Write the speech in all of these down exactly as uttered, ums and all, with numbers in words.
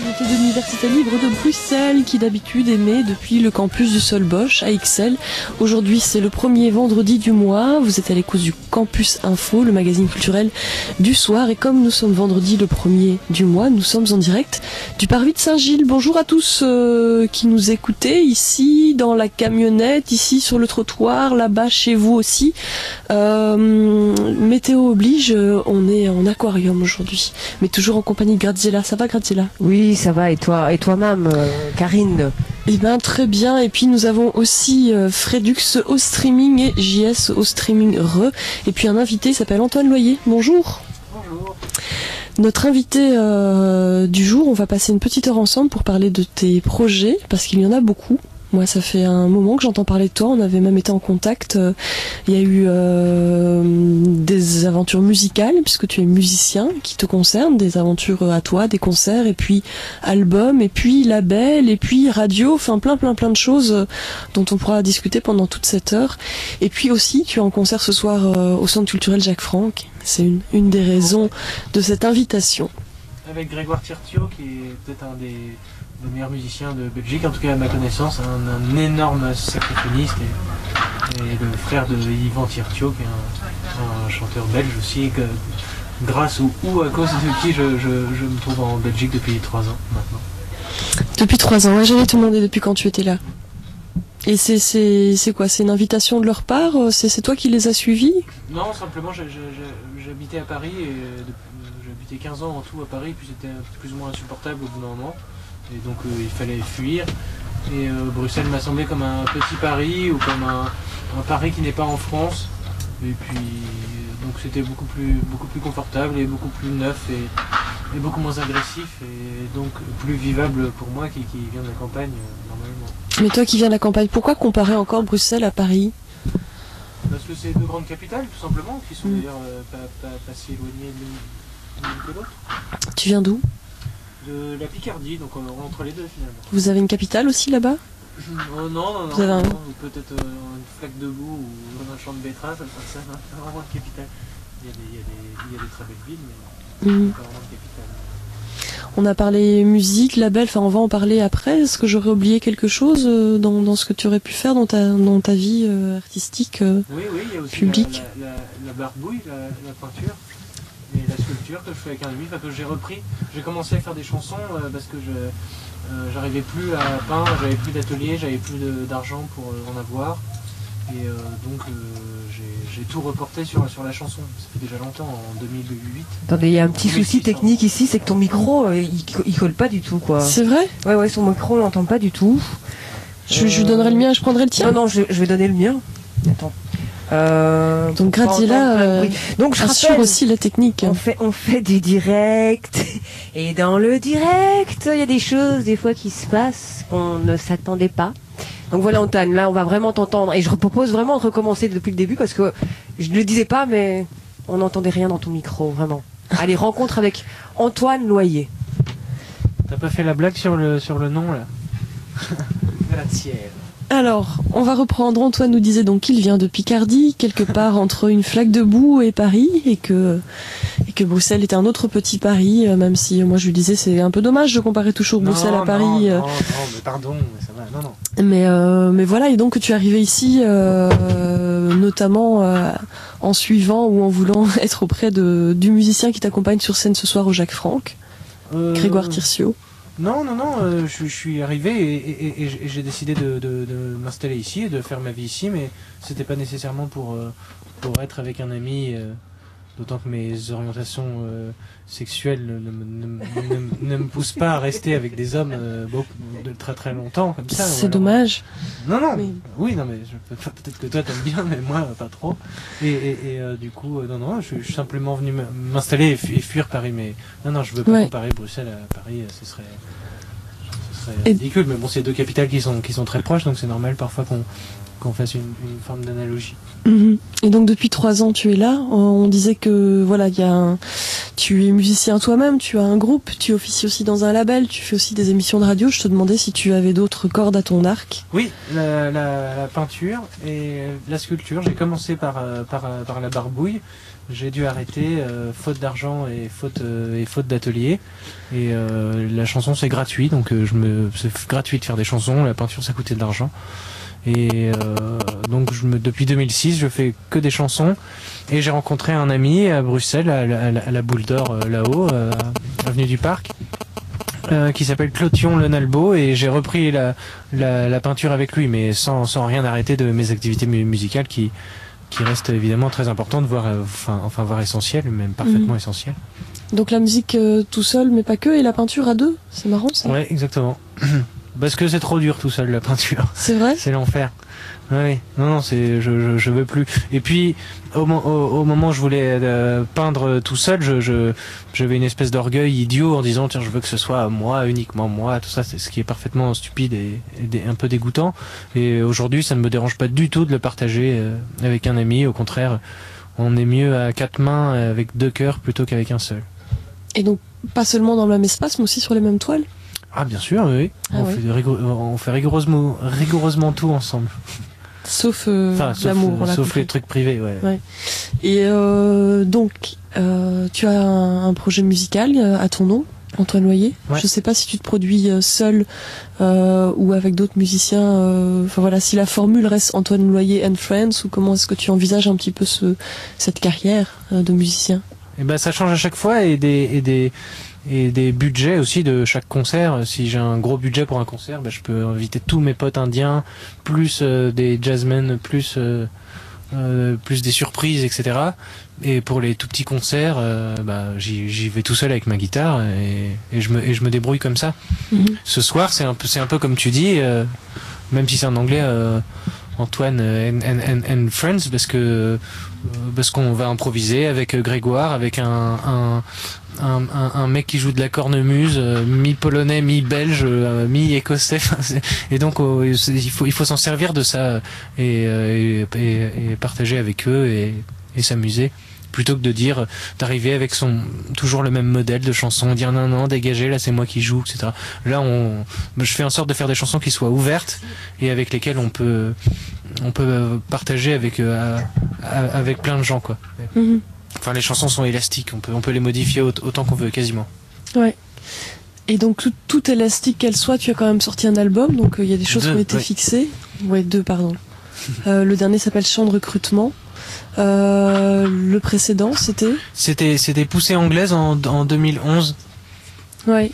Invité de l'Université libre de Bruxelles qui d'habitude émet depuis le campus du Solbosch à Ixelles. Aujourd'hui c'est le premier vendredi du mois, vous êtes à l'écoute du Campus Info, le magazine culturel du soir, et comme nous sommes vendredi le premier du mois, nous sommes en direct du Parvis de Saint-Gilles. Bonjour à tous euh, qui nous écoutez ici dans la camionnette, ici sur le trottoir, là-bas chez vous aussi. Euh, météo oblige, on est en aquarium aujourd'hui, mais toujours en compagnie de Graziella. Ça va Graziella? Oui, ça va, et toi, et toi-même, euh, Karine? Eh bien, très bien. Et puis nous avons aussi euh, Fredux au streaming et J S au streaming re. Et puis un invité, il s'appelle Antoine Loyer. Bonjour. Bonjour. Notre invité euh, du jour, on va passer une petite heure ensemble pour parler de tes projets, parce qu'il y en a beaucoup. Moi, ça fait un moment que j'entends parler de toi. On avait même été en contact. Il y a eu euh, des aventures musicales, puisque tu es musicien, qui te concernent, des aventures à toi, des concerts, et puis albums, et puis label, et puis radio, enfin plein plein plein de choses dont on pourra discuter pendant toute cette heure. Et puis aussi, tu es en concert ce soir euh, au Centre culturel Jacques Franck. C'est une, une des raisons de cette invitation. Avec Grégoire Tirtio, qui est peut-être un des... le meilleur musicien de Belgique, en tout cas à ma connaissance, un, un énorme saxophoniste, et, et le frère de Yvan Tirtio, qui est un, un chanteur belge aussi, que, grâce ou, ou à cause de qui je, je, je me trouve en Belgique depuis trois ans maintenant. Depuis trois ans, ouais, j'allais te demander depuis quand tu étais là. Et c'est, c'est, c'est quoi? C'est une invitation de leur part? C'est, c'est toi qui les as suivis? Non, simplement j'ai, j'ai, j'habitais à Paris, et j'ai habité quinze ans en tout à Paris, puis c'était plus ou moins insupportable au bout d'un moment. Et donc euh, il fallait fuir, et euh, Bruxelles m'a semblé comme un petit Paris, ou comme un, un Paris qui n'est pas en France, et puis donc c'était beaucoup plus, beaucoup plus confortable et beaucoup plus neuf, et, et beaucoup moins agressif, et donc plus vivable pour moi qui, qui viens de la campagne euh, normalement. Mais toi qui viens de la campagne, pourquoi comparer encore Bruxelles à Paris? Parce que c'est deux grandes capitales tout simplement, qui sont mmh. d'ailleurs euh, pas, pas, pas si éloignées l'une que l'autre. Tu viens d'où? De la Picardie, donc euh, entre les deux finalement. Vous avez une capitale aussi là-bas? Oh, non, non, non, non, un... non. ou peut-être euh, une flaque de boue ou un champ de betteraves, ça, ça, c'est vraiment une capitale. Il y, a des, il, y a des, il y a des très belles villes, mais mmh. c'est pas vraiment une capitale. On a parlé musique, label, enfin on va en parler après. Est-ce que j'aurais oublié quelque chose dans, dans ce que tu aurais pu faire dans ta, dans ta vie euh, artistique euh, oui, oui, il y a aussi publique la, la, la, la barbouille, la, la peinture et la sculpture que je fais avec un ami, enfin, que j'ai repris. J'ai commencé à faire des chansons euh, parce que je euh, j'arrivais plus à peindre, j'avais plus d'atelier, j'avais plus de, d'argent pour euh, en avoir. Et euh, donc euh, j'ai, j'ai tout reporté sur, sur la chanson. Ça fait déjà longtemps, en deux mille huit. Attendez, il y a un petit souci technique ici, c'est que ton micro, euh, il, il colle pas du tout, quoi. C'est vrai? Ouais, ouais, son micro, on l'entend pas du tout. Je, euh... je lui donnerai le mien, je prendrai le tien. Non, non, je, je vais donner le mien. Attends. Euh, donc Graziella euh, oui. Donc je assure rappelle, aussi la technique. On fait, on fait du direct, et dans le direct, il y a des choses des fois qui se passent qu'on ne s'attendait pas. Donc voilà Antoine, là on va vraiment t'entendre, et je propose vraiment de recommencer depuis le début parce que je ne le disais pas, mais on n'entendait rien dans ton micro, vraiment. Allez, rencontre avec Antoine Loyer. T'as pas fait la blague sur le, sur le nom là? Graziella. Alors, on va reprendre. Antoine nous disait donc qu'il vient de Picardie, quelque part entre une flaque de boue et Paris, et que, et que Bruxelles était un autre petit Paris, même si moi je lui disais c'est un peu dommage de comparer toujours non, Bruxelles à Paris. Non, euh... non, non, mais pardon, mais ça va, non, non. Mais, euh, mais voilà, et donc tu es arrivé ici euh, notamment euh, en suivant ou en voulant être auprès de, du musicien qui t'accompagne sur scène ce soir au Jacques Franck, euh... Grégoire Tirtio. Non, non, non, euh, je, je suis arrivé et, et, et, et j'ai décidé de, de, de m'installer ici et de faire ma vie ici, mais c'était pas nécessairement pour, euh, pour être avec un ami, euh, d'autant que mes orientations euh, sexuelles ne, ne, ne, ne, ne me poussent pas à rester avec des hommes euh, beaucoup, de très très longtemps comme ça. C'est dommage. Non, non, mais... oui, non, mais je, peut-être que toi t'aimes bien, mais moi pas trop. Et, et, et euh, du coup, euh, non, non, je, je suis simplement venu m'installer et, fu- et fuir Paris, mais non, non, je veux pas ouais. comparer Bruxelles à Paris, ce serait... C'est ridicule, mais bon, c'est deux capitales qui sont, qui sont très proches, donc c'est normal parfois qu'on qu'on fasse une, une forme d'analogie. Mmh. Et donc depuis trois ans tu es là, on disait que voilà, y a un... tu es musicien toi-même, tu as un groupe, tu officies aussi dans un label, tu fais aussi des émissions de radio. Je te demandais si tu avais d'autres cordes à ton arc. Oui, la, la, la peinture et la sculpture. J'ai commencé par, par, par la barbouille, j'ai dû arrêter, euh, faute d'argent et faute euh, et faute d'atelier. Et euh, la chanson c'est gratuit, donc euh, je me c'est gratuit de faire des chansons. La peinture ça coûtait de l'argent. Et euh, donc je me, depuis deux mille six, je fais que des chansons. Et j'ai rencontré un ami à Bruxelles, à la, à la, à la Boule d'Or euh, là-haut, euh, avenue du Parc, euh, qui s'appelle Clotion Le Nalbo, et j'ai repris la, la, la peinture avec lui, mais sans, sans rien arrêter de mes activités mu musicales qui qui restent évidemment très importantes, voire euh, enfin enfin voire essentielles, même parfaitement mmh. essentielles. Donc la musique euh, tout seul, mais pas que, et la peinture à deux, c'est marrant ça. Ouais, exactement. Parce que c'est trop dur tout seul la peinture. C'est vrai. C'est l'enfer. Oui, non, non, c'est, je, je, je veux plus. Et puis, au, au, au moment où je voulais euh, peindre tout seul, je, je, j'avais une espèce d'orgueil idiot en disant tiens, je veux que ce soit moi, uniquement moi, tout ça, c'est ce qui est parfaitement stupide et, et un peu dégoûtant. Et aujourd'hui, ça ne me dérange pas du tout de le partager euh, avec un ami. Au contraire, on est mieux à quatre mains avec deux cœurs plutôt qu'avec un seul. Et donc, pas seulement dans le même espace, mais aussi sur les mêmes toiles. Ah bien sûr, oui. Ah, on, oui. Fait rigou- on fait rigoureusement, rigoureusement tout ensemble. Sauf, euh, enfin, sauf l'amour. Euh, sauf les trucs privés, ouais. ouais. Et euh, donc, euh, tu as un, un projet musical à ton nom, Antoine Loyer. Ouais. Je ne sais pas si tu te produis seul euh, ou avec d'autres musiciens. Euh, enfin voilà, si la formule reste Antoine Loyer and Friends, ou comment est-ce que tu envisages un petit peu ce, cette carrière euh, de musicien? Eh ben, ça change à chaque fois, et des et des et des budgets aussi de chaque concert. Si j'ai un gros budget pour un concert, ben, je peux inviter tous mes potes indiens, plus euh, des jazzmen, plus euh, euh, plus des surprises, et cetera. Et pour les tout petits concerts, euh, bah, j'y, j'y vais tout seul avec ma guitare, et, et je me et je me débrouille comme ça. Mm-hmm. Ce soir, c'est un peu c'est un peu comme tu dis, euh, même si c'est en anglais. Euh, Antoine and, and, and, and Friends, parce que parce qu'on va improviser avec Grégoire, avec un un, un, un, un mec qui joue de la cornemuse, mi-polonais, mi-belge, mi-écossais, et donc il faut il faut s'en servir de ça et, et, et, et partager avec eux et, et s'amuser, plutôt que de dire, d'arriver avec son toujours le même modèle de chanson, dire non non dégagez, là c'est moi qui joue, et cetera. Là on, je fais en sorte de faire des chansons qui soient ouvertes et avec lesquelles on peut on peut partager avec euh, avec plein de gens, quoi. Mm-hmm. Enfin les chansons sont élastiques, on peut on peut les modifier autant qu'on veut, quasiment. Ouais. Et donc tout, tout élastique qu'elle soit, tu as quand même sorti un album, donc il euh, y a des choses deux, qui ont été ouais. fixées. Ouais, deux pardon. euh, le dernier s'appelle Chant de recrutement. Euh, le précédent, c'était C'était c'était Poussée anglaise en, en deux mille onze. Ouais.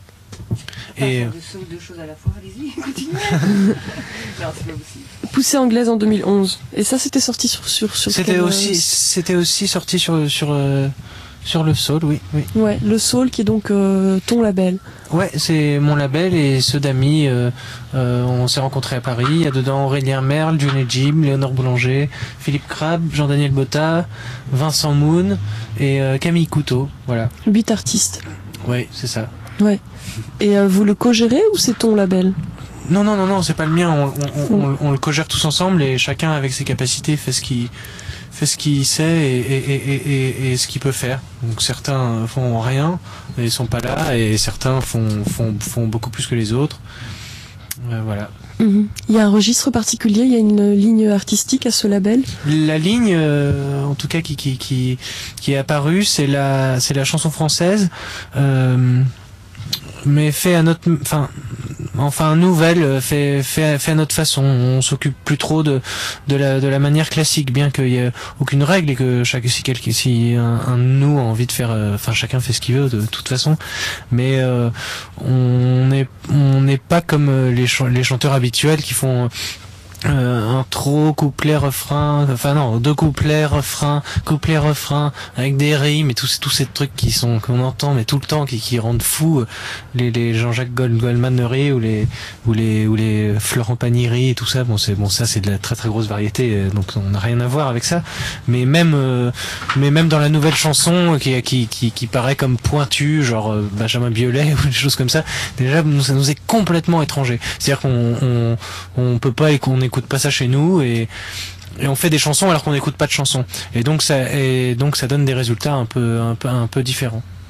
Et deux, deux choses à la fois, allez-y, continuez. Non, c'est pas possible. Poussée anglaise en deux mille onze. Et ça, c'était sorti sur sur sur. C'était aussi euh... c'était aussi sorti sur sur euh, sur le Soul, oui, oui. Ouais, le Soul qui est donc euh, ton label. Ouais, c'est mon label et ceux d'amis. Euh, euh, on s'est rencontrés à Paris. Il y a dedans Aurélien Merle, Johnny Jim, Léonore Boulanger, Philippe Crabbe, Jean-Daniel Botta, Vincent Moon et euh, Camille Couteau. Voilà. Huit artistes. Ouais, c'est ça. Ouais. Et euh, vous le co-gérez ou c'est ton label? Non, non, non, non, c'est pas le mien. On, on, on, on le co-gère tous ensemble et chacun avec ses capacités fait ce qu'il fait ce qu'il sait et, et, et, et, et ce qu'il peut faire. Donc certains font rien et sont pas là, et certains font font font beaucoup plus que les autres. Euh, voilà. Mmh. Il y a un registre particulier, il y a une ligne artistique à ce label? La ligne, euh, en tout cas, qui qui qui qui est apparue, c'est la c'est la chanson française. Euh, mais fait à notre, enfin, enfin nouvelle, fait fait fait à notre façon. On s'occupe plus trop de de la de la manière classique, bien qu'il y ait aucune règle et que chaque si quelqu'un si un, un de nous a envie de faire, enfin euh, chacun fait ce qu'il veut de toute façon. Mais euh, on est on n'est pas comme les ch- les chanteurs habituels qui font Euh, intro, couplet, refrain, enfin non, deux couplets, refrain, couplet, refrain, avec des rimes et tous tous ces trucs qui sont qu'on entend mais tout le temps, qui qui rendent fou les les Jean-Jacques Goldman-Nery ou les ou les ou les Florent Pagny et tout ça. Bon c'est bon ça c'est de la très très grosse variété, donc on n'a rien à voir avec ça. Mais même euh, mais même dans la nouvelle chanson qui qui qui qui paraît comme pointue, genre euh, Benjamin Biolay ou des choses comme ça, déjà ça nous est complètement étranger. C'est-à-dire qu'on on on peut pas et qu'on écoute pas ça chez nous, et et on fait des chansons alors qu'on n'écoute pas de chansons, et donc ça et donc ça donne des résultats un peu un peu un peu différents.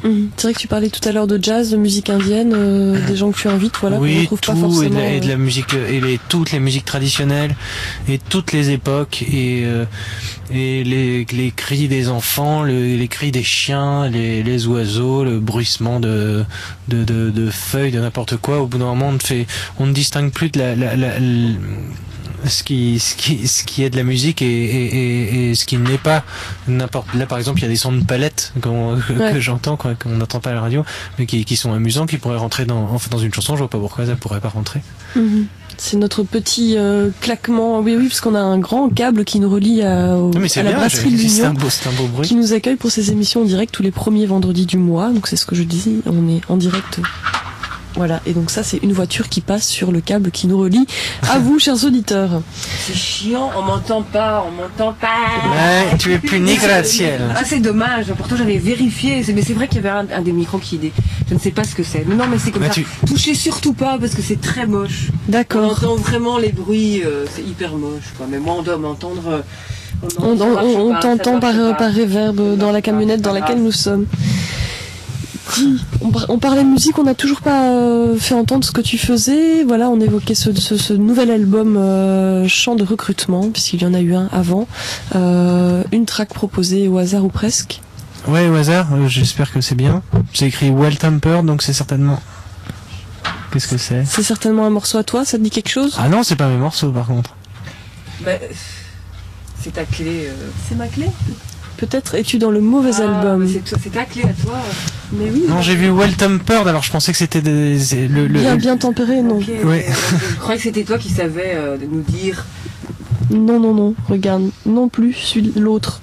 Mmh. C'est vrai que tu parlais tout à l'heure de jazz, de musique indienne, euh, des gens que tu invites, voilà, oui, qu'on retrouve tout, pas forcément. Et de, la, et de la musique, et les, toutes les musiques traditionnelles, et toutes les époques, et, euh, et les, les cris des enfants, le, les cris des chiens, les, les oiseaux, le bruissement de, de, de, de feuilles, de n'importe quoi. Au bout d'un moment, on ne fait, on ne distingue plus de la, la, la, la ce qui ce qui ce qui est de la musique et, et, et, et ce qui n'est pas n'importe. Là par exemple il y a des sons de palette qu'on, ouais. que j'entends quoi, qu'on n'entend pas à la radio mais qui, qui sont amusants, qui pourraient rentrer dans enfin dans une chanson. Je vois pas pourquoi ça pourrait pas rentrer. Mm-hmm. C'est notre petit euh, claquement, oui oui, parce qu'on a un grand câble qui nous relie à, au, mais c'est à la bien, brasserie de c'est un l'Union, beau, c'est un beau bruit, qui nous accueille pour ces émissions en direct tous les premiers vendredis du mois. Donc c'est ce que je disais, on est en direct. Voilà, et donc ça c'est une voiture qui passe sur le câble qui nous relie à vous, chers auditeurs. C'est chiant, on m'entend pas, on m'entend pas. Ouais, tu es puni, Gracielle. Ah c'est dommage, pourtant j'avais vérifié, mais c'est vrai qu'il y avait un, un des micros qui est... Je ne sais pas ce que c'est. Mais non mais c'est comme bah, ça. Tu... Touchez surtout pas parce que c'est très moche. D'accord. On entend vraiment les bruits, euh, c'est hyper moche quoi. Mais moi on doit m'entendre... Euh, on on, on, on t'entend par, par réverb dans la camionnette dans laquelle nous sommes. Dis, on, on parlait musique, on n'a toujours pas euh, fait entendre ce que tu faisais. Voilà, on évoquait ce, ce, ce nouvel album euh, Chant de recrutement, puisqu'il y en a eu un avant. Euh, une track proposée au hasard ou presque. Ouais, au hasard, euh, j'espère que c'est bien. C'est écrit Well Tempered, donc c'est certainement... Qu'est-ce que c'est ? C'est certainement un morceau à toi, ça te dit quelque chose ? Ah non, c'est pas mes morceaux par contre. Bah, c'est ta clé. Euh... C'est ma clé ? Peut-être es-tu dans le mauvais ah, album. C'est, c'est ta clé à toi. Mais oui. Non, j'ai vu Well Tempered, alors je pensais que c'était des, des, le, le... bien bien tempéré, non. Okay, ouais. Je croyais que c'était toi qui savais euh, de nous dire. Non non non, regarde, non plus, celui l'autre.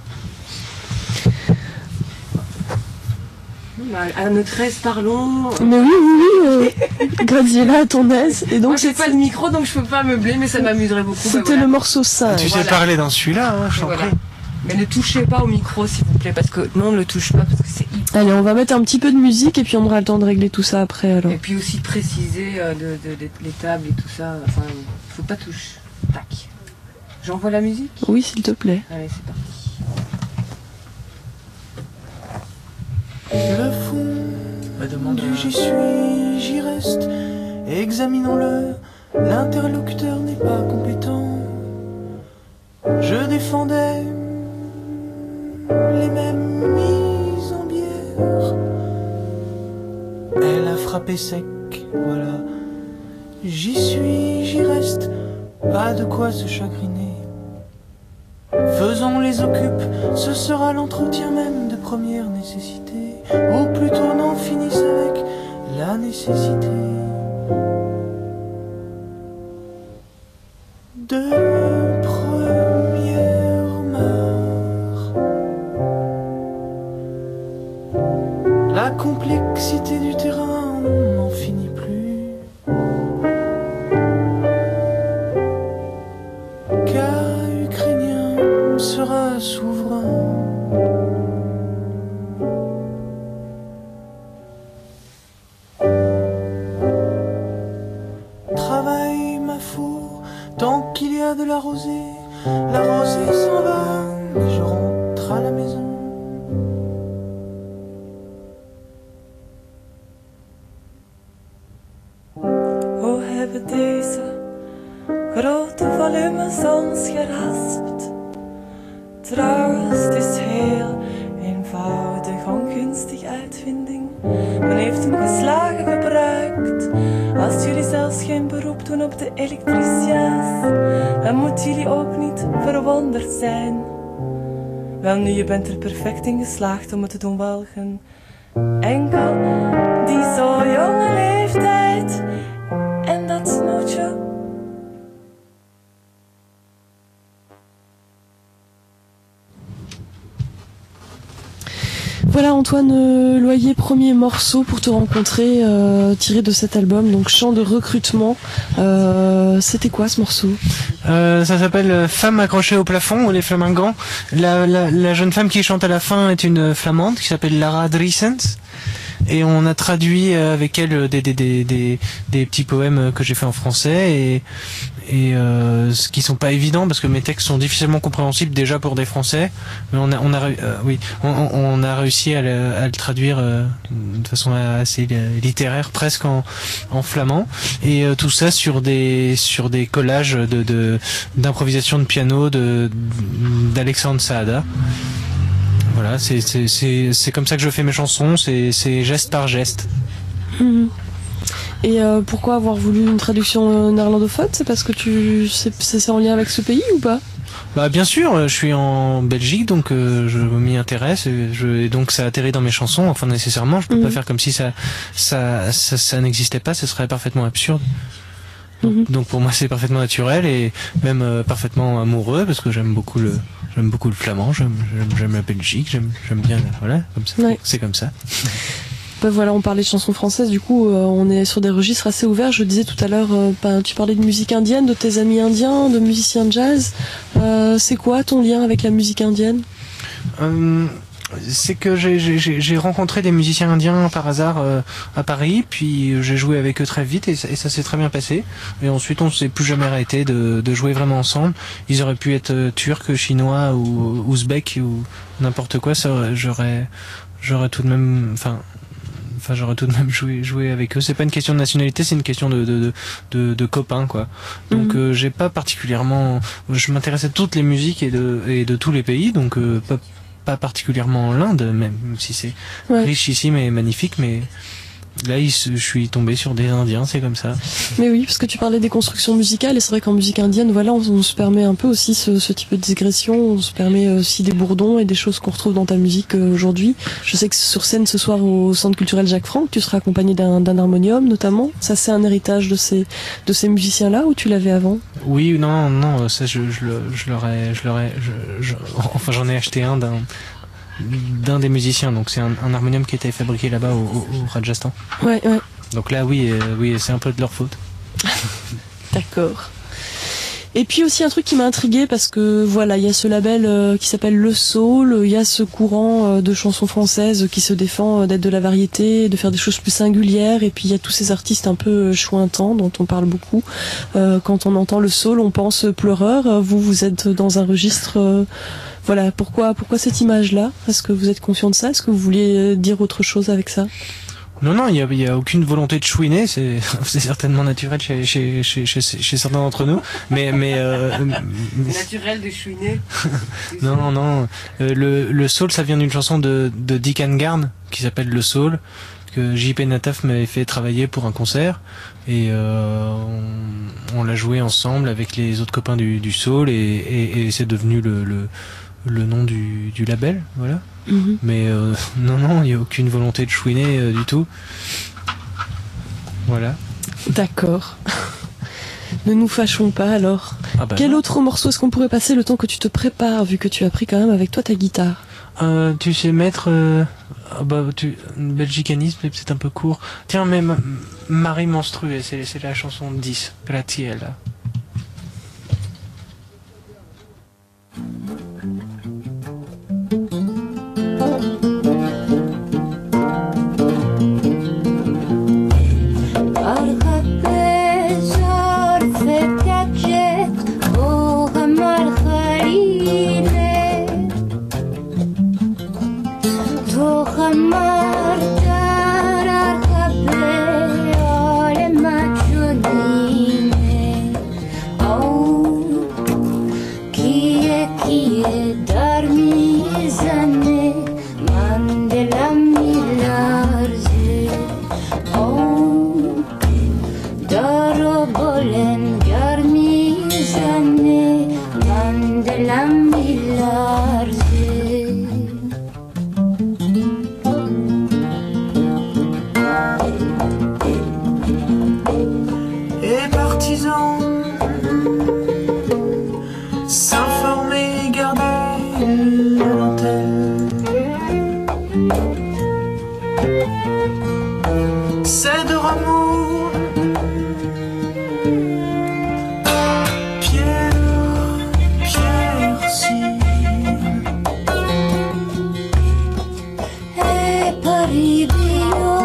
À notre aise, parlons. Mais oui oui oui, euh, Graziella à ton aise. Et donc moi j'ai pas de micro donc je peux pas meubler, mais ça m'amuserait beaucoup. C'était bah, voilà. le morceau cinq. Tu voilà. sais parler dans celui-là, hein, je t'en voilà. prie. Mais ne touchez pas au micro s'il vous plaît, parce que non, ne le touche pas parce que c'est hyper... Allez, on va mettre un petit peu de musique et puis on aura le temps de régler tout ça après alors. Et puis aussi de préciser euh, de, de, de, les tables et tout ça, enfin, faut pas toucher. Tac. J'envoie la musique ? Oui, s'il te plaît. Allez, c'est parti. Le fond bah, demande du j'y suis, j'y reste, examinons-le, l'interlocuteur n'est pas compétent. Je défendais les mêmes mises en bière. Elle a frappé sec, voilà. J'y suis, j'y reste, pas de quoi se chagriner. Faisons les occupes, ce sera l'entretien même de première nécessité. Ou plutôt n'en finisse avec la nécessité de première mare. La complexité du terrain n'en finit plus. Car ukrainien sera souverain. Travaille ma four tant qu'il y a de la rosée. La rosée s'en va et je rentre à la maison. O hebben deze grote volumes ons geraspt. Trouwens, het is heel eenvoudig, ongunstig uitvinding. Men heeft hem geslagen gebruikt. Als jullie zelfs geen beroep doen op de elektriciens, dan moeten jullie ook niet verwonderd zijn. Wel nu, je bent er perfect in geslaagd om het te doen walgen. Enkel die zo jonge leeftijd en dat snoetje. Voilà Antoine Loyer, premier morceau pour te rencontrer, euh, tiré de cet album, donc Chant de recrutement. Euh, c'était quoi ce morceau ? euh, Ça s'appelle Femme accrochée au plafond, ou les flamingants. La, la, la jeune femme qui chante à la fin est une flamande qui s'appelle Lara Driessens. et on a traduit avec elle des des des des, des petits poèmes que j'ai fait en français et et euh, ce qui sont pas évidents parce que mes textes sont difficilement compréhensibles déjà pour des Français, mais on a on a euh, oui on, on a réussi à le, à le traduire euh, de façon assez littéraire presque en en flamand et euh, tout ça sur des sur des collages de de d'improvisation de piano de d'Alexandre Saada. Voilà, c'est c'est c'est c'est comme ça que je fais mes chansons, c'est c'est geste par geste. Mmh. Et euh, pourquoi avoir voulu une traduction néerlandophone? C'est parce que tu c'est c'est en lien avec ce pays ou pas? Bah bien sûr, je suis en Belgique donc euh, je m'y intéresse et, je, et donc ça atterrit dans mes chansons. Enfin nécessairement, je peux mmh. pas faire comme si ça ça ça, ça n'existait pas, ce serait parfaitement absurde. Donc, mmh. donc pour moi c'est parfaitement naturel et même euh, parfaitement amoureux parce que j'aime beaucoup le j'aime beaucoup le flamand, j'aime j'aime, j'aime la Belgique, j'aime j'aime bien voilà comme ça. Ouais. C'est comme ça. Ben voilà, on parlait de chansons françaises, du coup euh, on est sur des registres assez ouverts. Je disais tout à l'heure, euh, ben, tu parlais de musique indienne, de tes amis indiens, de musiciens de jazz. Euh, c'est quoi ton lien avec la musique indienne? euh, C'est que j'ai, j'ai, j'ai rencontré des musiciens indiens par hasard euh, à Paris, puis j'ai joué avec eux très vite et ça, et ça s'est très bien passé. Et ensuite on s'est plus jamais arrêté de, de jouer vraiment ensemble. Ils auraient pu être euh, turcs, chinois ou ouzbeks ou n'importe quoi, ça, j'aurais, j'aurais tout de même... Enfin, Enfin, j'aurais tout de même joué, joué avec eux. C'est pas une question de nationalité, c'est une question de de de, de copains, quoi. Donc, mmh. euh, j'ai pas particulièrement. Je m'intéresse à toutes les musiques et de et de tous les pays, donc euh, pas pas particulièrement l'Inde, même si c'est ouais. richissime et magnifique, mais là, je suis tombé sur des Indiens, c'est comme ça. Mais oui, parce que tu parlais des constructions musicales, et c'est vrai qu'en musique indienne, voilà, on, on se permet un peu aussi ce, ce type de digression, on se permet aussi des bourdons et des choses qu'on retrouve dans ta musique euh, aujourd'hui. Je sais que sur scène ce soir au Centre culturel Jacques Franck, tu seras accompagné d'un, d'un harmonium notamment. Ça, c'est un héritage de ces de ces musiciens-là ou tu l'avais avant? Oui, non, non, ça, je, je, je l'aurais, je l'aurais, je, je, enfin, j'en ai acheté un d'un. d'un des musiciens, donc c'est un, un harmonium qui était fabriqué là-bas au, au, au Rajasthan. Ouais, ouais. Donc là, oui, euh, oui, c'est un peu de leur faute. D'accord. Et puis aussi un truc qui m'a intriguée parce que voilà, il y a ce label euh, qui s'appelle Le Soul, il y a ce courant euh, de chansons françaises qui se défend euh, d'être de la variété, de faire des choses plus singulières, et puis il y a tous ces artistes un peu euh, chouintants dont on parle beaucoup. Euh, quand on entend le soul, on pense pleureur. Vous, vous êtes dans un registre... Euh, voilà, pourquoi, pourquoi cette image-là? Est-ce que vous êtes conscient de ça? Est-ce que vous vouliez dire autre chose avec ça? Non, non, il y a, y a aucune volonté de chouiner, c'est, c'est certainement naturel chez, chez, chez, chez, chez certains d'entre nous, mais, mais, euh, c'est naturel de chouiner. non, non, non, euh, le, le soul, ça vient d'une chanson de, de Dick Angarn, qui s'appelle Le Soul, que J P Nataf m'avait fait travailler pour un concert, et, euh, on, on l'a joué ensemble avec les autres copains du, du soul, et, et, et c'est devenu le, le, le nom du, du label, voilà. Mmh. Mais euh, non, non, il n'y a aucune volonté de chouiner euh, du tout. Voilà. D'accord. Ne nous fâchons pas alors. Ah bah Quel non. autre morceau est-ce qu'on pourrait passer le temps que tu te prépares, vu que tu as pris quand même avec toi ta guitare? euh, Tu sais mettre... Euh, bah, tu, Belgicanisme, c'est peut-être un peu court. Tiens, mais ma, Marie menstruée, c'est, c'est la chanson dix. Graziella. Arrivi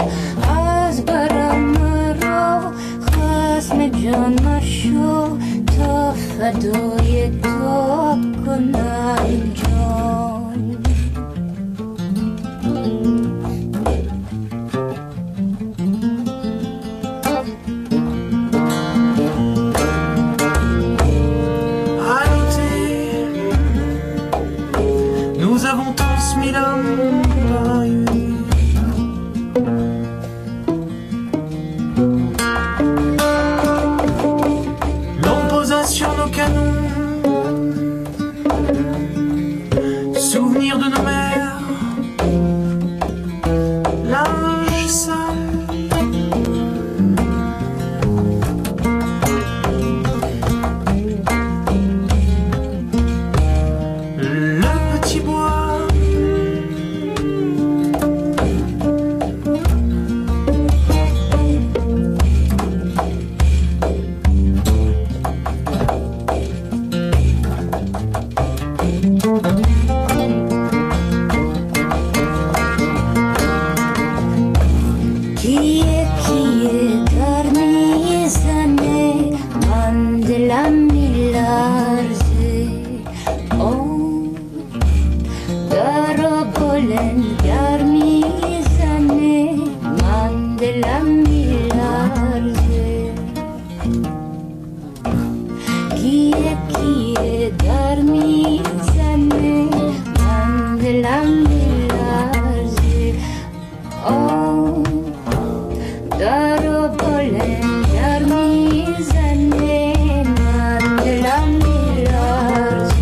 از برم رو خسم جانشو تا فدای تو کنم جان Nous avons transmis l'homme par une. L'on posa sur nos canons souvenirs de nos mères, linge sale. Le petit bois Qui est qui est parmi années Mandela Milarze Oh Darobolen parmi années Mandela Milarze Qui est qui est parmi années Mandela Milarze Oh Daro bolen yarmi zane Mandela Milarze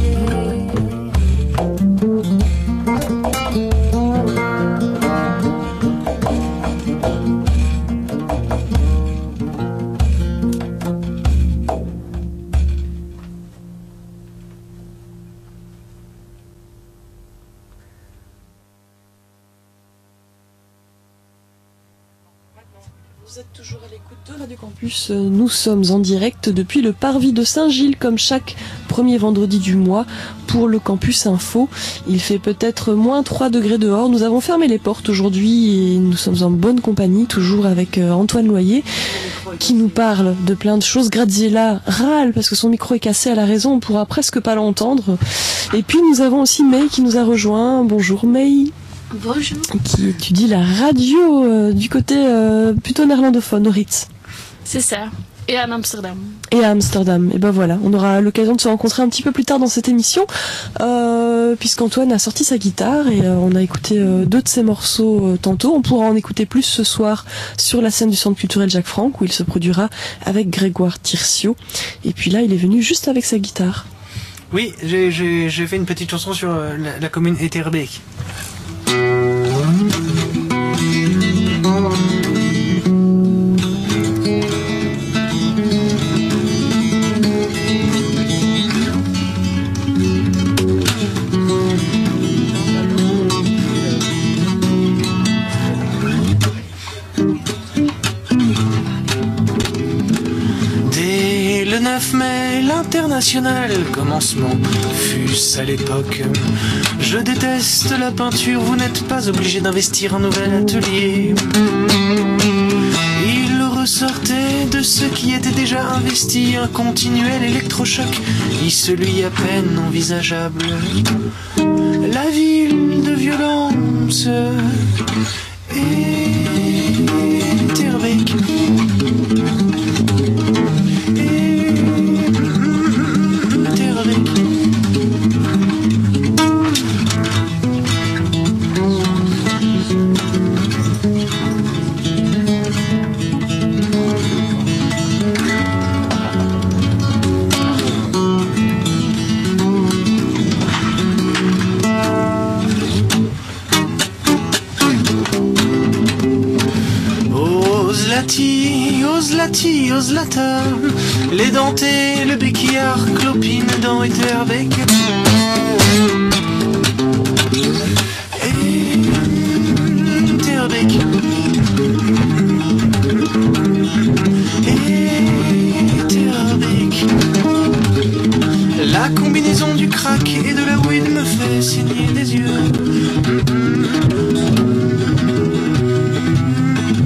Vous êtes toujours à l'écoute de Radio Campus. Nous sommes en direct depuis le Parvis de Saint-Gilles, comme chaque premier vendredi du mois, pour le Campus Info. Il fait peut-être moins trois degrés dehors. Nous avons fermé les portes aujourd'hui et nous sommes en bonne compagnie, toujours avec Antoine Loyer, qui nous parle de plein de choses. Graziella râle parce que son micro est cassé à la raison, on pourra presque pas l'entendre. Et puis nous avons aussi May qui nous a rejoint. Bonjour May. Bonjour. Qui étudie la radio euh, du côté euh, plutôt néerlandophone, au Ritz. C'est ça. Et à Amsterdam. Et à Amsterdam. Et ben voilà, on aura l'occasion de se rencontrer un petit peu plus tard dans cette émission, euh, puisqu'Antoine a sorti sa guitare et euh, on a écouté euh, deux de ses morceaux euh, tantôt. On pourra en écouter plus ce soir sur la scène du Centre culturel Jacques Franck, où il se produira avec Grégoire Tircio. Et puis là, il est venu juste avec sa guitare. Oui, j'ai, j'ai, j'ai fait une petite chanson sur euh, la, la commune Etterbeek. Dès le neuf mai, l'international commencement fût-ce à l'époque. Je déteste la peinture, vous n'êtes pas obligé d'investir un nouvel atelier. Il ressortait de ce qui était déjà investi un continuel électrochoc, et celui à peine envisageable. La ville de violence Etterbeek. Oslati, Oslata, les dentés, le béquillard, clopine dans Etterbeek. Etterbeek. Etterbeek. La combinaison du crack et de la weed me fait saigner des yeux.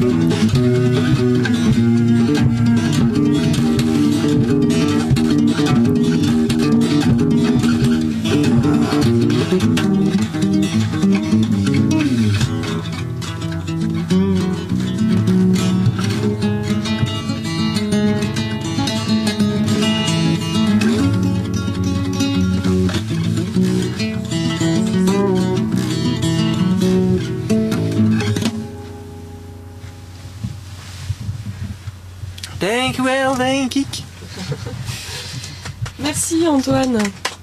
Thank you, well, thank you. Merci Antoine.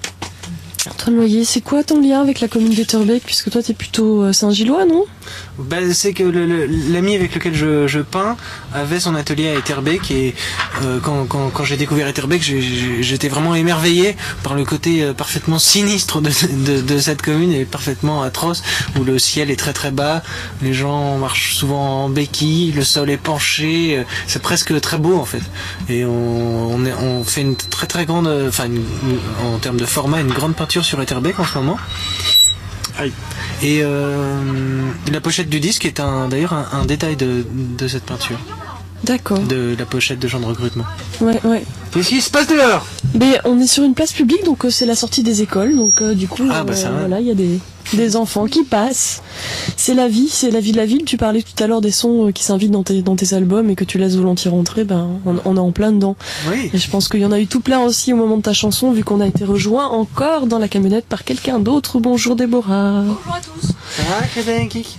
Antoine Loyer, c'est quoi ton lien avec la commune d'Etterbeek, puisque toi t'es plutôt euh, Saint-Gillois, non? Bah, c'est que le, le, l'ami avec lequel je, je peins avait son atelier à Etterbeek et euh, quand, quand, quand j'ai découvert Etterbeek, j'ai, j'ai, j'étais vraiment émerveillé par le côté euh, parfaitement sinistre de, de, de cette commune et parfaitement atroce, où le ciel est très très bas, les gens marchent souvent en béquille, le sol est penché, euh, c'est presque très beau en fait. Et on, on, est, on fait une très très grande, enfin une, une, en termes de format, une grande peinture sur Etterbeek en ce moment. Aïe. Et euh, la pochette du disque est un, d'ailleurs un, un détail de, de cette peinture. D'accord. De la pochette de Gens de recrutement. Ouais, ouais. Qu'est-ce qui se passe dehors? Mais on est sur une place publique, donc euh, c'est la sortie des écoles, donc euh, du coup, Ah, bah, ça euh, va. voilà, il y a des, des enfants qui passent. C'est la vie, c'est la vie de la ville. Tu parlais tout à l'heure des sons euh, qui s'invitent dans tes, dans tes albums et que tu laisses volontiers rentrer, ben on, on est en plein dedans. Oui. Et je pense qu'il y en a eu tout plein aussi au moment de ta chanson, vu qu'on a été rejoint encore dans la camionnette par quelqu'un d'autre. Bonjour Déborah. Bonjour à tous. Ça va, Crédin Kik?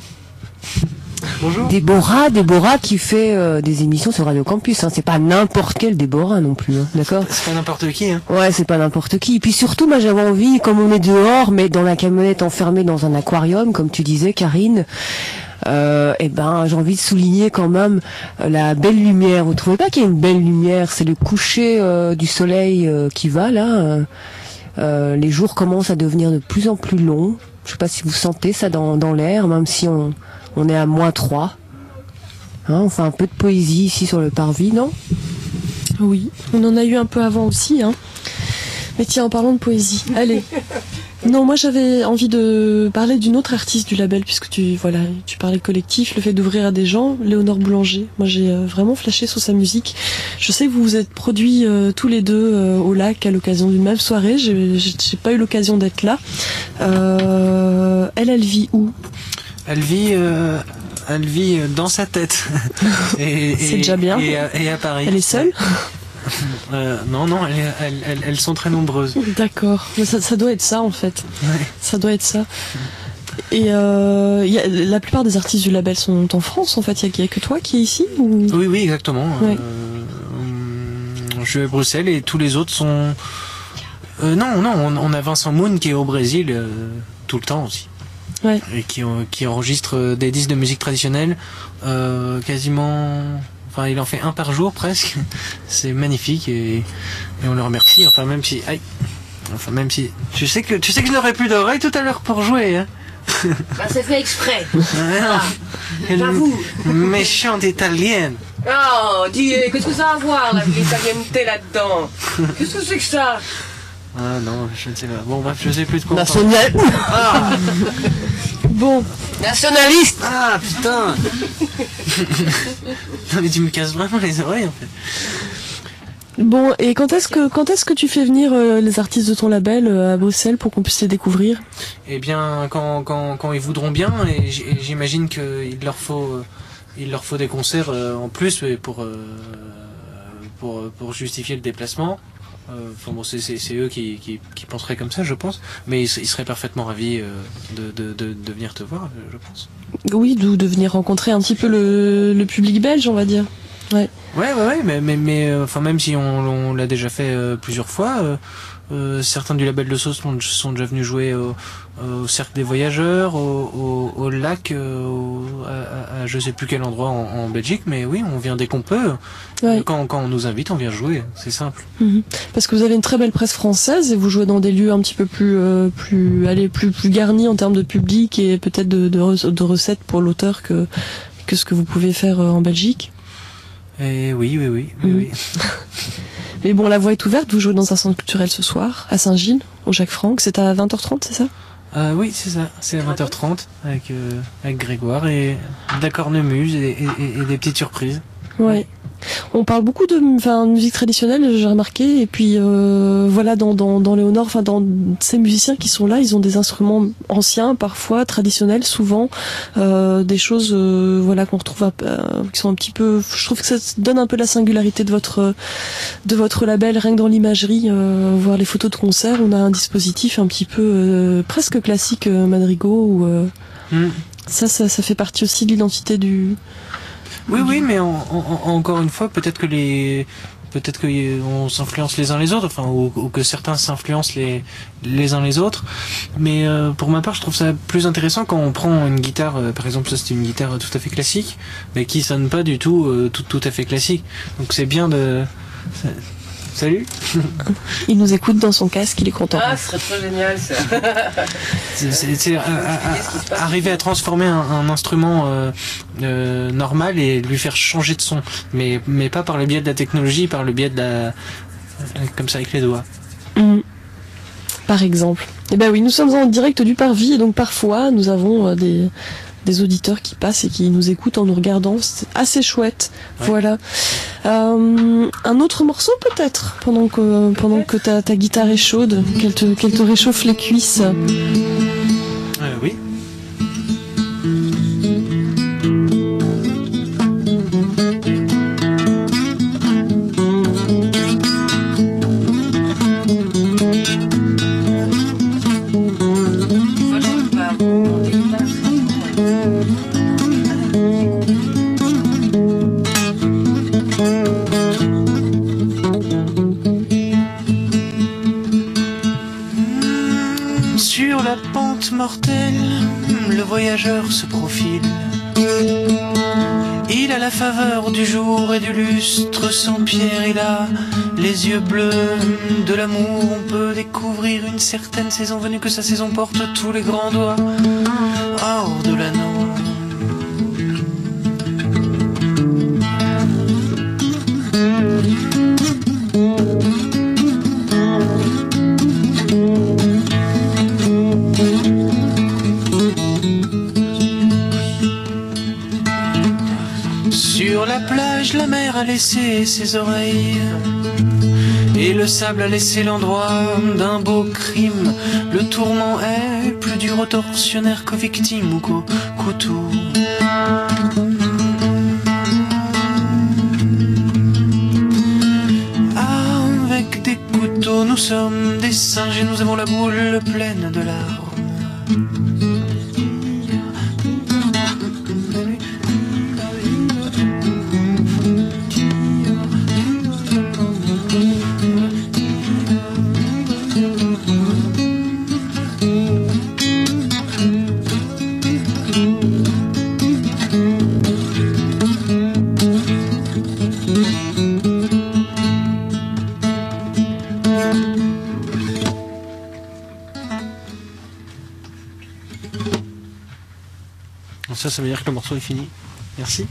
Bonjour. Déborah, Déborah qui fait euh, des émissions sur Radio Campus. Hein. C'est pas n'importe quel Déborah non plus, hein. D'accord? C'est pas n'importe qui, hein. Ouais, c'est pas n'importe qui. Et puis surtout, moi j'avais envie, comme on est dehors, mais dans la camionnette enfermée dans un aquarium, comme tu disais, Karine, euh, eh ben j'ai envie de souligner quand même euh, la belle lumière. Vous trouvez pas qu'il y a une belle lumière? C'est le coucher euh, du soleil euh, qui va là. Euh, euh, les jours commencent à devenir de plus en plus longs. Je sais pas si vous sentez ça dans, dans l'air, même si on, on est à moins trois. Hein, on fait un peu de poésie ici sur le parvis, non? Oui, on en a eu un peu avant aussi, hein. Mais tiens, en parlant de poésie, allez. Non, moi j'avais envie de parler d'une autre artiste du label, puisque tu voilà, tu parlais collectif, le fait d'ouvrir à des gens, Léonore Boulanger. Moi j'ai euh, vraiment flashé sur sa musique. Je sais que vous vous êtes produits euh, tous les deux euh, au lac à l'occasion d'une même soirée. J'ai, j'ai, j'ai pas eu l'occasion d'être là. Euh, elle, elle vit où? Elle vit, euh, elle vit dans sa tête. et, et, C'est déjà bien. Et à, et à Paris. Elle est seule? euh, Non, non, elles, elles, elles, elles sont très nombreuses. D'accord, mais ça, ça doit être ça en fait. Ouais. Ça doit être ça. Et euh, y a, la plupart des artistes du label sont en France en fait. Il n'y a, a que toi qui est ici ou... Oui, oui, exactement. Ouais. Euh, je suis à Bruxelles et tous les autres sont... Euh, non, non, on, on a Vincent Moon qui est au Brésil euh, tout le temps aussi. Ouais. Et qui, qui enregistre des disques de musique traditionnelle euh, quasiment... Enfin, il en fait un par jour presque. C'est magnifique et, et on le remercie. Enfin, même si... Aïe. Enfin, même si... Tu sais que, tu sais que je n'aurais plus d'oreilles tout à l'heure pour jouer, hein. Bah, c'est fait exprès. Ah, Pas vous. Méchante italienne. Oh, dis, qu'est-ce que ça a à voir, la l'italienneté là-dedans? Qu'est-ce que c'est que ça? Ah non, je ne sais pas. Bon, bref, je sais plus de quoi on parle. National... Ah, Bon, Nationaliste. ah putain. Non mais tu me casses vraiment les oreilles en fait. bon. Et quand est-ce que quand est-ce que tu fais venir euh, les artistes de ton label euh, à Bruxelles pour qu'on puisse les découvrir? Eh bien, quand, quand, quand ils voudront bien, et j- et j'imagine qu'il leur faut, euh, il leur faut des concerts euh, en plus euh, pour, euh, pour, pour justifier le déplacement. Euh, Enfin bon, c'est, c'est, c'est eux qui, qui, qui penseraient comme ça, je pense. Mais ils, ils seraient parfaitement ravis euh, de, de, de, de venir te voir, je pense. Oui, d'où de venir rencontrer un petit peu le, le public belge, on va dire. Ouais. Ouais, ouais, ouais, mais, mais, mais euh, enfin, même si on, on l'a déjà fait euh, plusieurs fois, euh, euh, certains du label de Sauce sont, sont déjà venus jouer au, au Cercle des Voyageurs, au, au, au lac, euh, au, à, à, à je sais plus quel endroit en, en Belgique, mais oui, on vient dès qu'on peut. Ouais. Quand, quand on nous invite, on vient jouer, c'est simple. Mhm. Parce que vous avez une très belle presse française et vous jouez dans des lieux un petit peu plus euh, plus allez plus plus garnis en termes de public et peut-être de, de, re- de recettes pour l'auteur que que ce que vous pouvez faire euh, en Belgique. Et oui, oui, oui, oui, Mhm. oui. Mais bon, la voie est ouverte. Vous jouez dans un centre culturel ce soir à Saint-Gilles, au Jacques Franck. C'est à vingt heures trente, c'est ça? Euh, oui, c'est ça, c'est à vingt heures trente avec, euh, avec Grégoire et de la cornemuse et, et, et, et des petites surprises. Ouais. On parle beaucoup de, enfin, de musique traditionnelle, j'ai remarqué, et puis euh, voilà, dans dans dans Léonore, enfin dans ces musiciens qui sont là, ils ont des instruments anciens, parfois traditionnels, souvent euh, des choses, euh, voilà, qu'on retrouve, euh, qui sont un petit peu. Je trouve que ça donne un peu la singularité de votre de votre label, rien que dans l'imagerie, euh, voir les photos de concert, on a un dispositif un petit peu euh, presque classique, euh, Madrigal, ou euh, Mm. ça, ça, ça fait partie aussi de l'identité du Oui, oui, mais en, en, encore une fois, peut-être que les, peut-être que on s'influence les uns les autres, enfin, ou, ou que certains s'influencent les, les uns les autres. Mais euh, pour ma part, je trouve ça plus intéressant quand on prend une guitare, euh, par exemple, ça c'était une guitare tout à fait classique, mais qui sonne pas du tout, euh, tout, tout à fait classique. Donc c'est bien de. Ça... Salut. Il nous écoute dans son casque, il est content. Ah, ce serait trop génial ça. C'est, c'est, c'est, à, à, arriver à transformer un, un instrument euh, euh, normal et lui faire changer de son, mais mais pas par le biais de la technologie, par le biais de la comme ça avec les doigts. Mmh. Par exemple. Eh ben oui, nous sommes en direct du Parvis et donc parfois nous avons euh, des des auditeurs qui passent et qui nous écoutent en nous regardant. C'est assez chouette. Ouais. Voilà. Euh, un autre morceau peut-être pendant que pendant que ta, ta guitare est chaude, qu'elle te qu'elle te réchauffe les cuisses. Euh, oui. Sur la pente mortelle, le voyageur se profile. Il a la faveur du jour et du lustre sans pierre. Il a les yeux bleus de l'amour. On peut découvrir une certaine saison venue que sa saison porte tous les grands doigts hors de l'anneau. Sur la plage, la mer a laissé ses oreilles et le sable a laissé l'endroit d'un beau crime. Le tourment est plus dur au tortionnaire qu'aux victimes ou qu'au couteau. Avec des couteaux, nous sommes des singes et nous avons la boule pleine de larmes. Ça, ça veut dire que le morceau est fini. Merci.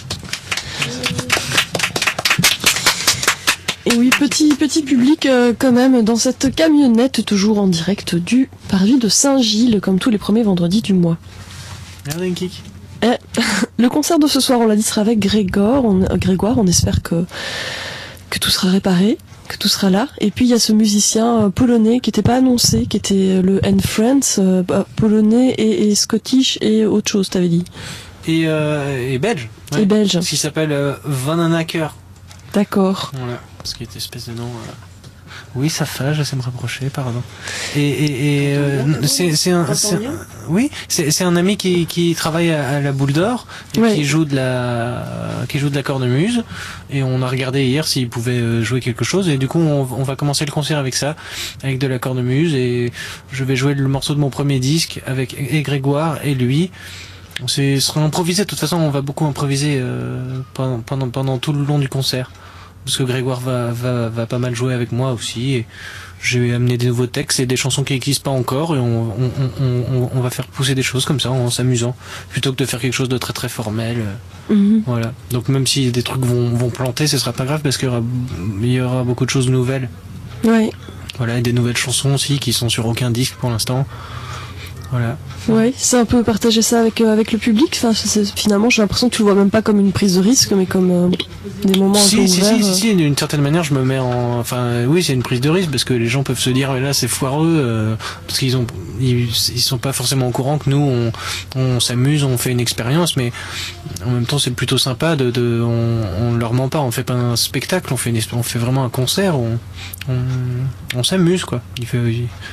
Et oui, petit petit public euh, quand même dans cette camionnette, toujours en direct du Parvis de Saint-Gilles, comme tous les premiers vendredis du mois. Regardez un kick. Eh, le concert de ce soir, on l'a dit, sera avec Grégoire. On, Grégoire, on espère que que tout sera réparé, que tout sera là. Et puis il y a ce musicien euh, polonais qui n'était pas annoncé, qui était le N Friends, euh, bah, polonais et, et scottish et autre chose, t'avais dit. Et, euh, et belge. Ouais. Et belge. Ce qui s'appelle euh, Van Anacker. D'accord. Voilà, parce qu'il y a une espèce de nom. Euh... Oui, ça fait, je sais me rapprocher, pardon. Et, et, et euh, c'est, c'est un, c'est un, oui, c'est, c'est un ami qui, qui travaille à, à la Boule d'Or et ouais. qui joue de la, qui joue de la cornemuse. Et on a regardé hier s'il pouvait jouer quelque chose. Et du coup, on, on va commencer le concert avec ça, avec de la cornemuse. Et je vais jouer le morceau de mon premier disque avec et Grégoire et lui. C'est, ce sera improvisé. De toute façon, on va beaucoup improviser euh, pendant, pendant, pendant tout le long du concert. Parce que Grégoire va, va, va pas mal jouer avec moi aussi. Et j'ai amené des nouveaux textes et des chansons qui n'existent pas encore. Et on, on, on, on, on va faire pousser des choses comme ça en s'amusant. Plutôt que de faire quelque chose de très très formel. Mm-hmm. Voilà. Donc même si des trucs vont, vont planter, ce sera pas grave parce qu'il y aura, il y aura beaucoup de choses nouvelles. Oui. Voilà, et des nouvelles chansons aussi qui sont sur aucun disque pour l'instant. Voilà. Oui, c'est un peu partager ça avec euh, avec le public. Enfin, c'est, finalement, j'ai l'impression que tu le vois même pas comme une prise de risque, mais comme euh, des moments si, un peu si, ouverts. Si, si, si, d'une certaine manière, je me mets en. Enfin, oui, c'est une prise de risque parce que les gens peuvent se dire, mais là, c'est foireux, euh, parce qu'ils ont, ils, ils sont pas forcément au courant que nous, on, on s'amuse, on fait une expérience, mais en même temps, c'est plutôt sympa de, de on, on leur ment pas, on fait pas un spectacle, on fait une, on fait vraiment un concert, on, on, on s'amuse, quoi. Il fait. Il,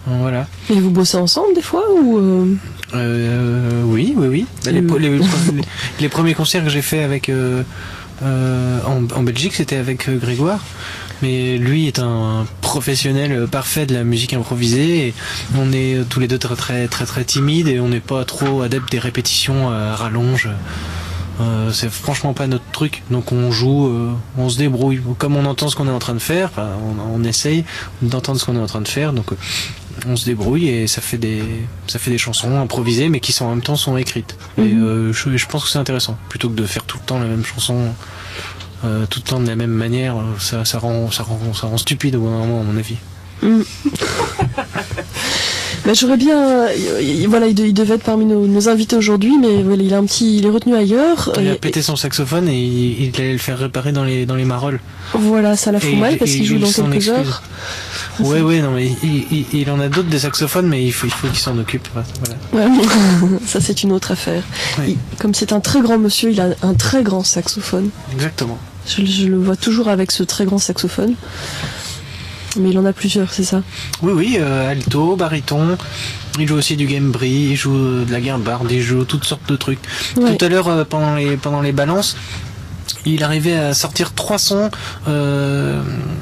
Voilà. Et vous bossez ensemble des fois ou euh... Euh, oui, oui, oui. Les, Mm. les, les, les premiers concerts que j'ai fait avec euh, euh, en, en Belgique, c'était avec euh, Grégoire. Mais lui est un professionnel parfait de la musique improvisée. Et on est tous les deux très très très très timides et on n'est pas trop adeptes des répétitions à rallonge. Euh, c'est franchement pas notre truc. Donc on joue, euh, on se débrouille. Comme on entend ce qu'on est en train de faire, enfin, on, on essaye d'entendre ce qu'on est en train de faire. Donc euh, on se débrouille et ça fait des ça fait des chansons improvisées mais qui sont en même temps sont écrites. Et euh, je, je pense que c'est intéressant plutôt que de faire tout le temps la même chanson. Euh, tout le temps de la même manière, ça, ça, rend, ça, rend, ça rend stupide au bout d'un moment, à mon avis. Mm. Bah, j'aurais bien, il, voilà, il, de, il devait être parmi nos, nos invités aujourd'hui, mais voilà, il a un petit, il est retenu ailleurs. Il a et, pété son saxophone et il, il allait le faire réparer dans les dans les marolles. Voilà, ça la fout Et mal il- parce et qu'il joue il dans s'en quelques excuse. heures. Ouais, ouais, non, mais il, il, il en a d'autres des saxophones, mais il faut, il faut qu'il s'en occupe. Voilà. Ouais, ça c'est une autre affaire. Oui. Il- comme c'est un très grand monsieur, il a un très grand saxophone. Exactement. Je, je le vois toujours avec ce très grand saxophone. Mais il en a plusieurs, c'est ça? Oui, oui, euh, alto, baryton. Il joue aussi du gambri, il joue euh, de la guimbarde, il joue toutes sortes de trucs. Ouais. Tout à l'heure, euh, pendant les pendant les balances, il arrivait à sortir trois sons euh,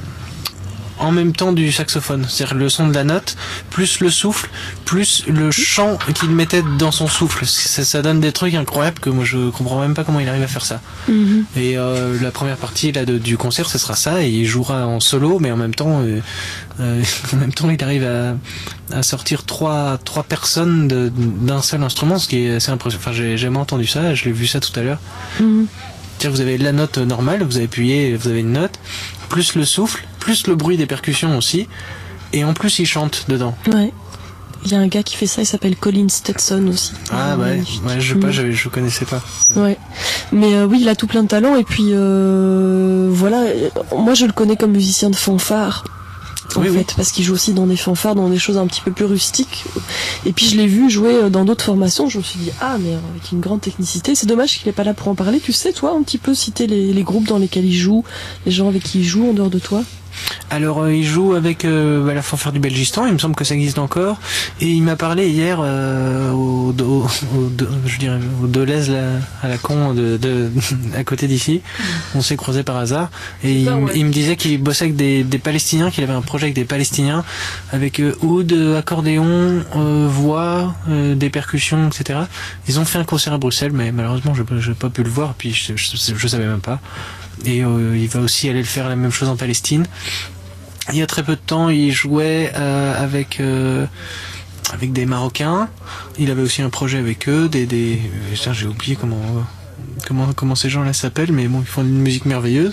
en même temps du saxophone. C'est-à-dire le son de la note, plus le souffle, plus le chant qu'il mettait dans son souffle. Ça, ça donne des trucs incroyables que moi je comprends même pas comment il arrive à faire ça. Mhm. Et euh, la première partie là de, du concert, ce sera ça, et il jouera en solo, mais en même temps, euh, euh, en même temps, il arrive à, à sortir trois trois personnes de- d'un seul instrument, ce qui est assez impressionnant. Enfin, j'ai jamais entendu ça, je l'ai vu ça tout à l'heure. Mhm. C'est-à-dire que vous avez la note normale, vous avez appuyé, vous avez une note, plus le souffle, plus le bruit des percussions aussi, et en plus il chante dedans. Ouais. Il y a un gars qui fait ça, il s'appelle Colin Stetson aussi. Ah ouais, Magnifique. ouais, je sais pas, Mhm. je, je connaissais pas. Ouais, mais euh, oui, il a tout plein de talent et puis euh, voilà. euh, Moi, je le connais comme musicien de fanfare. En Oui, fait, oui. parce qu'il joue aussi dans des fanfares, dans des choses un petit peu plus rustiques. Et puis je l'ai vu jouer euh, dans d'autres formations. Je me suis dit ah mais euh, avec une grande technicité. C'est dommage qu'il n'est pas là pour en parler. Tu sais, toi, un petit peu citer les, les groupes dans lesquels il joue, les gens avec qui il joue en dehors de toi. Alors euh, il joue avec euh, bah, la fanfare du Belgistan, il me semble que ça existe encore, et il m'a parlé hier euh, au, au, au, de- je dirais au Deleuze là, à la con de, de à côté d'ici. On s'est croisés par hasard et il, Ah ouais. il me disait qu'il bossait avec des, des Palestiniens, qu'il avait un projet avec des Palestiniens avec euh, oud, accordéon, euh, voix, euh, des percussions, et cetera. Ils ont fait un concert à Bruxelles, mais malheureusement je n'ai pas pu le voir, puis je, je, je savais même pas. Et euh, il va aussi aller le faire la même chose en Palestine. Il y a très peu de temps, il jouait euh, avec euh, avec des Marocains. Il avait aussi un projet avec eux, des des. euh, ça, j'ai oublié comment comment comment ces gens-là s'appellent, mais bon, ils font une musique merveilleuse.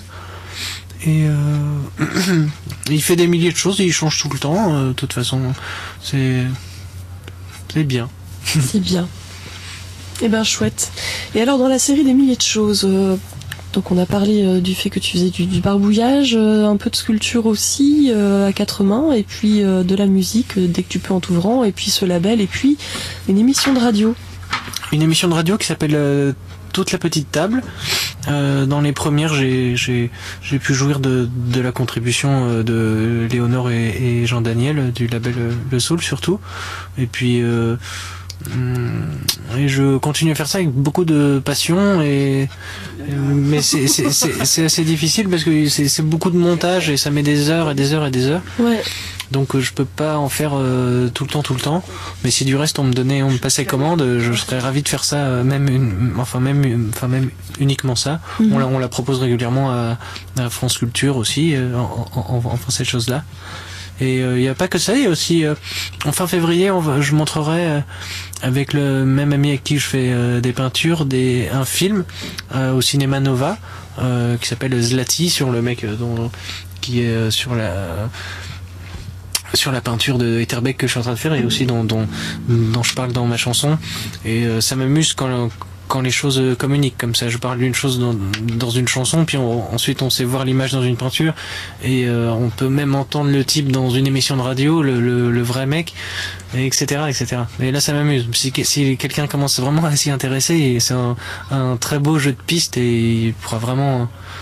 Et euh, il fait des milliers de choses, et il change tout le temps. euh, de toute façon, c'est c'est bien. C'est bien. Eh ben chouette. Et alors dans la série des milliers de choses, euh, donc on a parlé euh, du fait que tu faisais du, du barbouillage, euh, un peu de sculpture aussi euh, à quatre mains, et puis euh, de la musique euh, dès que tu peux en t'ouvrant, et puis ce label, et puis une émission de radio. Une émission de radio qui s'appelle euh, Toute la petite table. Euh, dans les premières, j'ai j'ai j'ai pu jouir de de la contribution euh, de Léonore et, et Jean Daniel du label euh, Le Soul surtout. Et puis euh, hum, et je continue à faire ça avec beaucoup de passion, et euh, mais c'est c'est c'est c'est assez difficile parce que c'est c'est beaucoup de montage et ça met des heures et des heures et des heures. Ouais. Donc euh, je peux pas en faire euh, tout le temps, tout le temps. Mais si du reste on me donnait, on me passait commande, je serais ravi de faire ça, euh, même une, enfin même, une- enfin même uniquement ça. Mhm. On, la, on la propose régulièrement à, à France Culture aussi, euh, en, en, en, en faisant cette chose-là. Et il n'y a pas que ça, il y a aussi euh, en fin février, on va, je montrerai euh, avec le même ami avec qui je fais euh, des peintures, des, un film euh, au cinéma Nova euh, qui s'appelle Zlati, sur le mec euh, dont, qui est euh, sur la sur la peinture de Etterbeek que je suis en train de faire, et aussi dont, dont, dont je parle dans ma chanson. Et euh, ça m'amuse quand, quand les choses euh, communiquent comme ça. Je parle d'une chose dans, dans une chanson, puis on, ensuite on sait voir l'image dans une peinture, et euh, on peut même entendre le type dans une émission de radio, le, le, le vrai mec, et etc, et cetera. Et là ça m'amuse. Si, si quelqu'un commence vraiment à s'y intéresser, c'est un, un très beau jeu de pistes, et il pourra vraiment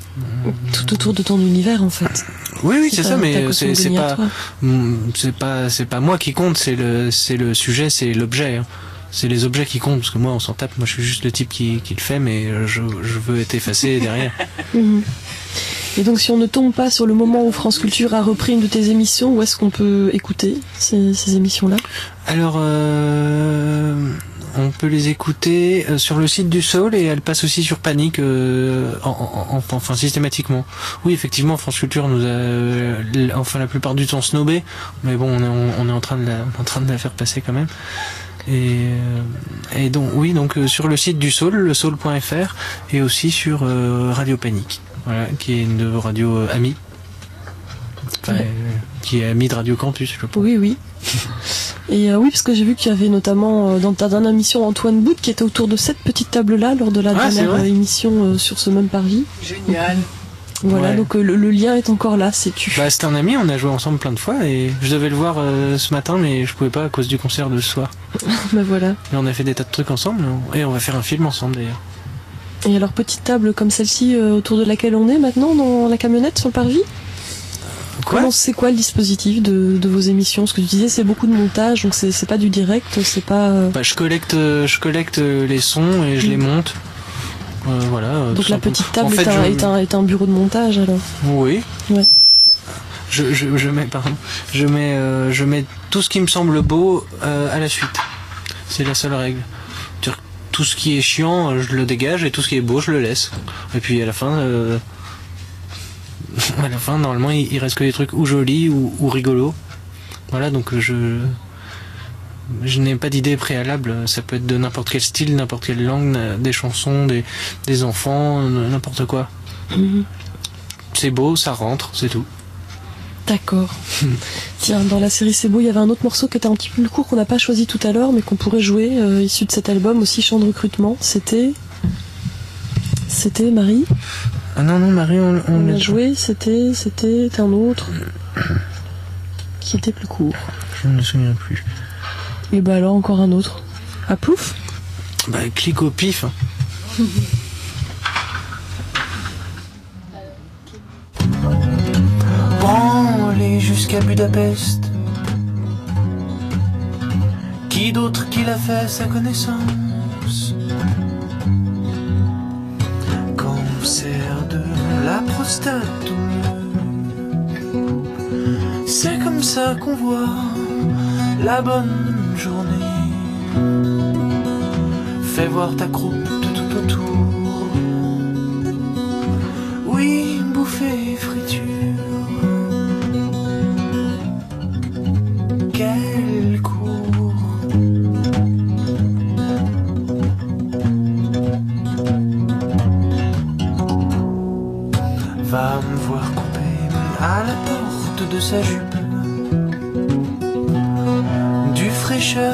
Tout autour de ton univers, en fait. Oui, oui, C'est c'est ta- ça, ta mais caution c'est c'est gagnée à pas, toi. mm, c'est pas, c'est pas moi qui compte, c'est le, c'est le sujet, c'est l'objet. hein. C'est les objets qui comptent, parce que moi, on s'en tape. Moi, je suis juste le type qui, qui le fait, mais je, je veux être effacé derrière. Mhm. Et donc, si on ne tombe pas sur le moment où France Culture a repris une de tes émissions, où est-ce qu'on peut écouter ces, ces émissions-là? Alors, euh, on peut les écouter euh, sur le site du Soul et elles passent aussi sur Panic, euh, en, en- en- enfin systématiquement. Oui, effectivement, France Culture nous a, euh, l- enfin la plupart du temps snobé, mais bon, on est, on, on est en train de la, on est en train de la faire passer quand même. Et, euh, et donc, oui, donc euh, sur le site du Soul, le soul point f r, et aussi sur euh, Radio Panic, voilà, qui est une de vos radios euh, amies, enfin, Ouais. euh, qui est amie de Radio Campus, je pense. Oui, oui. Et euh, oui, parce que j'ai vu qu'il y avait notamment euh, dans ta dernière émission Antoine Bout qui était autour de cette petite table-là lors de la Ah, c'est dernière vrai euh, émission euh, sur ce même parvis. Génial. Voilà, Ouais. donc euh, le, le lien est encore là, sais-tu. Bah, c'est un ami, on a joué ensemble plein de fois et je devais le voir euh, ce matin, mais je pouvais pas à cause du concert de ce soir. Bah voilà. Mais on a fait des tas de trucs ensemble et on va faire un film ensemble d'ailleurs. Et alors, petite table comme celle-ci euh, autour de laquelle on est maintenant dans la camionnette sur le parvis. Quoi Comment c'est quoi le dispositif de, de vos émissions? Ce que tu disais, c'est beaucoup de montage, donc c'est c'est pas du direct, c'est pas. euh, Bah, je collecte, euh, je collecte euh, les sons et je les monte. Euh, voilà. euh, Donc tout la simplement. petite table En fait, est, un, je- est, un, est un bureau de montage alors. Oui. Ouais. Je, je, je mets, pardon, je mets, euh, je mets tout ce qui me semble beau euh, à la suite. C'est la seule règle. C'est-à-dire que tout ce qui est chiant, euh, je le dégage et tout ce qui est beau, je le laisse. Et puis à la fin, euh, à la fin, normalement, il, il reste que des trucs ou jolis ou, ou rigolos. Voilà, donc euh, je, je n'ai pas d'idée préalable. Ça peut être de n'importe quel style, n'importe quelle langue, na- des chansons, des, des enfants, n- n'importe quoi. Mhm. C'est beau, ça rentre, c'est tout. D'accord. Tiens, dans la série C'est beau, il y avait un autre morceau qui était un petit peu plus court qu'on n'a pas choisi tout à l'heure, mais qu'on pourrait jouer, euh, issu de cet album aussi, Chant de recrutement. C'était. C'était Marie. Ah non, non, Marie, on, on On l'a l'a joué, c'était. C'était un autre. Qui était plus court. Je ne me souviens plus. Et bah alors encore un autre. À plouf. Bah, clique au pif. hein. Branlé jusqu'à Budapest. Qui d'autre qu'il a fait sa connaissance? Cancer de la prostate. C'est comme ça qu'on voit la bonne journée. Fais voir ta croûte tout autour. Oui, bouffer friture. Quel cours. Va me voir couper à la porte de sa jupe du fraîcheur,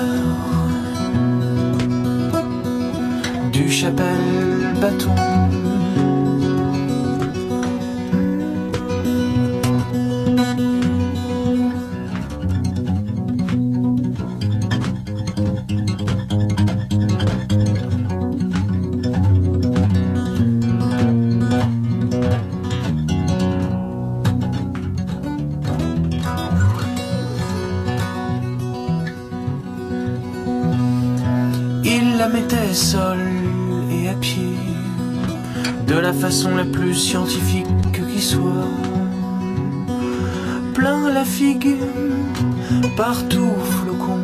du chapelle bâton. Il la mettait seule et à pied, de la façon la plus scientifique qui soit. Plein la figue, partout flocon.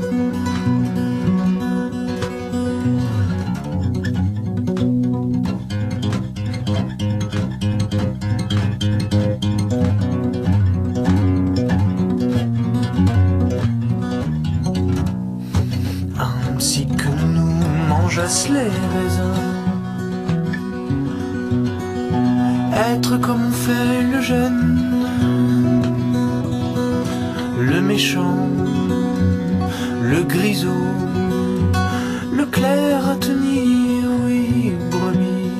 Ainsi que nous mangeassent les raisins. Être comme on fait le jeune, le méchant, le grisot, le clair à tenir, oui, brebis.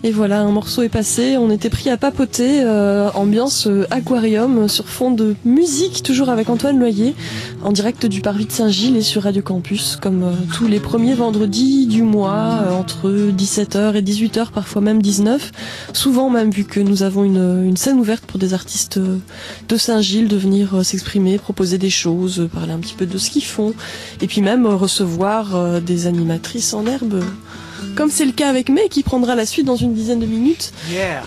Et voilà, un morceau est passé, on était pris à papoter, euh, ambiance euh, aquarium, sur fond de musique, toujours avec Antoine Loyer, en direct du Parvis de Saint-Gilles et sur Radio Campus, comme euh, tous les premiers vendredis du mois, euh, entre dix-sept heures et dix-huit heures, parfois même dix-neuf. Souvent même, vu que nous avons une, une scène ouverte pour des artistes euh, de Saint-Gilles, de venir euh, s'exprimer, proposer des choses, euh, parler un petit peu de ce qu'ils font, et puis même euh, recevoir euh, des animatrices en herbe, comme c'est le cas avec May, qui prendra la suite dans une dizaine de minutes. Yeah.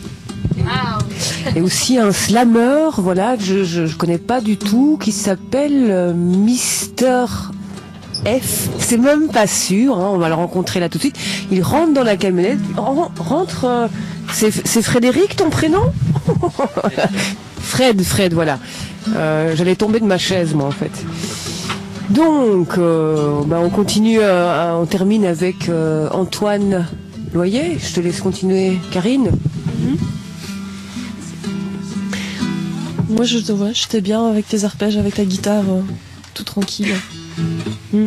Et aussi un slammer, voilà, que je, je, je connais pas du tout, qui s'appelle euh, Mister F. C'est même pas sûr, hein, on va le rencontrer là tout de suite. Il rentre dans la camionnette, ren- rentre. Euh, c'est, c'est Frédéric ton prénom? Fred, Fred, voilà. Euh, j'allais tomber de ma chaise, moi, en fait. Donc, euh, bah, on continue, euh, on termine avec euh, Antoine Loyer. Je te laisse continuer, Karine. Mm-hmm. Moi, je te vois, j'étais bien avec tes arpèges, avec ta guitare, euh, tout tranquille. Mm.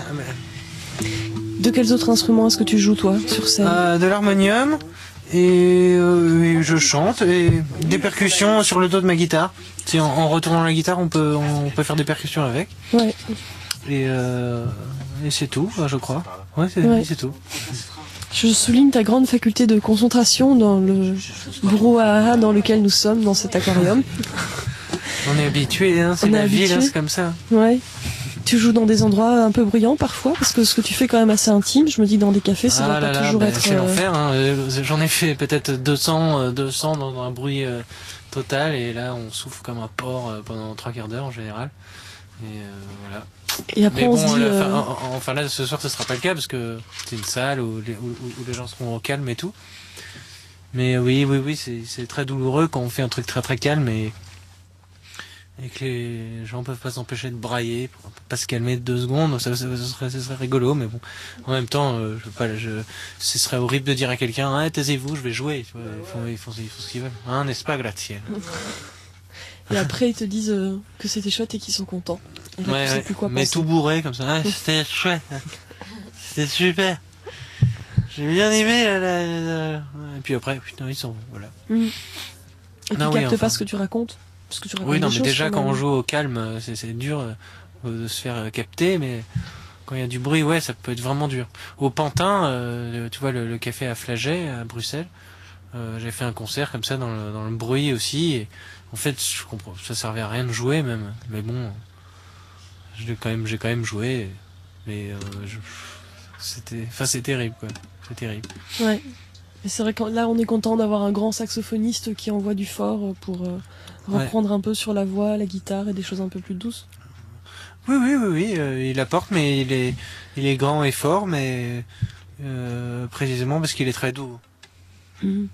De quels autres instruments est-ce que tu joues, toi, sur scène? Euh, de l'harmonium, et, euh, et je chante, et des percussions sur le dos de ma guitare. Si en, en retournant la guitare, on peut, on peut faire des percussions avec. Ouais. Et, euh, et c'est tout, je crois. Ouais, c'est, Ouais. c'est tout. Je souligne ta grande faculté de concentration dans le brouhaha dans lequel nous sommes, dans cet aquarium. On est habitué, hein, c'est On est la ville, habitué. hein, c'est comme ça. Ouais. Tu joues dans des endroits un peu bruyants parfois, parce que ce que tu fais quand même assez intime. Je me dis que dans des cafés, ça Ah va là pas là, toujours bah, être. c'est euh, l'enfer. Hein. Euh, J'en ai fait peut-être deux cents, euh, deux cents dans un bruit euh, total, et là on souffle comme un porc euh, pendant trois quarts d'heure en général. Et euh, voilà. Et après, Mais on bon, se dit. là, euh, enfin, en- en- enfin là, ce soir, ce sera pas le cas parce que c'est une salle où les, où, où les gens seront au calme et tout. Mais oui, oui, oui, c'est c'est très douloureux quand on fait un truc très très calme et, et que les gens peuvent pas s'empêcher de brailler pour pas se calmer deux secondes. Ça, ça, ça serait, ça serait rigolo, mais bon, en même temps, euh, je veux pas, je, ce serait horrible de dire à quelqu'un, ah, taisez-vous, je vais jouer. Tu vois, ils font, ils font, ils font ce qu'ils veulent. Hein, n'est-ce pas, grazie? Et après, ils te disent euh, que c'était chouette et qu'ils sont contents. Et là, Ouais, tu sais ouais. plus quoi Mais penser. tout bourré comme ça. Ah, c'était chouette. C'était super. J'ai bien aimé. La, la, la- Et puis après, putain, ils sont voilà. Mm. Et tu Non, captes oui, pas enfin. ce que tu racontes, parce que tu racontes Oui, non, des mais choses, déjà quand quand on même. joue au calme, euh, c'est c'est dur euh, de se faire euh, capter, mais quand il y a du bruit, ouais, ça peut être vraiment dur. Au Pantin, euh, tu vois, le, le café à Flagey à Bruxelles, euh, j'ai fait un concert comme ça dans le, dans le bruit aussi. Et en fait, je comprends, ça servait à rien de jouer même, mais bon, j'ai quand même, j'ai quand même joué, mais euh, je- c'était, enfin, c'est terrible, quoi. C'est terrible. Ouais. Et c'est vrai que là, on est content d'avoir un grand saxophoniste qui envoie du fort euh, pour euh, reprendre un peu sur la voix, la guitare et des choses un peu plus douces. Oui, oui, oui, oui, euh, il apporte, mais il est, il est grand et fort, mais euh, précisément parce qu'il est très doux. Mhm.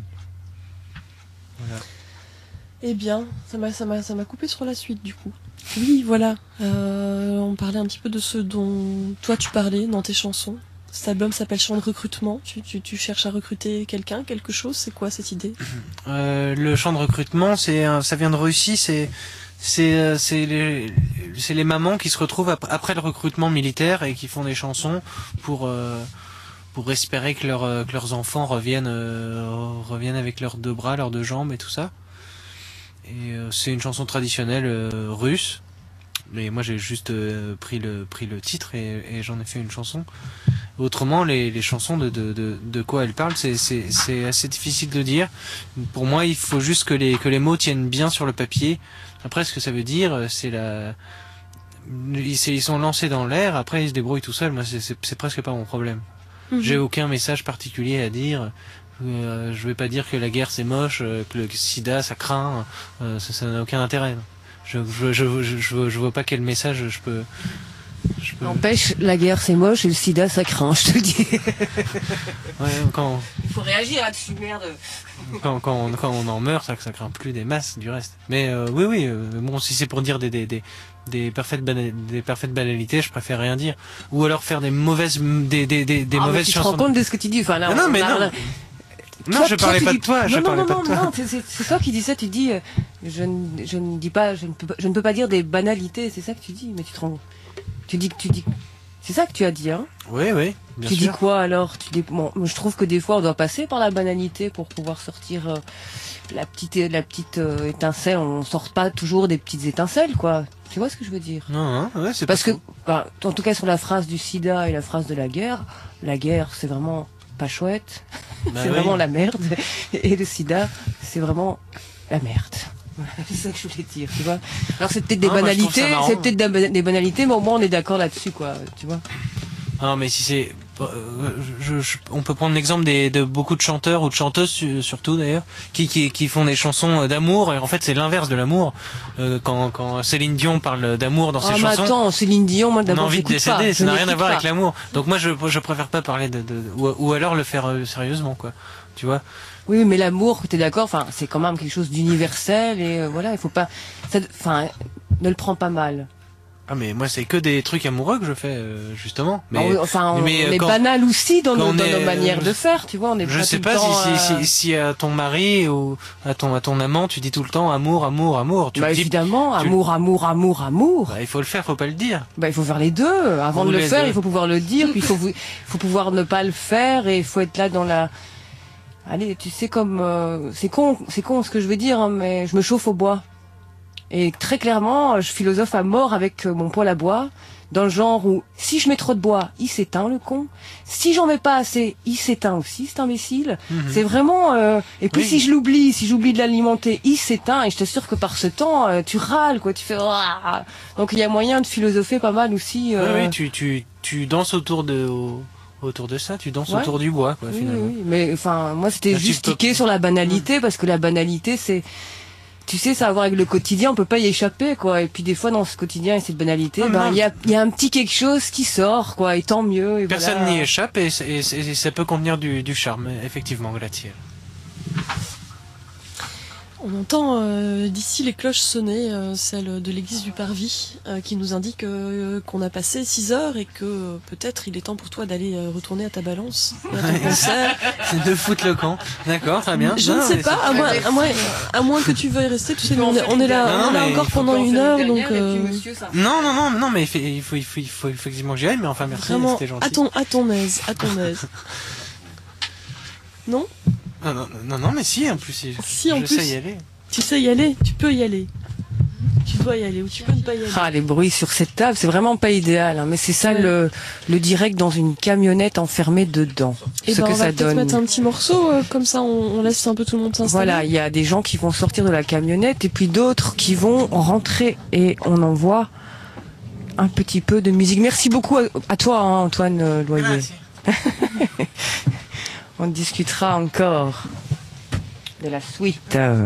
Voilà. Eh bien, ça m'a, ça m'a, ça m'a coupé sur la suite du coup. Oui, voilà. Euh, on parlait un petit peu de ce dont toi tu parlais dans tes chansons. Cet album s'appelle Chant de recrutement. Tu, tu, tu cherches à recruter quelqu'un, quelque chose. C'est quoi cette idée? Euh, le champ de recrutement, c'est, un- ça vient de Russie. C'est, c'est, euh, c'est les, c'est les mamans qui se retrouvent ap- après le recrutement militaire et qui font des chansons pour, euh, pour espérer que, leur, euh, que leurs enfants reviennent, euh, reviennent avec leurs deux bras, leurs deux jambes et tout ça. Et euh, c'est une chanson traditionnelle euh, russe. Mais moi j'ai juste euh, pris le pris le titre et, et j'en ai fait une chanson. Autrement, les, les chansons de, de, de, de quoi elles parlent, c'est, c'est, c'est assez difficile de dire. Pour moi, il faut juste que les, que les mots tiennent bien sur le papier. Après, ce que ça veut dire, c'est la... Ils, c'est- ils sont lancés dans l'air, après ils se débrouillent tout seuls. Moi, c'est, c'est, c'est presque pas mon problème. Mhm. J'ai aucun message particulier à dire. Euh, je vais pas dire que la guerre c'est moche, euh, que le sida ça craint. Euh, ça, ça n'a aucun intérêt. Je, je, je, je, je, vois- je vois pas quel message je peux... Je peux... N'empêche, la guerre c'est moche et le sida ça craint, je te le dis. Ouais, quand... Il faut réagir là-dessus, merde. Quand, quand, on, quand on en meurt, ça, ça craint plus des masses du reste. Mais euh, oui, oui, euh, bon, si c'est pour dire des, des, des, des, parfaites bana- des parfaites banalités, je préfère rien dire. Ou alors faire des mauvaises, des, des, des, des Ah, mais mauvaises tu te chansons. rends compte de ce que tu dis, enfin, là, Ah non, on mais a- non. Non, Toi- je toi, parlais tu pas dis- de toi, je non, parlais non, pas non, de toi. non, c'est- c'est c'est toi qui dis ça, tu dis, euh, je, ne, je ne dis pas, je ne peux pas, je ne peux pas dire des banalités, c'est ça que tu dis, mais tu te rends, tu dis que tu dis, C'est ça que tu as dit, hein? Oui, oui, bien Tu sûr. dis quoi alors? Tu dis, bon, je trouve que des fois on doit passer par la banalité pour pouvoir sortir euh, la petite, la petite euh, étincelle. On sort pas toujours des petites étincelles, quoi. Tu vois ce que je veux dire? Non, non, ouais, c'est Parce pas que, bah, en tout cas sur la phrase du sida et la phrase de la guerre, la guerre c'est vraiment pas chouette, Bah c'est oui. vraiment la merde, et le sida c'est vraiment la merde. C'est ça que je voulais dire, tu vois. Alors c'est peut-être des Ah, moi, je trouve ça banalités, marrant. c'est peut-être des des banalités, mais au moins on est d'accord là-dessus, quoi, tu vois. Non, mais si c'est, euh, je, je- on peut prendre l'exemple des, de beaucoup de chanteurs ou de chanteuses su- surtout d'ailleurs, qui, qui, qui font des chansons d'amour. Et en fait, c'est l'inverse de l'amour. Euh, quand, quand Céline Dion parle d'amour dans Ah, ses mais chansons, attends, Céline Dion, moi on a d'abord envie de j'écoute pas. décéder. Je Ça n'a rien à n'écoute voir pas. avec l'amour. Donc moi, je, je préfère pas parler de, de, ou, ou alors le faire euh, sérieusement, quoi. Tu vois. Oui, mais l'amour, t'es d'accord, enfin, c'est quand même quelque chose d'universel et euh, voilà, il faut pas, ça- enfin, ne le prends pas mal. Ah mais moi, c'est que des trucs amoureux que je fais euh, justement. Mais Ah oui, enfin, on, mais, on est quand- banal aussi dans, quand nos, on dans est, nos manières euh, de faire, tu vois, on est je pas sais tout pas le si, temps, si, euh, si, si à ton mari ou à ton, à ton amant, tu dis tout le temps amour, amour, amour. Tu bah le dis, évidemment, tu- amour, amour, amour, amour. bah, il faut le faire, faut pas le dire. Bah il faut faire les deux. Avant Ou de le les faire, deux. il faut pouvoir le dire, puis il faut, vous- faut pouvoir ne pas le faire et il faut être là dans la. Allez, tu sais comme euh, c'est con, c'est con ce que je veux dire, hein, mais je me chauffe au bois. Et très clairement, je philosophe à mort avec euh, mon poêle à bois, dans le genre où si je mets trop de bois, il s'éteint le con. Si j'en mets pas assez, il s'éteint aussi, c'est imbécile. Mhm. C'est vraiment. euh, Et puis Oui. si je l'oublie, si j'oublie de l'alimenter, il s'éteint. Et je t'assure que par ce temps, euh, tu râles, quoi. Tu fais. Ouah. Donc il y a moyen de philosopher pas mal aussi. euh, Oui, oui, tu, tu, tu danses autour de, au- autour de ça, tu danses Ouais. autour du bois, quoi, Oui, finalement. oui, mais enfin, moi c'était Ah, tu juste peux- tiquer sur la banalité parce que la banalité c'est, tu sais, ça a à voir avec le quotidien, on peut pas y échapper, quoi. Et puis des fois dans ce quotidien et cette banalité, Ah, ben non. il y a, il y a un petit quelque chose qui sort, quoi. Et tant mieux. Et Personne voilà. n'y échappe et, et- et ça peut contenir du, du charme, effectivement, Glatiel. On entend euh, d'ici les cloches sonner, euh, celle de l'église du Parvis, euh, qui nous indique euh, qu'on a passé six heures et que euh, peut-être il est temps pour toi d'aller euh, retourner à ta balance, et à ton concert. C'est de foutre le camp. D'accord, très bien. Je Non, ne sais mais pas, à moins, à, moins, à moins que tu veuilles rester, tu sais, nous, on, est, on est là, Non, on est là mais encore il faut pendant une heure, donc euh, c'est- Non, non, non, non, mais il faut, il faut, il faut, il faut effectivement que j'y aille, mais enfin, merci, vraiment c'était gentil. à ton, à ton aise, à ton aise. Non? Non, non, non, non, mais si, en plus, si, Si, en je plus. sais y aller. Tu sais y aller, tu peux y aller. Tu dois y aller ou tu peux ne pas y aller. Ah, les bruits sur cette table, c'est vraiment pas idéal, hein, mais c'est ça Ouais. le, le direct dans une camionnette enfermée dedans. Et ce ben, que on va ça peut-être donne. mettre un petit morceau, euh, comme ça on, on laisse un peu tout le monde s'installer. Voilà, il y a des gens qui vont sortir de la camionnette et puis d'autres qui vont rentrer et on envoie un petit peu de musique. Merci beaucoup à, à toi, hein, Antoine euh, Loyer. On discutera encore de la suite. euh.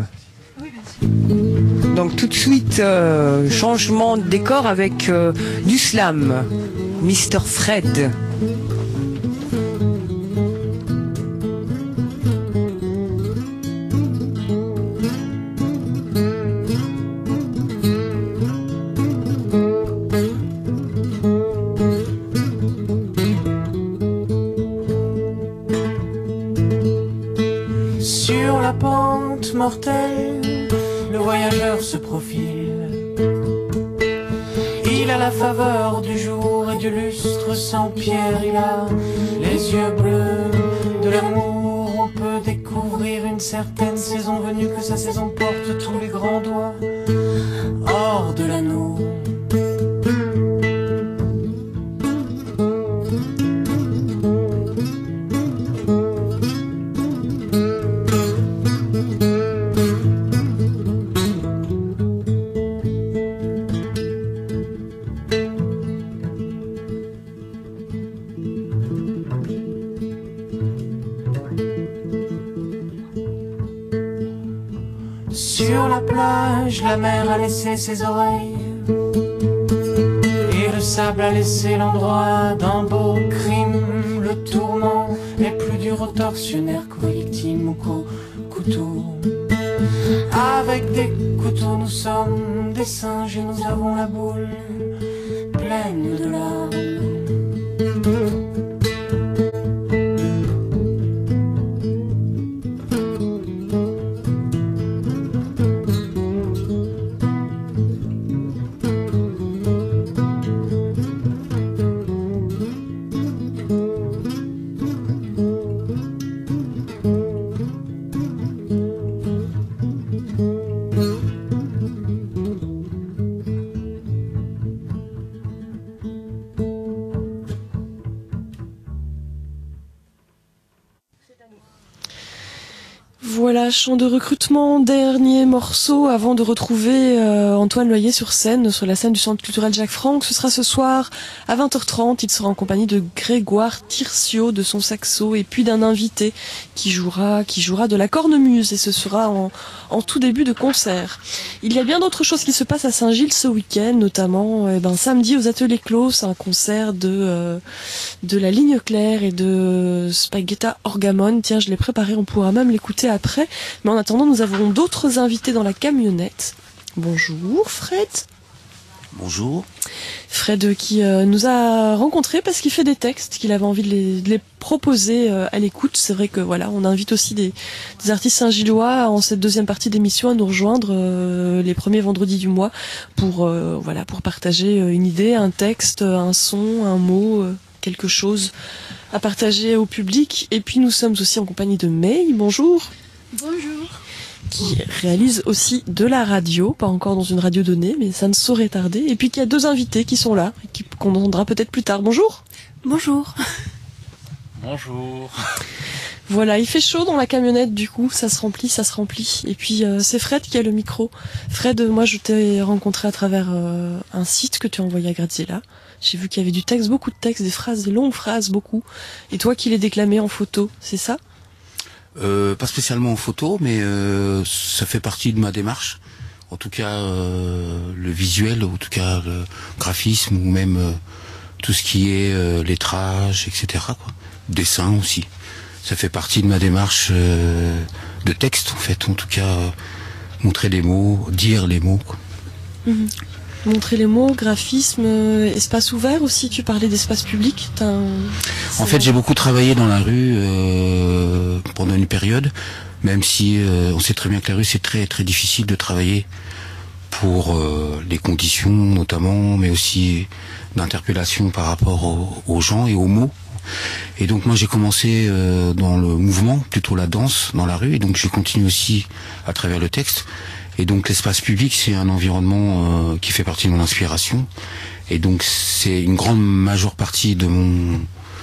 Donc tout de suite, euh, changement de décor avec euh, du slam. mister Fred. Sur la pente mortelle, le voyageur se profile. Il a la faveur du jour et du lustre sans pierre. Il a les yeux bleus de l'amour. On peut découvrir une certaine saison venue, que sa saison porte tous les grands doigts hors de l'anneau. Sur la plage, la mer a laissé ses oreilles et le sable a laissé l'endroit d'un beau crime. Le tourment est plus dur au tortionnaire qu'aux victimes ou qu'au couteau. Avec des couteaux, nous sommes des singes et nous avons la boule pleine de larmes. Voilà, chant de recrutement, dernier morceau avant de retrouver euh, Antoine Loyer sur scène, sur la scène du Centre culturel Jacques Franck. Ce sera ce soir à vingt heures trente. Il sera en compagnie de Grégoire Tircio de son saxo et puis d'un invité qui jouera, qui jouera de la cornemuse et ce sera en, en tout début de concert. Il y a bien d'autres choses qui se passent à Saint-Gilles ce week-end, notamment eh ben, samedi aux Ateliers Clos, c'est un concert de, euh, de la Ligne Claire et de Spagetta Orgamon. Tiens, je l'ai préparé, on pourra même l'écouter après. Mais en attendant, nous avons d'autres invités dans la camionnette. Bonjour Fred. Bonjour. Fred qui euh, nous a rencontrés parce qu'il fait des textes, qu'il avait envie de les, de les proposer euh, à l'écoute. C'est vrai que voilà, on invite aussi des, des artistes saint-gillois en cette deuxième partie d'émission à nous rejoindre euh, les premiers vendredis du mois pour euh, voilà pour partager une idée, un texte, un son, un mot, euh, quelque chose à partager au public. Et puis nous sommes aussi en compagnie de May. Bonjour. Bonjour. Qui réalise aussi de la radio, pas encore dans une radio donnée, mais ça ne saurait tarder. Et puis qu'il y a deux invités qui sont là, et qui, qu'on entendra peut-être plus tard. Bonjour. Bonjour. Bonjour. Voilà, il fait chaud dans la camionnette, du coup, ça se remplit, ça se remplit. Et puis euh, c'est Fred qui a le micro. Fred, moi je t'ai rencontré à travers euh, un site que tu as envoyé à Grazilla. J'ai vu qu'il y avait du texte, beaucoup de textes, des phrases, des longues phrases, beaucoup. Et toi qui les déclamais en photo, c'est ça ? Euh, pas spécialement en photo, mais euh, ça fait partie de ma démarche. En tout cas, euh, le visuel, en tout cas le graphisme, ou même euh, tout ce qui est euh, lettrage, et cetera, quoi. Dessin aussi. Ça fait partie de ma démarche euh, de texte, en fait. En tout cas, euh, montrer les mots, dire les mots, quoi. Mmh. Montrer les mots, graphisme, euh, espace ouvert aussi, tu parlais d'espace public. T'as un... En fait, j'ai beaucoup travaillé dans la rue euh, pendant une période, même si euh, on sait très bien que la rue, c'est très très difficile de travailler pour euh, les conditions notamment, mais aussi d'interpellation par rapport aux, aux gens et aux mots. Et donc moi j'ai commencé euh, dans le mouvement, plutôt la danse dans la rue, et donc j'ai continué aussi à travers le texte. Et donc l'espace public, c'est un environnement euh, qui fait partie de mon inspiration. Et donc c'est une grande majeure partie de mon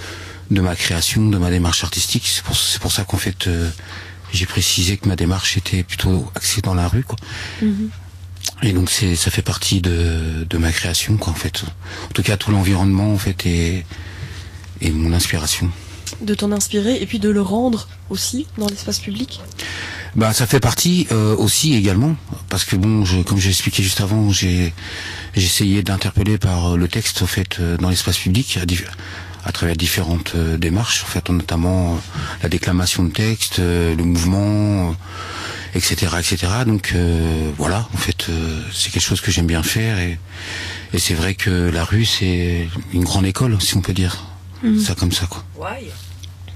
de ma création, de ma démarche artistique. C'est pour, c'est pour ça qu'en fait euh, j'ai précisé que ma démarche était plutôt axée dans la rue, quoi. Mm-hmm. Et donc c'est ça fait partie de de ma création, quoi, en fait. En tout cas tout l'environnement en fait est est mon inspiration. De t'en inspirer et puis de le rendre aussi dans l'espace public. Bah ça fait partie euh, aussi également parce que bon, je, comme j'ai expliqué juste avant, j'ai j'ai essayé d'interpeller par le texte en fait euh, dans l'espace public à, à travers différentes euh, démarches, en fait, notamment euh, la déclamation de texte, euh, le mouvement, euh, et cetera, et cetera. Donc euh, voilà, en fait, euh, c'est quelque chose que j'aime bien faire et et c'est vrai que la rue c'est une grande école, si on peut dire mmh. ça comme ça, quoi. Ouais. Pourquoi ?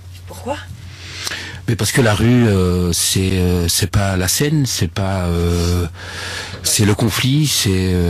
Mais parce que la rue, euh, c'est euh, c'est pas la scène, c'est pas euh, c'est le conflit, c'est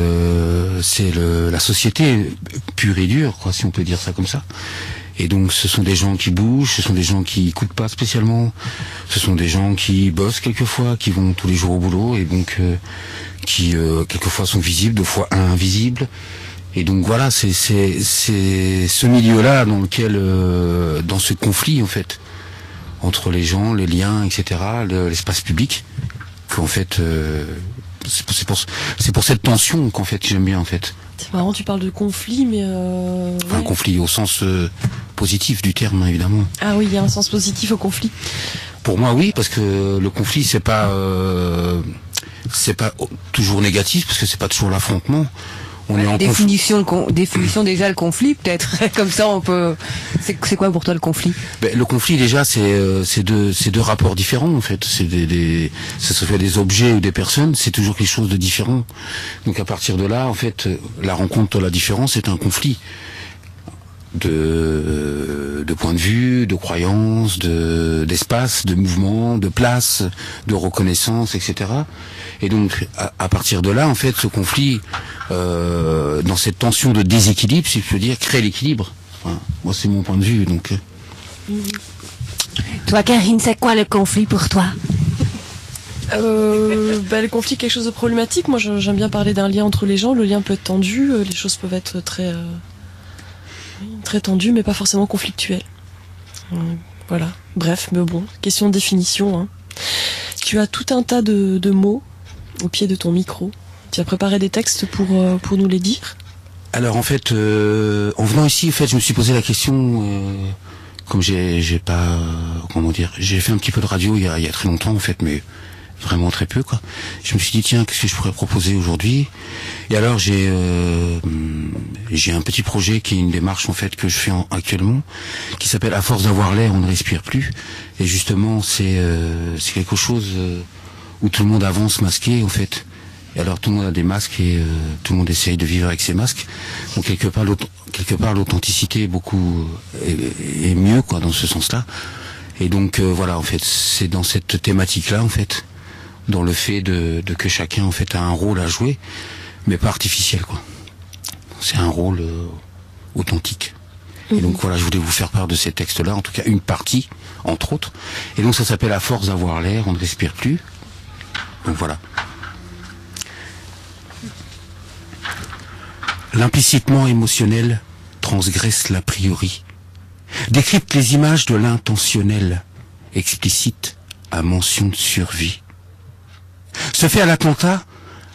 euh, c'est le la société pure et dure, quoi, si on peut dire ça comme ça. Et donc ce sont des gens qui bougent, ce sont des gens qui écoutent pas spécialement, ce sont des gens qui bossent quelquefois, qui vont tous les jours au boulot et donc euh, qui euh, quelquefois sont visibles, deux fois invisibles. Et donc voilà, c'est c'est c'est ce milieu-là dans lequel euh, dans ce conflit en fait entre les gens, les liens, et cetera, le, l'espace public, qu'en fait, euh, c'est, pour, c'est, pour, c'est pour cette tension qu'en fait j'aime bien en fait. C'est marrant, tu parles de conflit, mais euh, enfin, ouais. conflit au sens euh, positif du terme, évidemment. Ah oui, il y a un sens positif au conflit. Pour moi, oui, parce que le conflit, c'est pas, euh, c'est pas toujours négatif, parce que c'est pas toujours l'affrontement. On est en définition, con, définition déjà le conflit peut-être. Comme ça on peut. C'est, c'est quoi pour toi le conflit ? Ben, le conflit déjà c'est euh, c'est deux c'est deux rapports différents en fait. C'est des, des ça se fait des objets ou des personnes. C'est toujours quelque chose de différent. Donc à partir de là en fait la rencontre de la différence est un conflit de de point de vue, de croyances, de d'espace, de mouvement, de place, de reconnaissance, et cetera. Et donc à, à partir de là en fait ce conflit Euh, dans cette tension de déséquilibre, si je peux dire, crée l'équilibre. Enfin, moi, c'est mon point de vue, donc. Mmh. Toi, Karine, c'est quoi le conflit pour toi ? euh, bah, le conflit, quelque chose de problématique. Moi, j'aime bien parler d'un lien entre les gens. Le lien peut être tendu, les choses peuvent être très, euh, très tendues, mais pas forcément conflictuelles. Euh, voilà. Bref, mais bon, question de définition. Hein. tu as tout un tas de, de mots au pied de ton micro. Tu as préparé des textes pour, euh, pour nous les dire ? Alors en fait, euh, en venant ici, en fait, je me suis posé la question, euh, comme j'ai, j'ai pas, euh, comment dire, j'ai fait un petit peu de radio il y a, il y a très longtemps en fait, mais vraiment très peu quoi. Je me suis dit tiens, qu'est-ce que je pourrais proposer aujourd'hui ? Et alors j'ai, euh, j'ai un petit projet qui est une démarche en fait que je fais en, actuellement, qui s'appelle À force d'avoir l'air, on ne respire plus. Et justement, c'est, euh, c'est quelque chose euh, où tout le monde avance masqué en fait. Et alors tout le monde a des masques et euh, tout le monde essaye de vivre avec ses masques. Donc quelque part, quelque part l'authenticité est beaucoup est, est mieux quoi dans ce sens-là. Et donc euh, voilà en fait c'est dans cette thématique-là en fait, dans le fait de, de que chacun en fait a un rôle à jouer, mais pas artificiel quoi. C'est un rôle euh, authentique. Et donc voilà, je voulais vous faire part de ces textes-là, en tout cas une partie entre autres. Et donc ça s'appelle À force d'avoir l'air, on ne respire plus. Donc voilà. L'implicitement émotionnel transgresse l'a priori, décrypte les images de l'intentionnel, explicite à mention de survie. Se fait à l'attentat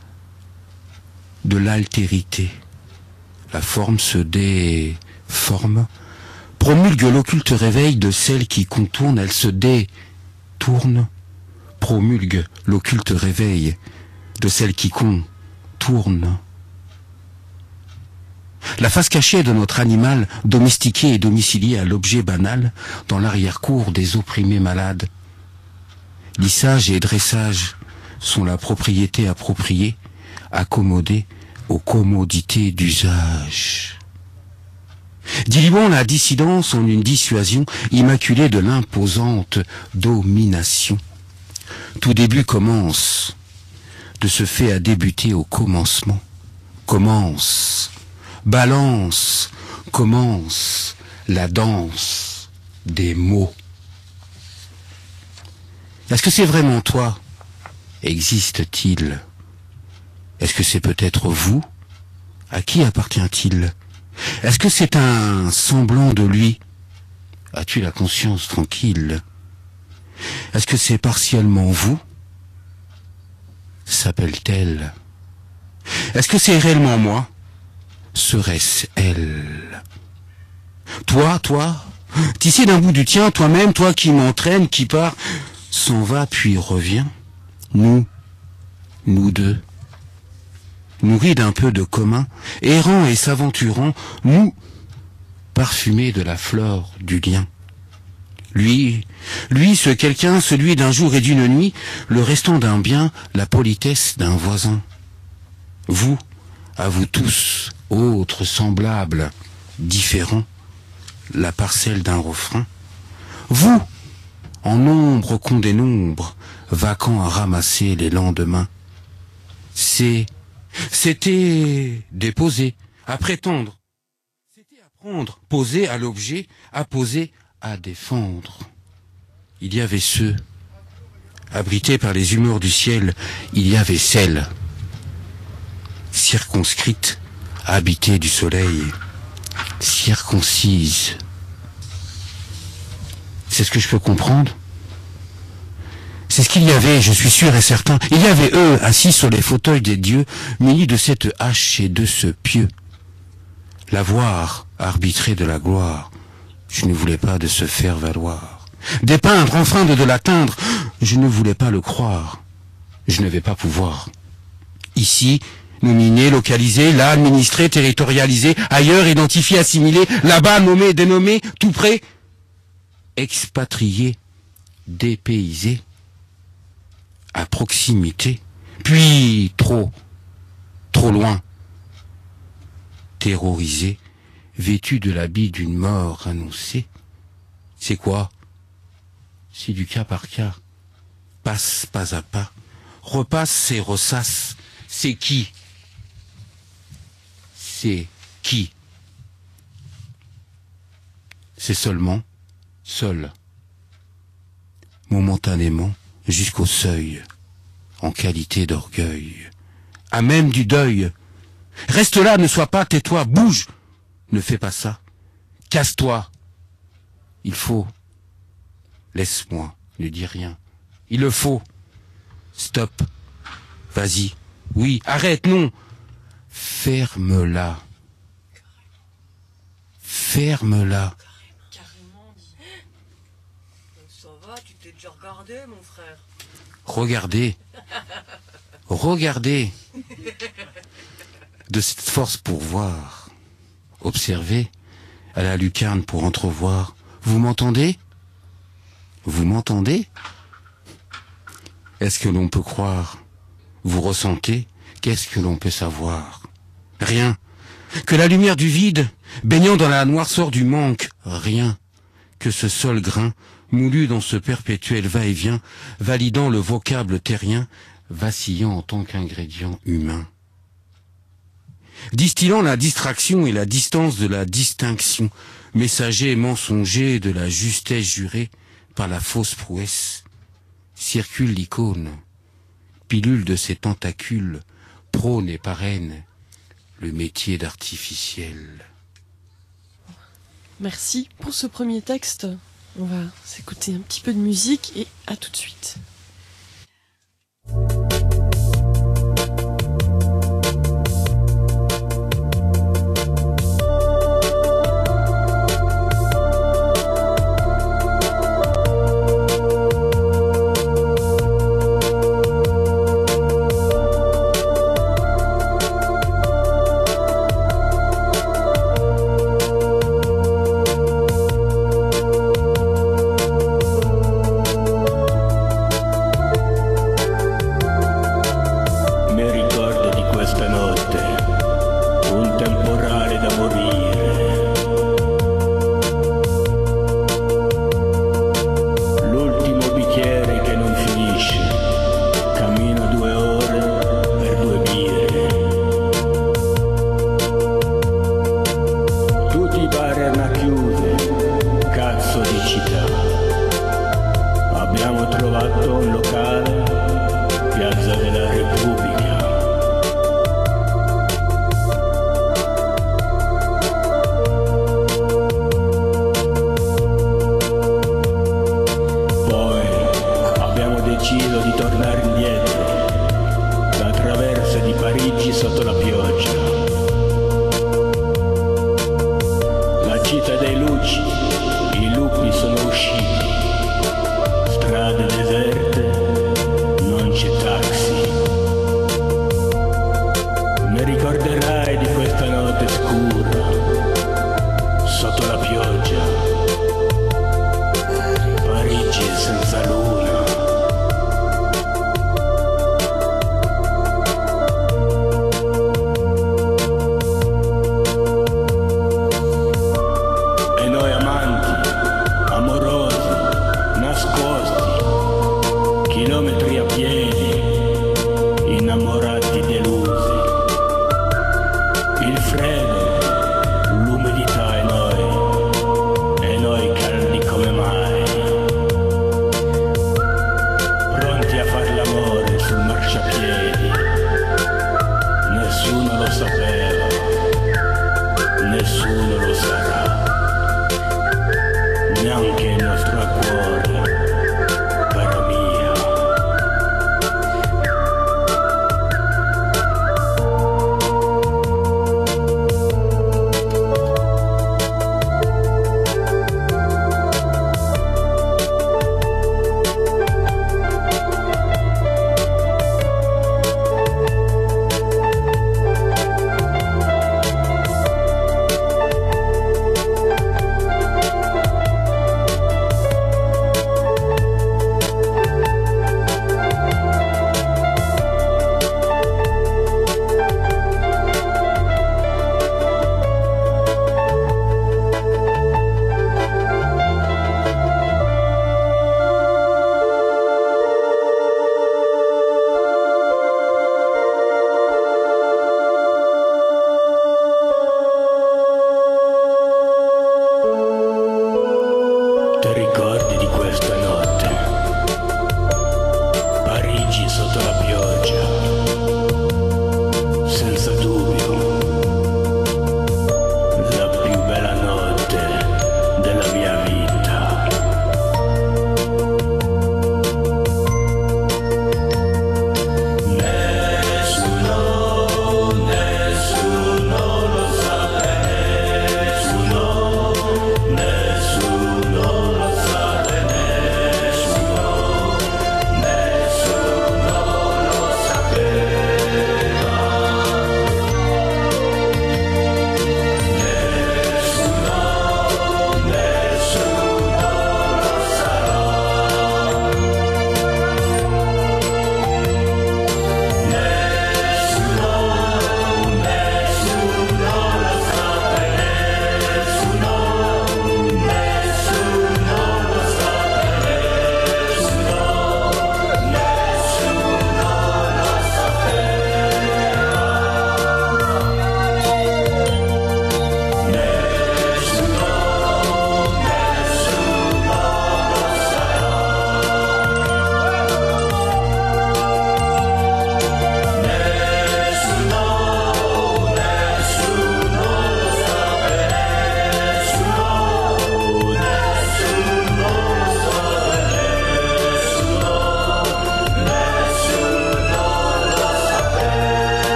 de l'altérité. La forme se déforme, promulgue l'occulte réveil de celle qui contourne, elle se détourne, promulgue l'occulte réveil de celle qui contourne. La face cachée de notre animal, domestiqué et domicilié à l'objet banal, dans l'arrière-cour des opprimés malades. Lissage et dressage sont la propriété appropriée, accommodée aux commodités d'usage. Diluant la dissidence en une dissuasion immaculée de l'imposante domination. Tout début commence, de ce fait à débuter au commencement. Commence. Balance, commence la danse des mots. Est-ce que c'est vraiment toi ? Existe-t-il ? Est-ce que c'est peut-être vous ? À qui appartient-il ? Est-ce que c'est un semblant de lui ? As-tu la conscience tranquille ? Est-ce que c'est partiellement vous ? S'appelle-t-elle ? Est-ce que c'est réellement moi ? Serait-ce elle ? Toi, toi, tissé d'un bout du tien, toi-même, toi qui m'entraîne, qui part, s'en va puis revient. Nous, nous deux, nourris d'un peu de commun, errant et s'aventurant, nous, parfumés de la flore du lien. Lui, lui, ce quelqu'un, celui d'un jour et d'une nuit, le restant d'un bien, la politesse d'un voisin. Vous, à vous tous, autres semblables, différents, la parcelle d'un refrain. Vous, en nombre qu'on dénombre, vacants à ramasser les lendemains. C'est, c'était déposer, à prétendre. C'était à prendre, poser à l'objet, à poser, à défendre. Il y avait ceux, abrités par les humeurs du ciel, il y avait celles, circonscrites, habitées du soleil, circoncises. C'est ce que je peux comprendre. C'est ce qu'il y avait, je suis sûr et certain. Il y avait eux, assis sur les fauteuils des dieux, munis de cette hache et de ce pieu. La voir, arbitrer de la gloire, je ne voulais pas de se faire valoir. Dépeindre, enfin de, de l'atteindre, je ne voulais pas le croire. Je ne vais pas pouvoir. Ici, nominé, localisé, là, administré, territorialisé, ailleurs, identifié, assimilé, là-bas, nommé, dénommé, tout près, expatrié, dépaysé, à proximité, puis trop, trop loin, terrorisé, vêtu de l'habit d'une mort annoncée. C'est quoi? C'est du cas par cas, passe pas à pas, repasse et ressasse. C'est qui? C'est qui? C'est seulement, seul, momentanément, jusqu'au seuil, en qualité d'orgueil, à même du deuil. Reste là, ne sois pas, tais-toi, bouge, ne fais pas ça, casse-toi. Il faut, laisse-moi, ne dis rien, il le faut, Stop. Vas-y. Oui, arrête, non. Ferme-la. Ferme-la. Carrément dit. Ça va, tu t'es déjà regardé, mon frère. Regardez. Regardez. De cette force pour voir. Observez. À la lucarne pour entrevoir. Vous m'entendez? Vous m'entendez? Est-ce que l'on peut croire? Vous ressentez? Qu'est-ce que l'on peut savoir? Rien. Que la lumière du vide, baignant dans la noirceur du manque. Rien. Que ce seul grain, moulu dans ce perpétuel va-et-vient, validant le vocable terrien, vacillant en tant qu'ingrédient humain. Distillant la distraction et la distance de la distinction, messager et mensonger de la justesse jurée par la fausse prouesse, circule l'icône, pilule de ses tentacules, prône et parraine le métier d'artificiel. Merci pour ce premier texte. On va s'écouter un petit peu de musique et à tout de suite.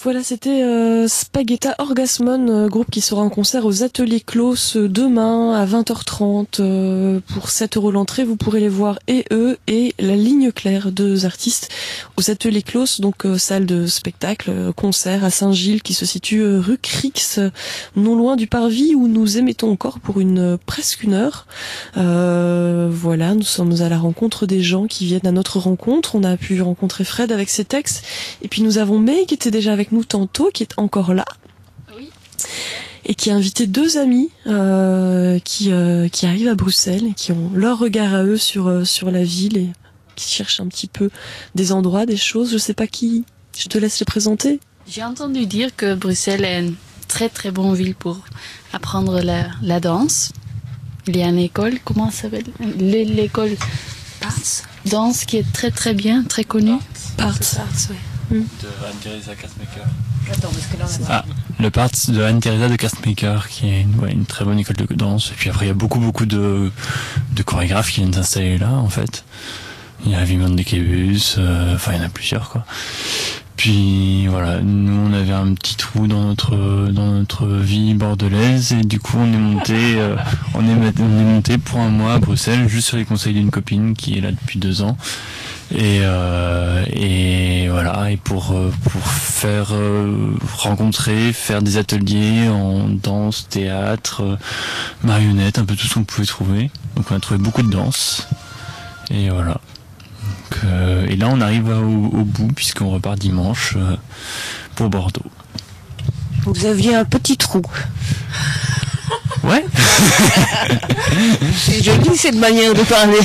Voilà, c'était euh, Spagetta Orgasmon, euh, groupe qui sera en concert aux Ateliers Clos euh, demain à vingt heures trente. Euh, pour sept euros l'entrée, vous pourrez les voir et eux et La Ligne Claire, deux artistes aux Ateliers Clos, donc euh, salle de spectacle, euh, concert à Saint-Gilles qui se situe euh, rue Crix, euh, non loin du Parvis où nous émettons encore pour une euh, presque une heure. Euh, voilà, nous sommes à la rencontre des gens qui viennent à notre rencontre. On a pu rencontrer Fred avec ses textes et puis nous avons May qui était déjà avec nous tantôt, qui est encore là. Oui. Et qui a invité deux amis euh, qui euh, qui arrivent à Bruxelles et qui ont leur regard à eux sur euh, sur la ville et qui cherchent un petit peu des endroits, des choses. Je sais pas qui. Je te laisse les présenter. J'ai entendu dire que Bruxelles est une très très bonne ville pour apprendre la, la danse. Il y a une école, comment ça s'appelle? L'école danse qui est très très bien, très connue. Parts. De Anne-Theresa Castmaker. Attends, parce que là, on a... Ah, le Parts de Anne-Theresa de Castmaker, qui est une, ouais, une très bonne école de danse. Et puis après, il y a beaucoup, beaucoup de, de chorégraphes qui viennent s'installer là, en fait. Il y a Wim de Kebus, euh, enfin, il y en a plusieurs, quoi. Puis voilà, nous on avait un petit trou dans notre dans notre vie bordelaise et du coup on est monté euh, on est on est monté pour un mois à Bruxelles juste sur les conseils d'une copine qui est là depuis deux ans et euh, et voilà et pour pour faire euh, rencontrer faire des ateliers en danse, théâtre, euh, marionnette, un peu tout ce qu'on pouvait trouver. Donc on a trouvé beaucoup de danse et voilà. Euh, et là on arrive au, au bout puisqu'on repart dimanche euh, pour Bordeaux. Vous aviez un petit trou. Ouais. C'est joli cette manière de parler.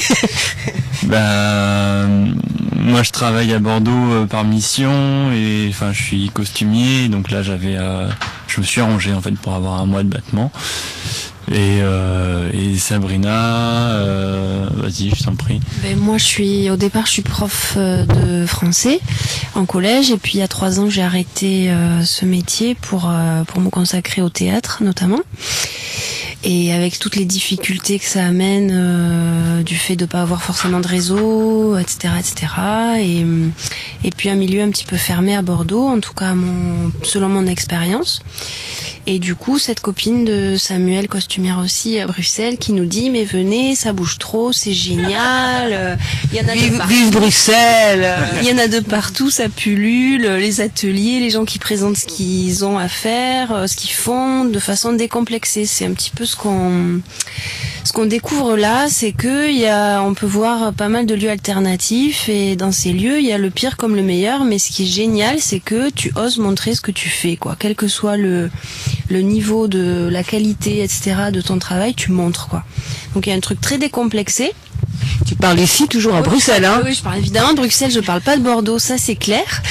Ben moi je travaille à Bordeaux euh, par mission et enfin je suis costumier donc là j'avais euh, je me suis arrangé en fait pour avoir un mois de battement. Et, euh, et Sabrina, euh, vas-y, je t'en prie. Ben moi, je suis au départ, je suis prof de français en collège, et puis il y a trois ans, j'ai arrêté euh, ce métier pour euh, pour me consacrer au théâtre, notamment. Et avec toutes les difficultés que ça amène euh, du fait de pas avoir forcément de réseau, et cetera, et cetera. Et et puis un milieu un petit peu fermé à Bordeaux, en tout cas mon selon mon expérience. Et du coup, cette copine de Samuel, costumière aussi à Bruxelles, qui nous dit mais venez, ça bouge trop, c'est génial. Il y en a vive, de partout. Vive Bruxelles. Il y en a de partout, ça pullule, les ateliers, les gens qui présentent ce qu'ils ont à faire, ce qu'ils font, de façon décomplexée. C'est un petit peu ce qu'on ce qu'on découvre là, c'est que il y a, on peut voir pas mal de lieux alternatifs et dans ces lieux, il y a le pire comme le meilleur. Mais ce qui est génial, c'est que tu oses montrer ce que tu fais, quoi. Quel que soit le le niveau de la qualité, et cetera de ton travail, tu montres, quoi. Donc il y a un truc très décomplexé. Tu parles ici toujours à oui, Bruxelles, hein? Oui, je parle évidemment de Bruxelles, je parle pas de Bordeaux, ça c'est clair.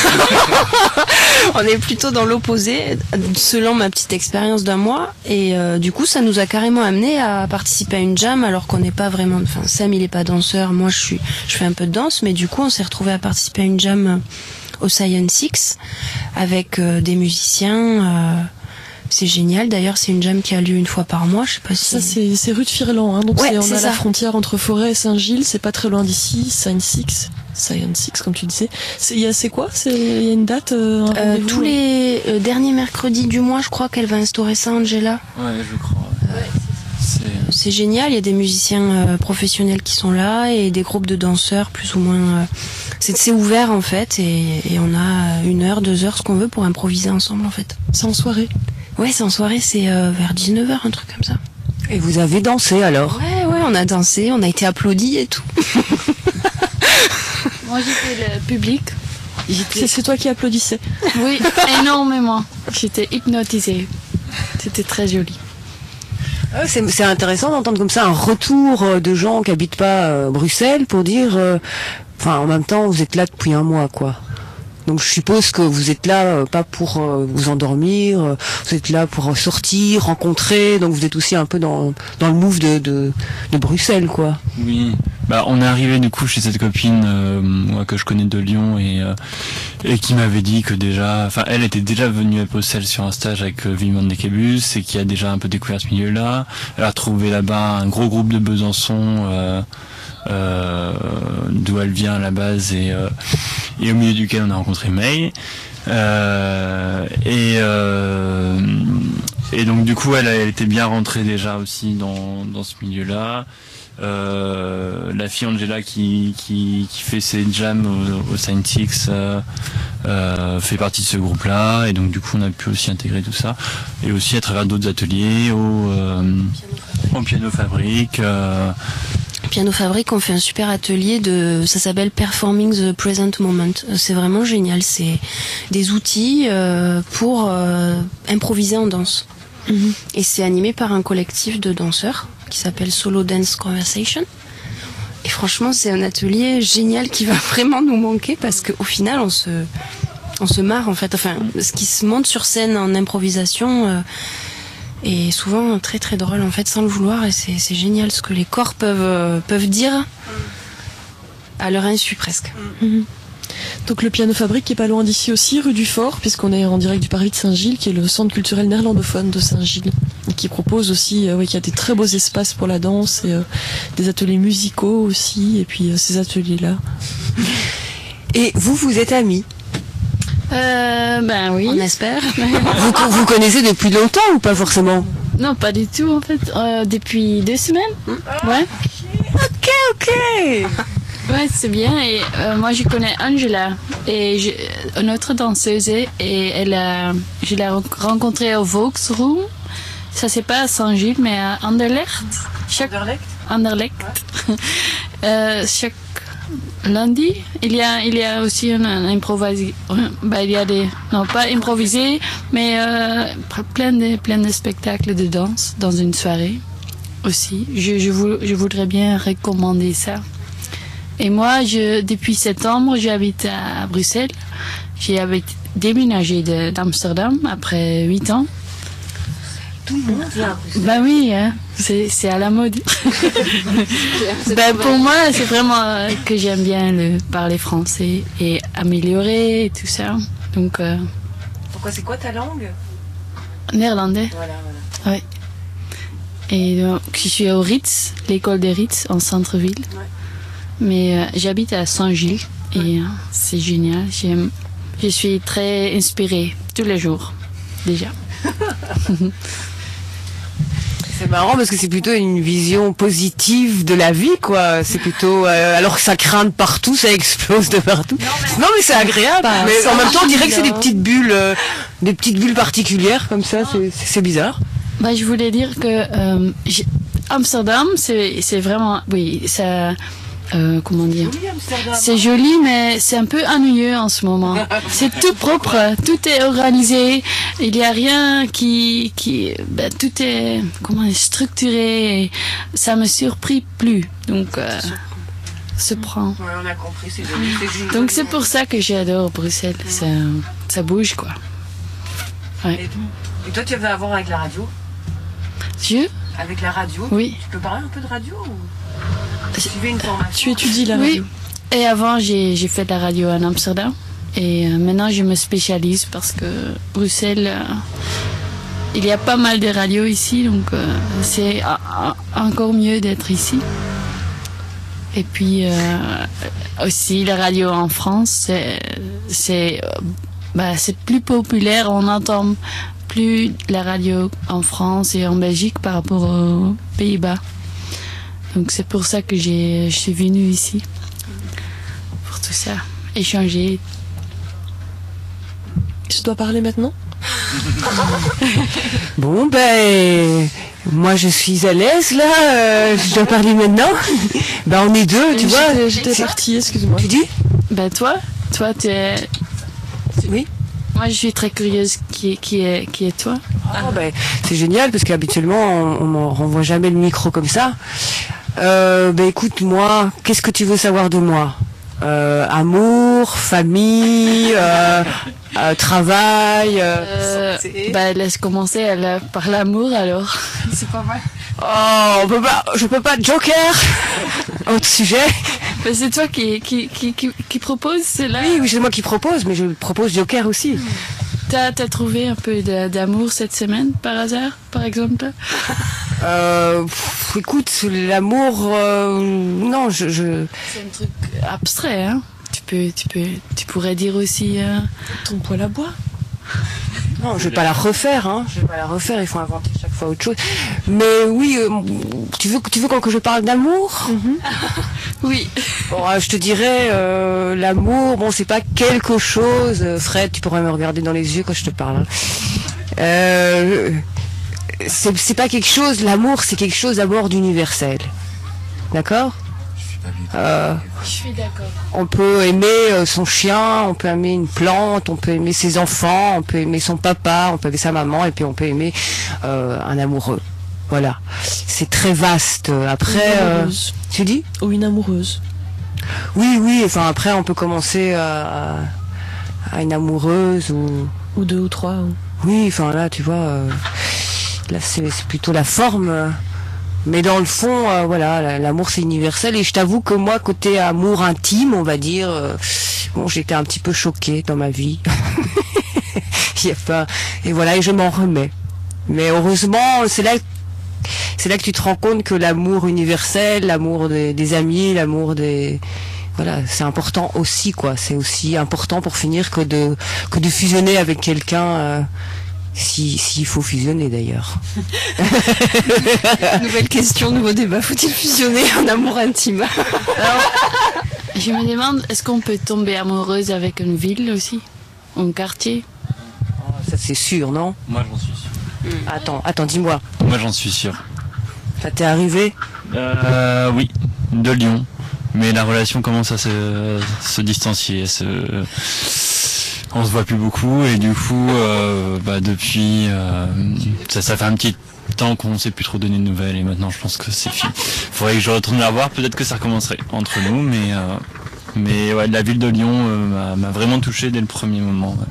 On est plutôt dans l'opposé, selon ma petite expérience d'un mois. Et euh, du coup, ça nous a carrément amené à participer à une jam, alors qu'on n'est pas vraiment... Enfin, Sam, il est pas danseur, moi je suis, je fais un peu de danse, mais du coup, on s'est retrouvé à participer à une jam au Science X avec euh, des musiciens... Euh, c'est génial. D'ailleurs, c'est une jam qui a lieu une fois par mois. Je sais pas si. Ça, c'est, c'est rue de Firlan, hein. Donc, ouais, c'est, on c'est a ça. la frontière entre Forêt et Saint-Gilles. C'est pas très loin d'ici. Science X. Science X, comme tu disais. C'est, y a, c'est quoi? C'est, il y a une date, euh, un euh, tous les euh, derniers mercredis du mois, je crois qu'elle va instaurer ça, Angela. Ouais, je crois. Ouais. C'est... c'est génial. Il y a des musiciens euh, professionnels qui sont là et des groupes de danseurs, plus ou moins. Euh, c'est, c'est ouvert, en fait. Et, et on a une heure, deux heures, ce qu'on veut pour improviser ensemble, en fait. C'est en soirée. Ouais, c'est en soirée, c'est euh, vers dix-neuf heures, un truc comme ça. Et vous avez dansé alors? Ouais, ouais, on a dansé, on a été applaudis et tout. Moi, j'étais le public. J'étais... C'est, c'est toi qui applaudissais? Oui, énormément. J'étais hypnotisée. C'était très joli. C'est, c'est intéressant d'entendre comme ça un retour de gens qui habitent pas euh, Bruxelles pour dire, enfin, euh, en même temps, vous êtes là depuis un mois, quoi. Donc je suppose que vous êtes là euh, pas pour euh, vous endormir, euh, vous êtes là pour sortir, rencontrer, donc vous êtes aussi un peu dans dans le move de de, de Bruxelles, quoi. Oui, bah on est arrivé du coup chez cette copine euh, moi, que je connais de Lyon et euh, et qui m'avait dit que déjà, enfin elle était déjà venue à Bruxelles sur un stage avec euh, Wim de Kebus et qui a déjà un peu découvert ce milieu-là. Elle a retrouvé là-bas un gros groupe de Besançon. Euh, Euh, d'où elle vient à la base et, euh, et au milieu duquel on a rencontré May Euh, et, euh, et donc du coup elle, elle était bien rentrée déjà aussi dans, dans ce milieu-là. Euh, la fille Angela qui, qui, qui fait ses jams au, au Saint X euh, euh, fait partie de ce groupe-là, et donc du coup on a pu aussi intégrer tout ça, et aussi à travers d'autres ateliers au, euh, au Piano Fabrique. Euh, Piano Fabrique, on fait un super atelier de, ça s'appelle Performing the Present Moment. C'est vraiment génial. C'est des outils euh, pour euh, improviser en danse. Mm-hmm. Et c'est animé par un collectif de danseurs qui s'appelle Solo Dance Conversation. Et franchement, c'est un atelier génial qui va vraiment nous manquer parce qu'au final, on se, on se marre en fait. Enfin, ce qui se monte sur scène en improvisation. Euh, Et souvent très très drôle en fait sans le vouloir, et c'est, c'est génial ce que les corps peuvent, euh, peuvent dire à leur insu presque. Mmh. Donc le Piano Fabrique qui est pas loin d'ici aussi, rue du Fort, puisqu'on est en direct du Parvis de Saint-Gilles, qui est le centre culturel néerlandophone de Saint-Gilles, et qui propose aussi, euh, ouais, qui a des très beaux espaces pour la danse, et euh, des ateliers musicaux aussi, et puis euh, ces ateliers-là. Et vous, vous êtes amis? Euh, ben oui. On espère. vous, vous connaissez depuis longtemps ou pas forcément? Non, pas du tout en fait. Euh, depuis deux semaines. Ouais. Ok, ok. Ouais, c'est bien. Et euh, moi, je connais Angela, et je, une autre danseuse, et elle a, je l'ai rencontrée au Volksroom. Ça c'est pas à Saint-Gilles, mais à Anderlecht. Chaque, Anderlecht. Anderlecht. Ouais. euh, chaque lundi, il y a, il y a aussi un, un improvisé. Bah, il y a des, non pas improvisé, mais euh, plein de, plein de spectacles de danse dans une soirée aussi. Je, je, vou, je voudrais bien recommander ça. Et moi, je, depuis septembre, j'habite à Bruxelles. J'ai déménagé de, d'Amsterdam après huit ans. Tout le monde vient. Bah oui, hein, c'est, c'est à la mode. Ben, pour moi, c'est vraiment que j'aime bien le parler français et améliorer et tout ça. Donc, euh, pourquoi, c'est quoi ta langue? Néerlandais. Voilà, voilà. Ouais. Et donc, je suis au Ritz, l'école des Ritz, en centre-ville. Ouais. Mais euh, j'habite à Saint-Gilles, et euh, c'est génial. J'aime, je suis très inspirée tous les jours, déjà. C'est marrant parce que c'est plutôt une vision positive de la vie, quoi. C'est plutôt, euh, alors que ça craint de partout, ça explose de partout. Non mais, non, mais c'est agréable. Bah, mais en même temps, on dirait que c'est des petites bulles, euh, des petites bulles particulières comme ça. C'est, c'est bizarre. Bah, je voulais dire que euh, Amsterdam, c'est, c'est vraiment, oui, ça. Euh, comment dire, c'est joli, mais c'est un peu ennuyeux en ce moment. C'est tout propre, tout est organisé, il n'y a rien qui, qui, ben, tout est, comment dire, structuré. Et ça me surprit plus, donc euh, se prend. Ouais, on a compris, c'est joli, c'est joli. Donc c'est pour ça que j'adore Bruxelles. Ça, ça bouge, quoi. Ouais. Et, et toi, tu veux avoir avec la radio? Je Avec la radio? Oui. Tu peux parler un peu de radio ou... Tu fais une formation. Tu étudies la radio? Oui. Et avant, j'ai, j'ai fait de la radio en Amsterdam. Et euh, maintenant, je me spécialise parce que Bruxelles, euh, il y a pas mal de radios ici. Donc, euh, c'est a, a, encore mieux d'être ici. Et puis, euh, aussi, la radio en France, c'est, c'est, euh, bah, c'est plus populaire. On entend plus la radio en France et en Belgique par rapport aux Pays-Bas. Donc c'est pour ça que j'ai, je suis venue ici, pour tout ça, échanger. Je dois parler maintenant? Bon, ben, moi je suis à l'aise là, euh, je dois parler maintenant. Ben on est deux, tu vois. J'étais partie, excuse-moi. Tu dis? Ben toi, toi tu es... Oui. Moi je suis très curieuse, qui est, qui est, qui est toi? Oh, ben, c'est génial parce qu'habituellement on, on m'en renvoie jamais le micro comme ça. Euh, ben écoute, moi, qu'est-ce que tu veux savoir de moi? euh, Amour, famille, euh, euh, travail. Euh, euh, bah laisse commencer elle, par l'amour alors. C'est pas vrai. Oh, on peut pas, je peux pas joker. Autre sujet. Mais c'est toi qui qui qui qui, qui propose, c'est là. Oui, oui, c'est moi qui propose, mais je propose joker aussi. T'as, t'as trouvé un peu de, d'amour cette semaine, par hasard, par exemple? euh, pff, Écoute, l'amour, euh, non, je, je... C'est un truc abstrait, hein? Tu peux, tu peux, tu pourrais dire aussi euh... ton poêle à bois. Non, je vais pas la refaire, hein. Je vais pas la refaire. Il faut inventer chaque fois autre chose. Mais oui, euh, tu veux, tu veux quand que je parle d'amour? Mm-hmm. Oui. Bon, euh, je te dirais, euh, l'amour, bon, c'est pas quelque chose. euh, Fred, tu pourrais me regarder dans les yeux quand je te parle. Hein. Euh, c'est, c'est pas quelque chose. L'amour, c'est quelque chose d'abord d'universel. D'accord? Euh, Je suis d'accord. On peut aimer euh, son chien, on peut aimer une plante, on peut aimer ses enfants, on peut aimer son papa, on peut aimer sa maman, et puis on peut aimer euh, un amoureux. Voilà. C'est très vaste. Après, euh, tu dis? Ou une amoureuse. Oui, oui. Enfin, après, on peut commencer à, à une amoureuse ou ou deux ou trois. Ou... Oui. Enfin là, tu vois, euh, là c'est, c'est plutôt la forme. Euh, Mais dans le fond, euh, voilà, l'amour c'est universel. Et je t'avoue que moi, côté amour intime, on va dire, euh, bon, j'étais un petit peu choquée dans ma vie. Il y a pas, et voilà, et je m'en remets. Mais heureusement, c'est là, c'est là que tu te rends compte que l'amour universel, l'amour des, des amis, l'amour des, voilà, c'est important aussi, quoi. C'est aussi important pour finir que de que de fusionner avec quelqu'un. Euh, Si, s'il faut fusionner d'ailleurs. Nouvelle question, nouveau débat. Faut-il fusionner un amour intime? Alors, je me demande, est-ce qu'on peut tomber amoureuse avec une ville aussi? Un quartier? Ça c'est sûr, non? Moi j'en suis sûr. Mmh. Attends, attends, dis-moi. Moi j'en suis sûr. Ça t'est arrivé? Euh, oui, de Lyon. Mais la relation commence à se, se distancier, à se... On se voit plus beaucoup et du coup, euh, bah depuis, euh, ça, ça fait un petit temps qu'on ne s'est plus trop donné de nouvelles et maintenant je pense que c'est fini. Faudrait que je retourne la voir, peut-être que ça recommencerait entre nous, mais euh, mais ouais, la ville de Lyon euh, m'a, m'a vraiment touché dès le premier moment. Ouais.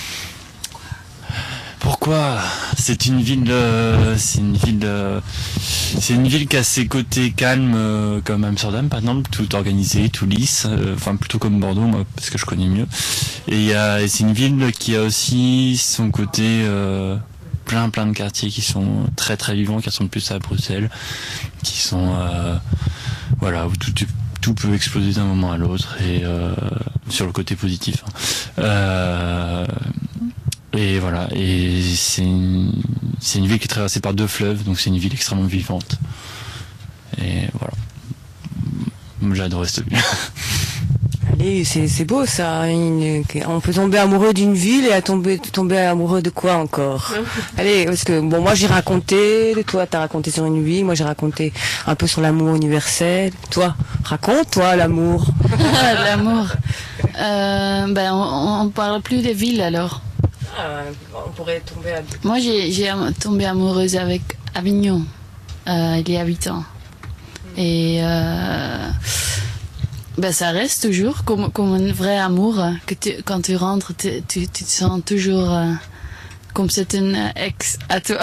Pourquoi? C'est une ville, euh, c'est une ville, euh, c'est une ville qui a ses côtés calmes euh, comme Amsterdam par exemple, tout organisé, tout lisse, euh, enfin plutôt comme Bordeaux moi parce que je connais mieux. Et, il y a, et c'est une ville qui a aussi son côté euh, plein plein de quartiers qui sont très très vivants, qui ressemblent plus à Bruxelles, qui sont euh, voilà où tout tout peut exploser d'un moment à l'autre et euh, sur le côté positif. Hein. Euh, Et voilà, et c'est une, c'est une ville qui est traversée par deux fleuves, donc c'est une ville extrêmement vivante. Et voilà. J'ai adoré cette ville. Allez, c'est, c'est beau ça. Une, on peut tomber amoureux d'une ville et à tomber, tomber amoureux de quoi encore? Allez, parce que bon, moi j'ai raconté, toi t'as raconté sur une ville, moi j'ai raconté un peu sur l'amour universel. Toi, raconte toi l'amour. L'amour. Euh, ben on, on parle plus des villes alors. Ah, on pourrait tomber à... Moi, j'ai, j'ai tombé amoureuse avec Avignon, euh, il y a huit ans. Et euh, ben, ça reste toujours comme, comme un vrai amour. Que tu, quand tu rentres, tu, tu, tu te sens toujours euh, comme c'est une ex à toi.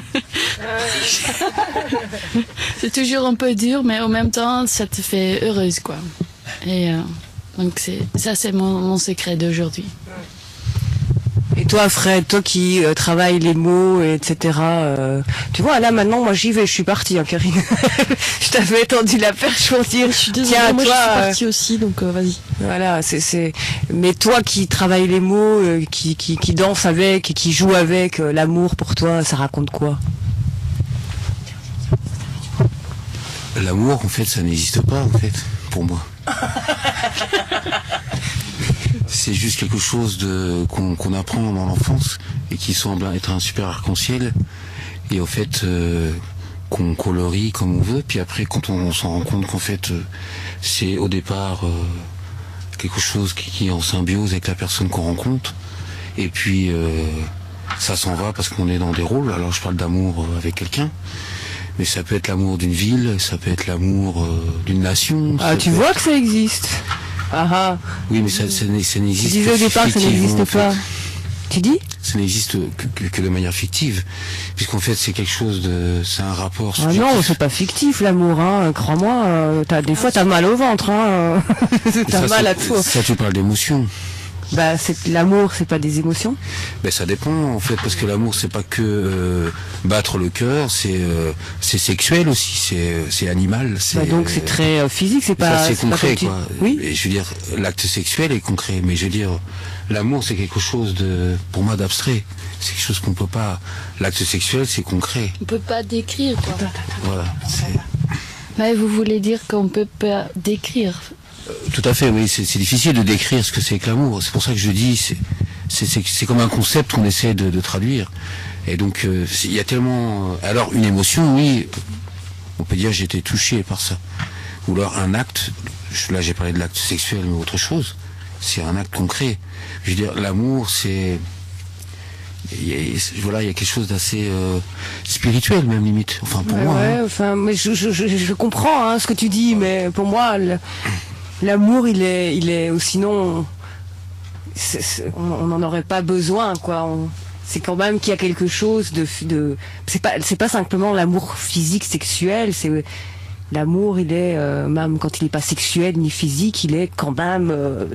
C'est toujours un peu dur, mais en même temps, ça te fait heureuse, quoi. Et euh, donc, c'est, ça, c'est mon, mon secret d'aujourd'hui. Et toi, Fred, toi qui euh, travailles les mots, et cetera. Euh, tu vois, là maintenant, moi j'y vais, je suis partie, hein, Karine. Je t'avais tendu la perche pour dire. Je suis désolée, tiens, moi toi, je suis euh, partie aussi, donc euh, vas-y. Voilà, c'est, c'est. Mais toi qui travailles les mots, euh, qui, qui, qui danse avec et qui joue avec, euh, l'amour pour toi, ça raconte quoi? L'amour, en fait, ça n'existe pas, en fait, pour moi. C'est juste quelque chose de qu'on, qu'on apprend dans l'enfance et qui semble être un super arc-en-ciel et au fait euh, qu'on colorie comme on veut, puis après quand on, on s'en rend compte qu'en fait euh, c'est au départ euh, quelque chose qui, qui est en symbiose avec la personne qu'on rencontre et puis euh, ça s'en va parce qu'on est dans des rôles. Alors je parle d'amour avec quelqu'un, mais ça peut être l'amour d'une ville, ça peut être l'amour euh, d'une nation. Ah, tu vois être... que ça existe. Ah ah. Oui, mais ça, ça, ça n'existe. Tu disais au départ que ça n'existe en pas. Fait. Tu dis? Ça n'existe que, que, que de manière fictive, puisqu'en fait c'est quelque chose de, c'est un rapport. Ah non, c'est pas fictif l'amour, hein. Crois-moi. Euh, t'as des fois t'as mal au ventre, hein. T'as ça, mal à tout. Ça, tu parles d'émotion. Bah, c'est l'amour, c'est pas des émotions. Ben ça dépend en fait, parce que l'amour c'est pas que euh, battre le cœur, c'est euh, c'est sexuel aussi, c'est c'est animal. C'est, bah donc c'est très euh, physique, c'est pas. Ça, c'est c'est concret pas tu... quoi. Oui. Et je veux dire, l'acte sexuel est concret, mais je veux dire, l'amour c'est quelque chose de, pour moi, d'abstrait. C'est quelque chose qu'on peut pas. L'acte sexuel c'est concret. On peut pas décrire quoi. Voilà. C'est... Mais vous voulez dire qu'on peut pas décrire? Tout à fait, oui. C'est, c'est difficile de décrire ce que c'est que l'amour. C'est pour ça que je dis, c'est, c'est, c'est, c'est comme un concept qu'on essaie de, de traduire. Et donc, euh, il y a tellement... Alors, une émotion, oui, on peut dire j'ai été touché par ça. Ou alors un acte, là j'ai parlé de l'acte sexuel, mais autre chose. C'est un acte concret. Je veux dire, l'amour, c'est... Il y a, voilà, il y a quelque chose d'assez euh, spirituel, même limite. Enfin, pour ouais, moi. Ouais, hein. enfin, mais je, je, je, je comprends hein, ce que tu dis, mais pour moi... Le... L'amour, il est, il est, ou sinon, c'est, c'est, on n'en aurait pas besoin, quoi. On, c'est quand même qu'il y a quelque chose de, de, c'est pas, c'est pas simplement l'amour physique, sexuel. C'est l'amour, il est euh, même quand il n'est pas sexuel ni physique, il est quand même, euh,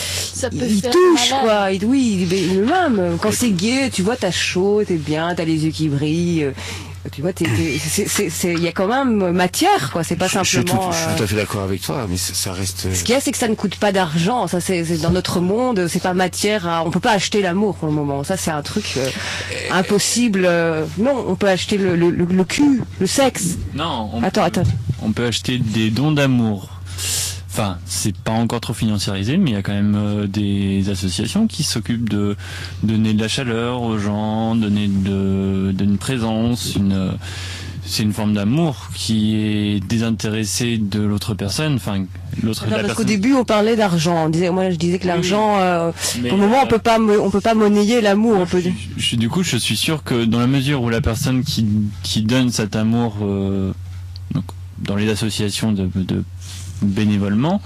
Ça peut il faire touche, malade. quoi. Il, oui, il est même quand c'est gai, tu vois, t'as chaud, t'es bien, t'as les yeux qui brillent. euh, Tu vois, t'es, t'es, c'est, c'est, c'est, il y a quand même matière, quoi. C'est pas Je, je, suis tout, simplement. je suis euh, tout à fait d'accord avec toi, mais ça, ça reste... Ce qu'il y a, c'est que ça ne coûte pas d'argent. Ça, c'est, c'est dans notre monde, c'est pas matière. À... On peut pas acheter l'amour pour le moment. Ça, c'est un truc euh, impossible. euh, Non, on peut acheter le, le, le, le cul, le sexe. Non, on, Attends, attends. on peut acheter des dons d'amour. Enfin, c'est pas encore trop financiarisé, mais il y a quand même euh, des associations qui s'occupent de donner de la chaleur aux gens, donner de, de une présence, une, euh, c'est une forme d'amour qui est désintéressée de l'autre personne. Enfin, l'autre. Non, la parce personne... qu'au début, on parlait d'argent. On disait, moi, je disais que l'argent, euh, Mais, pour le moment, euh, on peut pas, me- on peut pas monnayer l'amour. On peut. Je, je- du coup, je suis sûr que dans la mesure où la personne qui, qui donne cet amour euh, donc, dans les associations de, de bénévolement,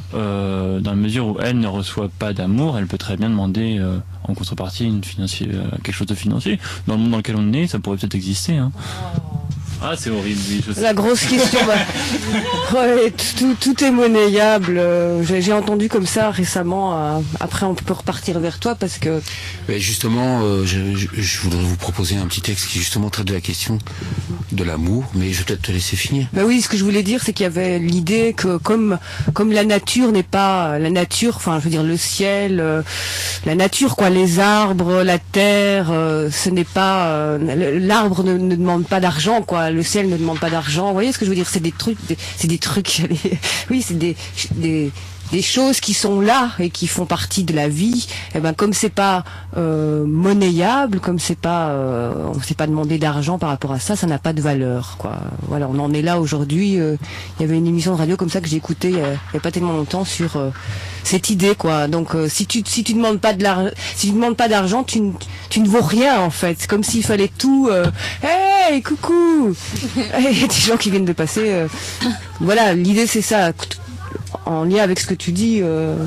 euh, dans la mesure où elle ne reçoit pas d'amour, elle peut très bien demander euh, en contrepartie une financier, euh, quelque chose de financier. Dans le monde dans lequel on est, ça pourrait peut-être exister. Hein. Ah, c'est horrible, oui, je sais. La grosse question, bah, ouais, tout, tout est monnayable. euh, J'ai, j'ai entendu comme ça récemment. euh, Après, on peut repartir vers toi parce que. Mais justement, euh, je, je, je voudrais vous proposer un petit texte qui justement traite de la question de l'amour, mais je vais peut-être te laisser finir. Bah oui, ce que je voulais dire, c'est qu'il y avait l'idée que comme comme la nature n'est pas la nature, enfin, je veux dire le ciel, euh, la nature, quoi, les arbres, la terre, euh, ce n'est pas euh, l'arbre ne, ne demande pas d'argent, quoi. Le ciel ne demande pas d'argent. Vous voyez ce que je veux dire? C'est des trucs, des- c'est des trucs. Oui, c'est des des des choses qui sont là et qui font partie de la vie. Et ben comme c'est pas euh, monnayable, comme c'est pas, euh, on s'est pas demandé d'argent par rapport à ça, ça n'a pas de valeur, quoi. Voilà, on en est là aujourd'hui. euh, Il y avait une émission de radio comme ça que j'ai écoutée euh, il y a pas tellement longtemps sur euh, cette idée, quoi. Donc euh, si tu si tu demandes pas de l'argent, si tu demandes pas d'argent, tu ne tu ne vaux rien en fait. C'est comme s'il fallait tout. Euh, hey, coucou. Il y a des gens qui viennent de passer. euh, Voilà, l'idée c'est ça. En lien avec ce que tu dis, euh...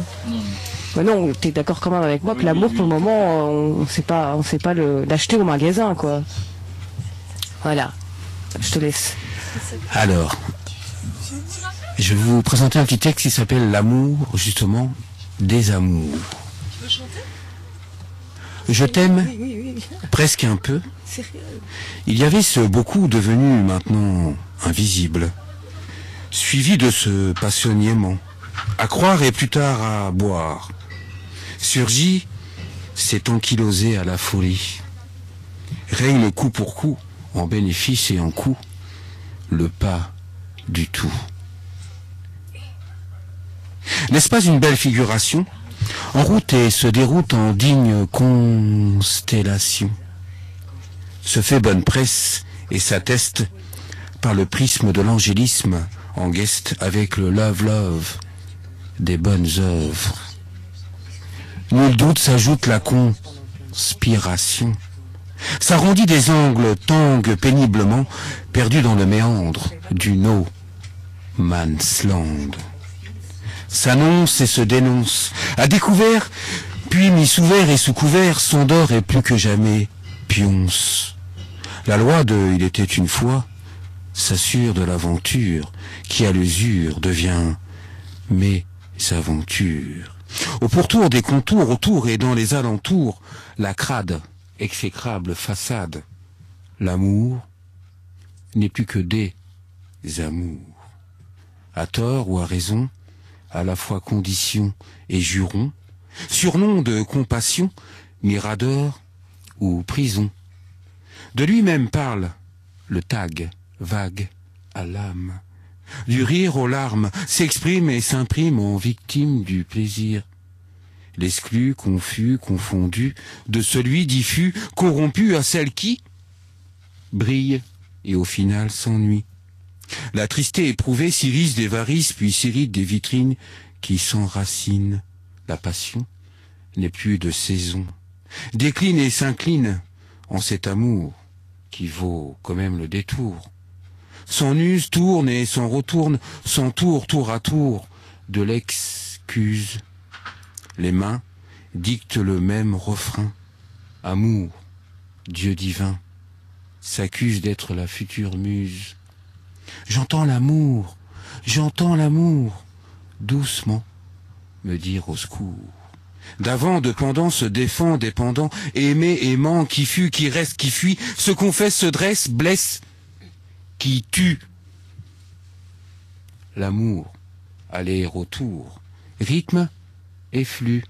bah non, t'es d'accord quand même avec moi que l'amour pour le moment, on sait pas, on sait pas le l'acheter au magasin, quoi. Voilà, je te laisse. Alors, je vais vous présenter un petit texte qui s'appelle L'amour, justement, des amours. Tu veux chanter? Je t'aime Oui, oui, oui. presque un peu. Sérieux? Il y avait ce beaucoup devenu maintenant invisible, suivi de ce passionnément, à croire et plus tard à boire. Surgit, s'est ankylosé à la folie. Règne coup pour coup, en bénéfice et en coût, le pas du tout. N'est-ce pas une belle figuration? En route et se déroute en digne constellation. Se fait bonne presse et s'atteste par le prisme de l'angélisme en guest avec le love-love des bonnes œuvres. Nul doute s'ajoute la conspiration. S'arrondit des angles, tangue péniblement, perdu dans le méandre du no man's land. S'annonce et se dénonce, à découvert, puis mis sous verre et sous couvert, s'endort et plus que jamais pionce. La loi de « il était une fois » s'assure de l'aventure qui à l'usure devient mes aventures. Au pourtour des contours, autour et dans les alentours, la crade, exécrable façade. L'amour n'est plus que des amours. À tort ou à raison, à la fois condition et juron, surnom de compassion, mirador ou prison. De lui-même parle le tag, vague à l'âme. Du rire aux larmes, s'exprime et s'imprime en victime du plaisir. L'exclu, confus, confondu, de celui diffus, corrompu à celle qui brille et au final s'ennuie. La tristé éprouvée s'irrisse des varices, puis s'irrite des vitrines qui s'enracinent. La passion n'est plus de saison, décline et s'incline en cet amour qui vaut quand même le détour. S'en use, tourne et s'en retourne, s'entoure tour à tour de l'excuse. Les mains dictent le même refrain. Amour, Dieu divin, s'accuse d'être la future muse. J'entends l'amour, j'entends l'amour, doucement me dire au secours. D'avant, de pendant, se défend, dépendant, aimé, aimant, qui fut, qui reste, qui fuit, se confesse, se dresse, blesse, qui tue. L'amour, aller-retour, rythme et flux.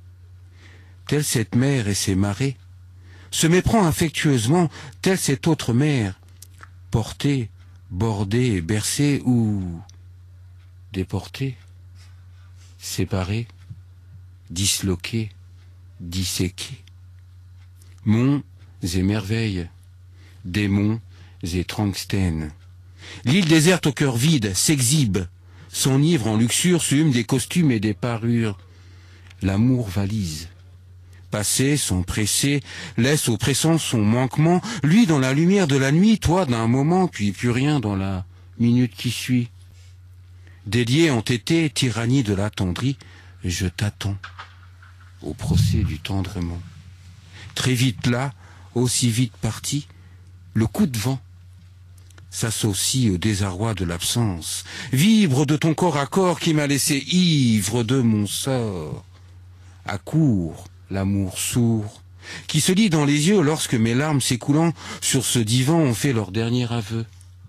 Telle cette mer et ses marées, se méprend affectueusement, telle cette autre mer, portée, bordée, bercée ou déportée, séparée, disloquée, disséquée. Monts et merveilles, démons et tungstènes. L'île déserte au cœur vide s'exhibe, s'enivre en luxure, s'hume des costumes et des parures. L'amour valise. Passé, son pressé, laisse au pressant son manquement, lui dans la lumière de la nuit, toi d'un moment, puis plus rien dans la minute qui suit. Délié, entêté, tyrannie de l'attendrie, je t'attends au procès du tendrement. Très vite là, aussi vite parti, le coup de vent s'associe au désarroi de l'absence, vibre de ton corps à corps qui m'a laissé ivre de mon sort. Accourt l'amour sourd, qui se lit dans les yeux lorsque mes larmes s'écoulant sur ce divan ont fait leur dernier aveu.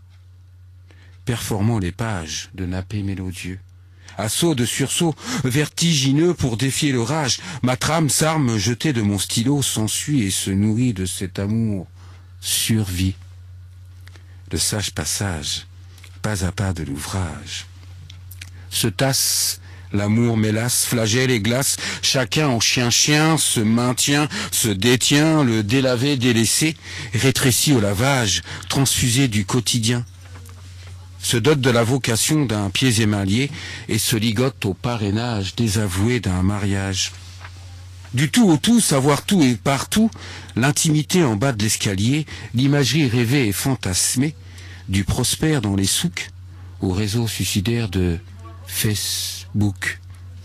Performant les pages de nappés mélodieux, assaut de sursaut vertigineux pour défier l'orage, ma trame s'arme jetée de mon stylo s'ensuit et se nourrit de cet amour survie. Le sage passage, pas à pas de l'ouvrage, se tasse l'amour mélasse, flagelle et glace, chacun en chien-chien se maintient, se détient, le délavé, délaissé, rétréci au lavage, transfusé du quotidien. Se dote de la vocation d'un pieds émaillé et se ligote au parrainage désavoué d'un mariage. Du tout au tout, savoir tout et partout, l'intimité en bas de l'escalier, l'imagerie rêvée et fantasmée, du prospère dans les souks, au réseau suicidaire de Facebook.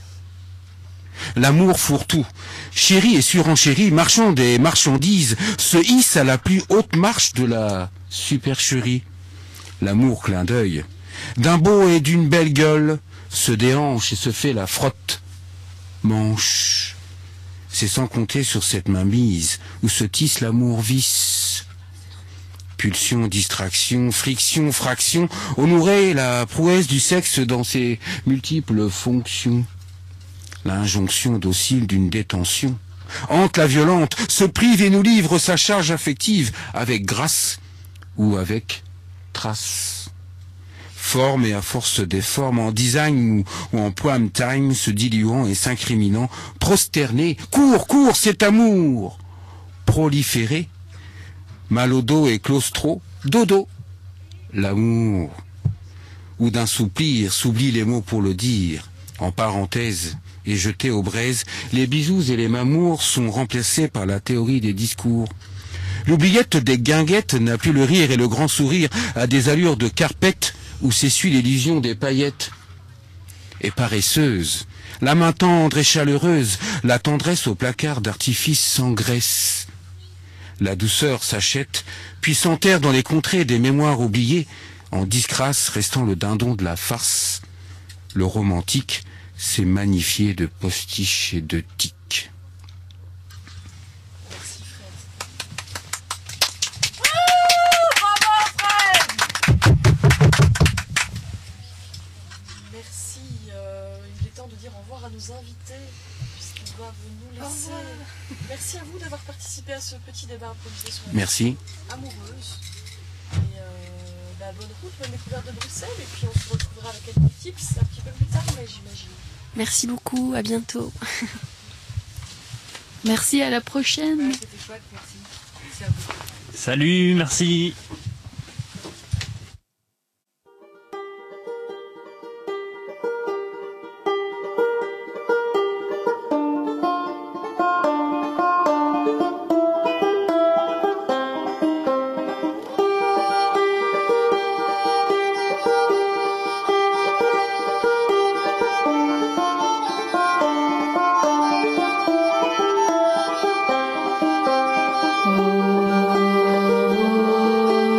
L'amour fourre-tout, chéri et surenchéri, marchand des marchandises, se hisse à la plus haute marche de la supercherie. L'amour clin d'œil, d'un beau et d'une belle gueule, se déhanche et se fait la frotte manche. C'est sans compter sur cette mainmise où se tisse l'amour vice. Pulsion, distraction, friction, fraction, honorer la prouesse du sexe dans ses multiples fonctions. L'injonction docile d'une détention hante la violente, se prive et nous livre sa charge affective avec grâce ou avec trace. Forme et à force des formes, en design ou, ou en poème time, se diluant et s'incriminant, prosterné, cours, cours, cet amour, proliféré, mal au dos et claustro, dodo, l'amour, ou d'un soupir, s'oublie les mots pour le dire, en parenthèse, et jeté aux braises, les bisous et les mamours sont remplacés par la théorie des discours. L'oubliette des guinguettes n'a plus le rire et le grand sourire à des allures de carpette où s'essuie l'illusion des paillettes. Et paresseuse, la main tendre et chaleureuse, la tendresse au placard d'artifice s'engraisse. La douceur s'achète, puis s'enterre dans les contrées des mémoires oubliées, en disgrâce restant le dindon de la farce. Le romantique c'est magnifié de postiches et de tiques. Merci Fred. Merci. euh, il est temps de dire au revoir à nos invités, puisqu'ils doivent nous laisser. Merci à vous d'avoir participé à ce petit débat improvisé sur la Merci. amoureuse. Et euh, bah, bonne route, bonne découverte de Bruxelles, et puis on se retrouvera avec quelques tips un petit peu plus tard, mais j'imagine. Merci beaucoup, à bientôt. Merci, à la prochaine. Ouais, c'était chouette, merci. Merci à vous. Salut, merci. Oh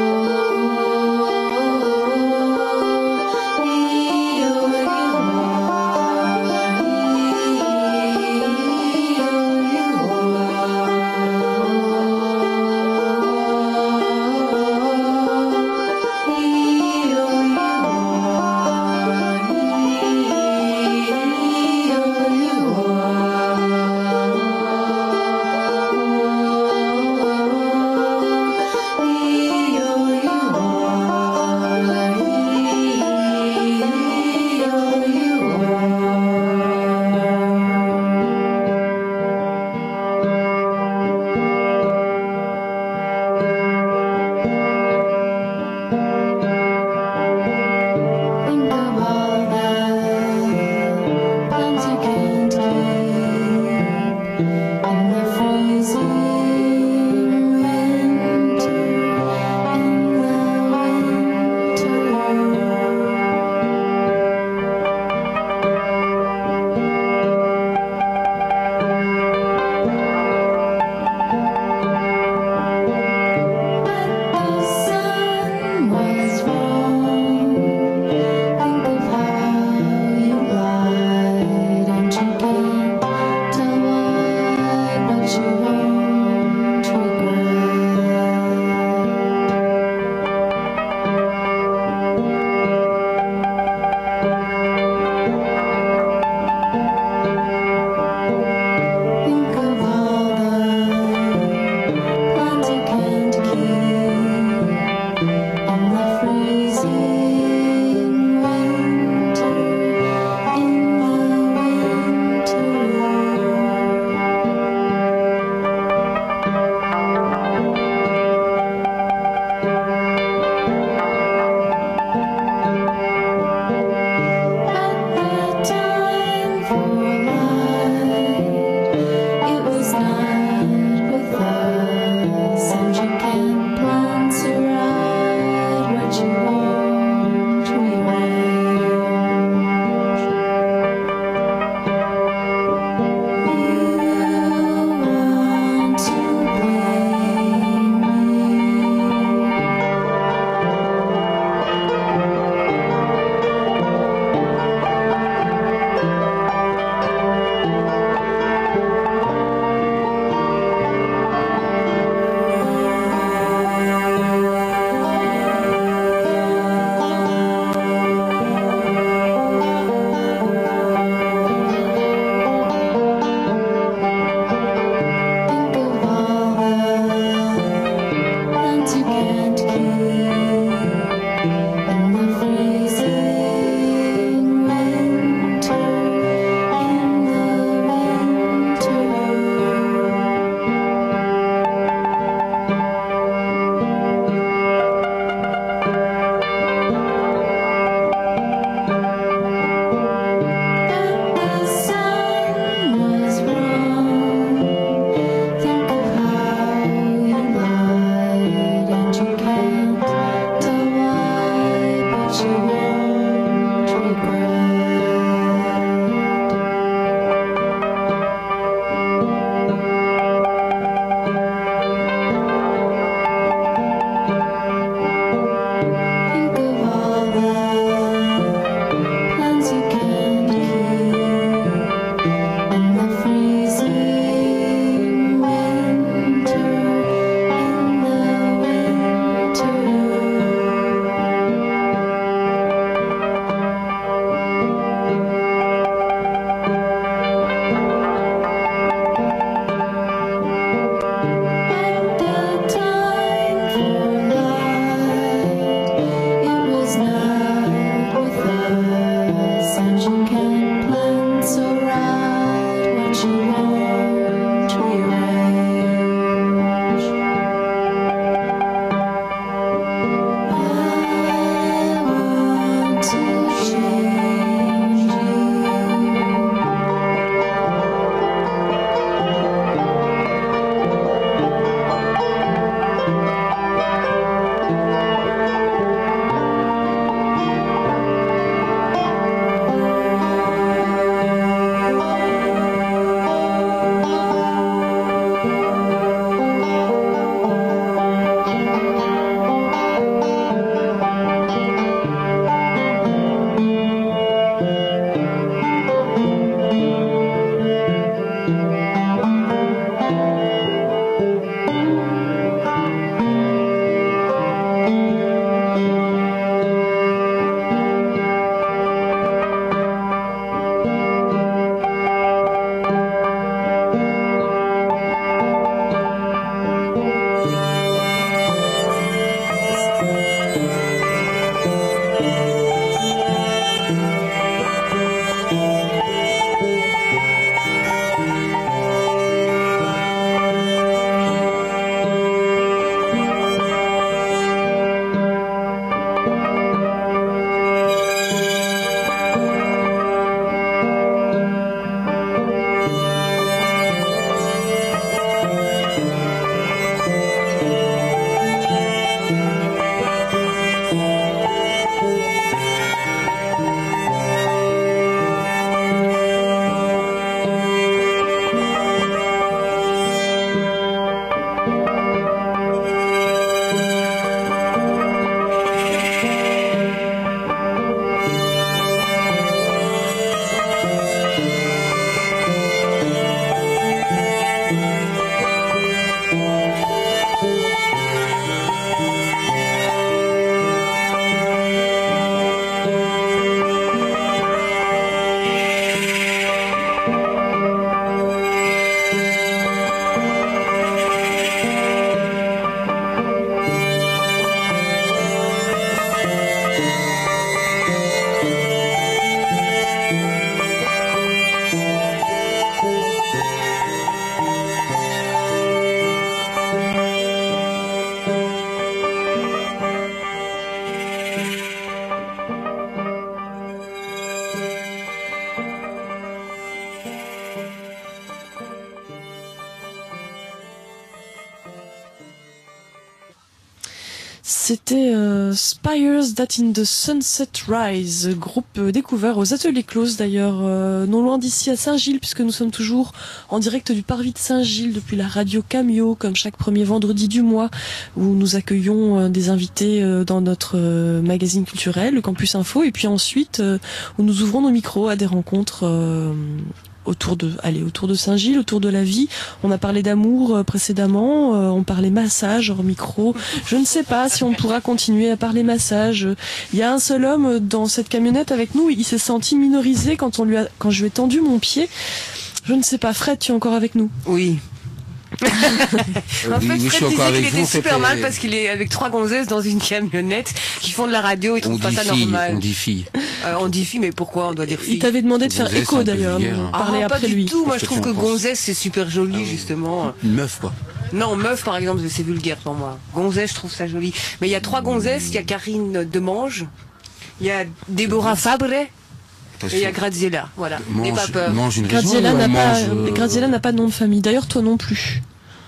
C'était euh, Spires That in the Sunset Rise, groupe euh, découvert aux Ateliers Close d'ailleurs, euh, non loin d'ici à Saint-Gilles, puisque nous sommes toujours en direct du Parvis de Saint-Gilles depuis la radio Camio, comme chaque premier vendredi du mois, où nous accueillons euh, des invités euh, dans notre euh, magazine culturel, le Campus Info, et puis ensuite euh, où nous ouvrons nos micros à des rencontres euh, autour de, allez, autour de Saint-Gilles, autour de la vie. On a parlé d'amour euh, précédemment, euh, on parlait massage hors micro. Je ne sais pas si on pourra continuer à parler massage. Il y a un seul homme dans cette camionnette avec nous, il s'est senti minorisé quand on lui a, quand je lui ai tendu mon pied. Je ne sais pas, Fred, tu es encore avec nous? Oui. Euh, En oui, fait, oui, je suis Fred encore disait avec qu'il vous. était en fait, super mal euh, parce qu'il est avec trois gonzesses dans une camionnette qui font de la radio, ils on trouvent pas dit ça fille, normal. on dit fille. Euh, on dit fille, mais pourquoi on doit dire fille? Il t'avait demandé de faire Gonzesse, écho un peu d'ailleurs, vulgaire, nous hein. parler Ah, après pas lui. du tout, moi Qu'est-ce je trouve que que tu en penses gonzesse c'est super joli justement. Une meuf, quoi. Non, meuf par exemple c'est vulgaire pour moi. Gonzesse je trouve ça joli. Mais il y a trois gonzesses, il y a Karine Demange, il y a Déborah Fabre et il y a Graziella. Voilà, n'aie pas Mange, peur. mange une région Graziella ou n'a elle pas, mange, euh, Graziella n'a pas de nom de famille. D'ailleurs, toi non plus.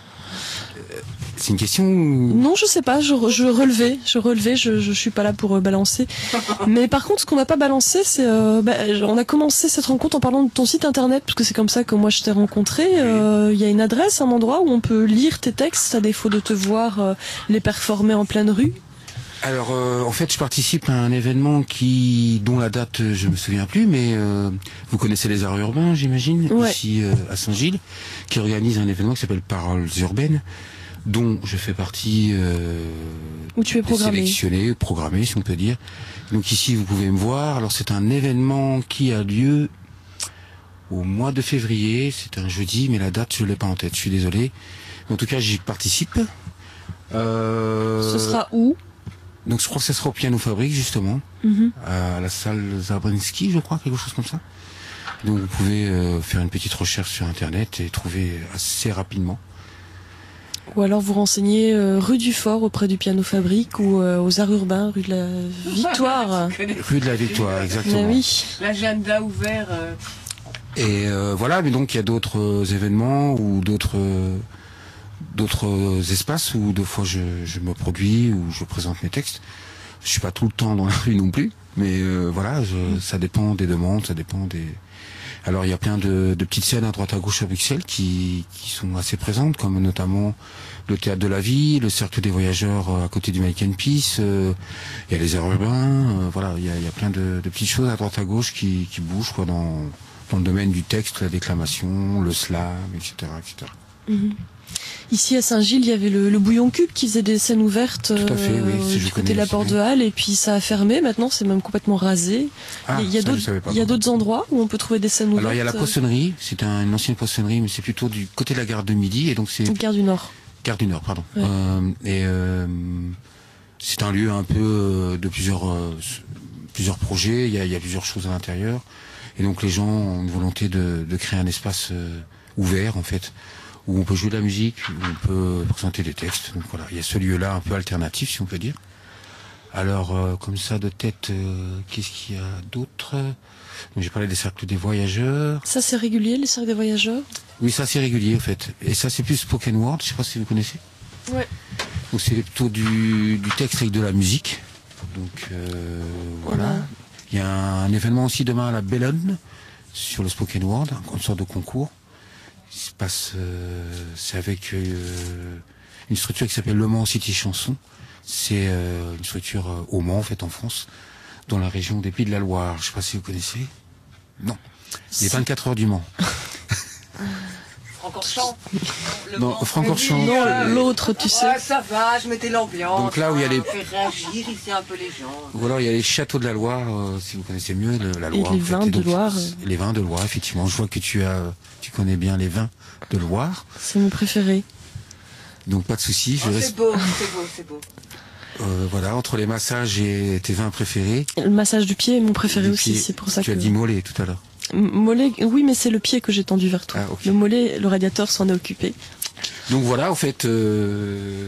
C'est une question ou... Non, je sais pas, je, re- je relevais, je relevais, je, je suis pas là pour euh, balancer. Mais par contre, ce qu'on n'a pas balancé, c'est, euh, bah, on a commencé cette rencontre en parlant de ton site internet, parce que c'est comme ça que moi je t'ai rencontré. Euh, Il y a une adresse, un endroit où on peut lire tes textes, à défaut de te voir euh, les performer en pleine rue. Alors, euh, en fait, je participe à un événement qui, dont la date, euh, je me souviens plus, mais euh, vous connaissez les arts urbains, j'imagine, Ouais. ici euh, à Saint-Gilles, qui organise un événement qui s'appelle Paroles urbaines, dont je fais partie euh, Où tu es programmé. sélectionné, programmé, si on peut dire. Donc ici, vous pouvez me voir. Alors, c'est un événement qui a lieu au mois de février. C'est un jeudi, mais la date, je l'ai pas en tête. Je suis désolé. En tout cas, j'y participe. Euh, Ce sera où? Donc je crois que ce sera au Piano Fabrique justement, Mhm. à la salle Zabrinski, je crois, quelque chose comme ça. Donc vous pouvez euh, faire une petite recherche sur internet et trouver assez rapidement. Ou alors vous renseignez euh, rue du Fort auprès du Piano Fabrique ou euh, aux Arts Urbains, rue de la Victoire. Rue de la Victoire, exactement. Mais oui. L'agenda ouvert. euh, Et euh, voilà, mais donc il y a d'autres euh, événements ou d'autres euh, d'autres euh, espaces où deux fois je, je me produis, où je présente mes textes. Je suis pas tout le temps dans la rue non plus, mais euh, voilà, je, ça dépend des demandes, ça dépend des... Alors il y a plein de, de petites scènes à droite à gauche à Bruxelles qui, qui sont assez présentes, comme notamment le Théâtre de la Vie, le Cercle des Voyageurs euh, à côté du Mike and Peace, euh, il y a les Arts Urbains, euh, voilà, il y a, il y a plein de, de petites choses à droite à gauche qui, qui bougent quoi, dans, dans le domaine du texte, la déclamation, le slam, et cetera et cetera. Mhm. Ici à Saint-Gilles, il y avait le, le Bouillon Cube qui faisait des scènes ouvertes Tout à fait, oui, euh, si je du côté connais de la aussi, Porte oui. de Halle, et puis ça a fermé. Maintenant, c'est même complètement rasé. Ah, il y a ça, je d'autres, savais pas, il y a moi. d'autres endroits où on peut trouver des scènes ouvertes. Alors il y a la poissonnerie, c'est un, une ancienne poissonnerie, mais c'est plutôt du côté de la gare de Midi, et donc c'est euh, Gare du Nord. Gare du Nord, pardon. Ouais. Euh, et euh, c'est un lieu un peu euh, de plusieurs euh, plusieurs projets. Il y a, il y a plusieurs choses à l'intérieur, et donc les gens ont une volonté de, de créer un espace euh, ouvert en fait, où on peut jouer de la musique, où on peut présenter des textes. Donc voilà, il y a ce lieu-là un peu alternatif, si on peut dire. Alors, euh, comme ça de tête, euh, qu'est-ce qu'il y a d'autre? J'ai parlé des cercles des voyageurs. Ça, c'est régulier, les cercles des voyageurs? Oui, ça c'est régulier en fait. Et ça c'est plus spoken word, je sais pas si vous connaissez. Ouais. Donc c'est plutôt du, du texte avec de la musique. Donc euh, voilà. Ouais. Il y a un événement aussi demain à la Bellone sur le spoken word, une sorte de concours. Il se passe, euh, c'est avec euh, une structure qui s'appelle Le Mans City Chanson. C'est euh, une structure euh, au Mans en fait en France, dans la région des Pays de la Loire. Je sais pas si vous connaissez. Non. Les vingt-quatre heures du Mans. Francorchamps. Le Non, Mans, Francorchamps. je me dis, Non, euh, l'autre, tu sais. Ouais, ça va, je mettais l'ambiance. Donc là où il y a les- hein, fait réagir ici un peu les gens. Ou alors il y a les châteaux de la Loire, euh, si vous connaissez mieux le- la Et Loire. les en fait. vins de donc, Loire. c'est- Les vins de Loire, effectivement. Je vois que tu as, tu connais bien les vins de Loire. C'est mon préféré. Donc pas de souci. Je Oh, reste, c'est beau, c'est beau, c'est beau. euh, voilà, entre les massages et tes vins préférés. Le massage du pied est mon préféré Du aussi, pied. c'est pour ça tu que... as dit mollet tout à l'heure. M- Mollet, oui, mais c'est le pied que j'ai tendu vers toi. Ah, ok. Le mollet, le radiateur s'en est occupé. Donc voilà, en fait, euh,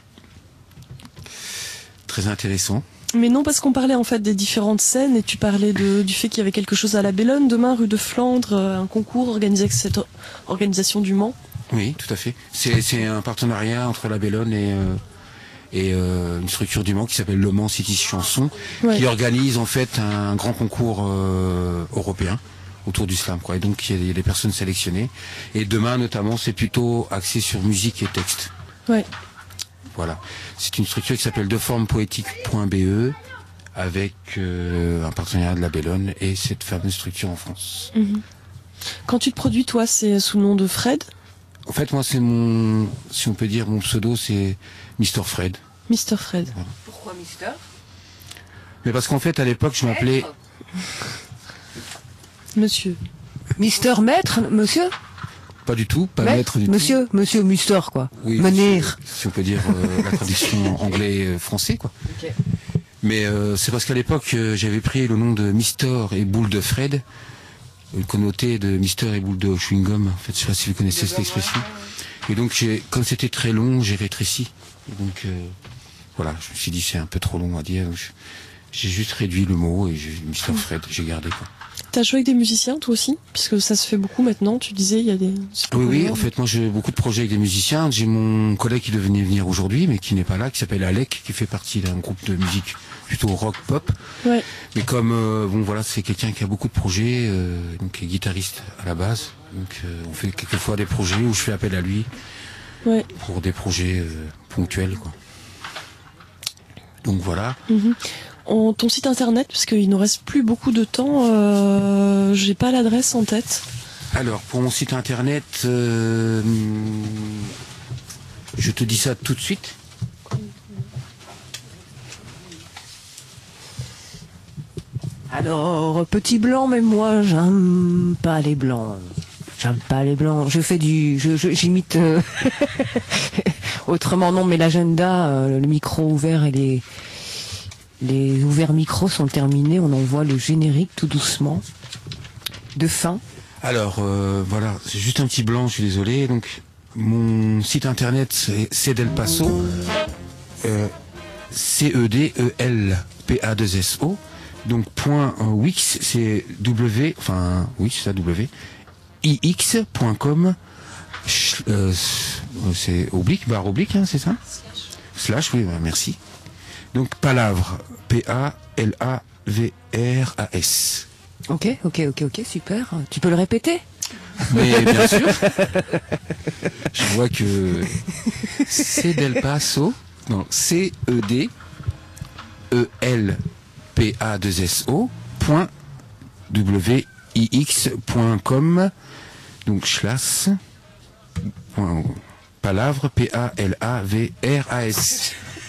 très intéressant. Mais non, parce qu'on parlait en fait des différentes scènes et tu parlais de, du fait qu'il y avait quelque chose à la Bellone demain, rue de Flandre, euh, un concours organisé avec cette or- organisation du Mans. Oui, tout à fait. C'est c'est un partenariat entre la Bellone et, euh, et euh, une structure du Mans qui s'appelle Le Mans City Chanson, Ouais. qui organise en fait un grand concours euh, européen autour du slam, quoi. Et donc il y a des personnes sélectionnées. Et demain notamment, c'est plutôt axé sur musique et texte. Ouais. Voilà. C'est une structure qui s'appelle deformepoétique point b e avec euh, un partenariat de la Bellone et cette fameuse structure en France. Mhm. Quand tu te produis, toi, c'est sous le nom de Fred, En fait, moi, c'est mon, si on peut dire, mon pseudo, c'est Mister Fred. Mister Fred. Pourquoi Mister? Mais parce qu'en fait, à l'époque, je m'appelais... Monsieur. Mister Maître, monsieur? Pas du tout, pas Maître, maître du monsieur, tout. Monsieur Mister, quoi. Oui, Menir. si on peut dire euh, la traduction anglais-français, quoi. Ok. Mais euh, c'est parce qu'à l'époque, euh, j'avais pris le nom de Mister et boule de Fred, le connoté de Mister et boule de chewing-gum. En fait, je sais pas si vous connaissez cette expression. Et donc, j'ai, comme c'était très long, j'ai rétréci. Et donc, euh, voilà, je me suis dit, c'est un peu trop long à dire. Je- J'ai juste réduit le mot et j'ai Mister Fred, j'ai gardé, quoi. T'as joué avec des musiciens, toi aussi? Puisque ça se fait beaucoup maintenant, tu disais, il y a des... Oui, oui, en fait, moi j'ai beaucoup de projets avec des musiciens. J'ai mon collègue qui devait venir aujourd'hui, mais qui n'est pas là, qui s'appelle Alec, qui fait partie d'un groupe de musique plutôt rock pop. Ouais. Mais comme, euh, bon voilà, c'est quelqu'un qui a beaucoup de projets, euh, donc qui est guitariste à la base. Donc euh, on fait quelquefois des projets où je fais appel à lui Ouais. pour des projets euh, ponctuels, quoi. Donc voilà. Mhm. En- ton site internet, parce qu'il nous reste plus beaucoup de temps, euh, j'ai pas l'adresse en tête. Alors, pour mon site internet, euh, je te dis ça tout de suite. Alors, petit blanc, mais moi, j'aime pas les blancs. J'aime pas les blancs. Je fais du... je- je- J'imite... euh, autrement, non, mais l'agenda, euh, le micro ouvert et les... Les ouverts micros sont terminés. On envoie le générique tout doucement. De fin. Alors, euh, voilà, c'est juste un petit blanc, je suis désolé. Donc, mon site internet, c'est c'est Del Paso. Euh, C E D E L P A deux S O. Donc, point euh, Wix, c'est W, enfin, oui, c'est ça, W, I X point com. Ch- euh, c'est oblique, barre oblique, hein, c'est ça? Slash, oui, bah, merci. Donc, Palavre, P A L A V R A S. Ok, ok, ok, ok, super. Tu peux le répéter? Mais bien sûr. Je vois que c'est Del Paso. Non, C E D E L P A deux S O point W I X point com. Donc Schlass. point Palavre, P A L A V R A S.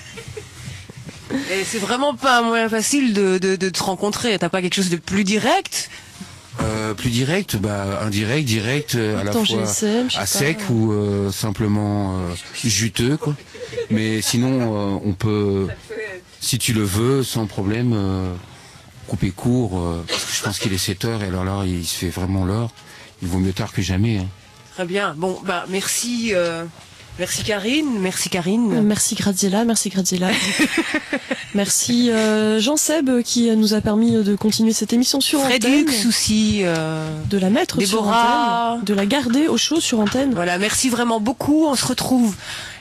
Et c'est vraiment pas un moyen facile de, de, de te rencontrer. T'as pas quelque chose de plus direct? Euh, plus direct, bah indirect, direct, euh, à la Ton fois G S M, je sais à pas. sec ou euh, simplement euh, juteux, quoi. Mais sinon, euh, on peut, si tu le veux, sans problème, euh, couper court. Euh, parce que je pense qu'il est sept heures et alors là, il se fait vraiment l'heure. Il vaut mieux tard que jamais. Hein. Très bien. Bon, bah merci, euh, merci Karine, merci Karine. Merci Graziella, merci Graziella. Merci euh, Jean-Seb qui nous a permis de continuer cette émission sur Fred antenne. Lux aussi. Euh, De la mettre Déborah. sur antenne, de la garder au chaud sur antenne. Voilà, merci vraiment beaucoup. On se retrouve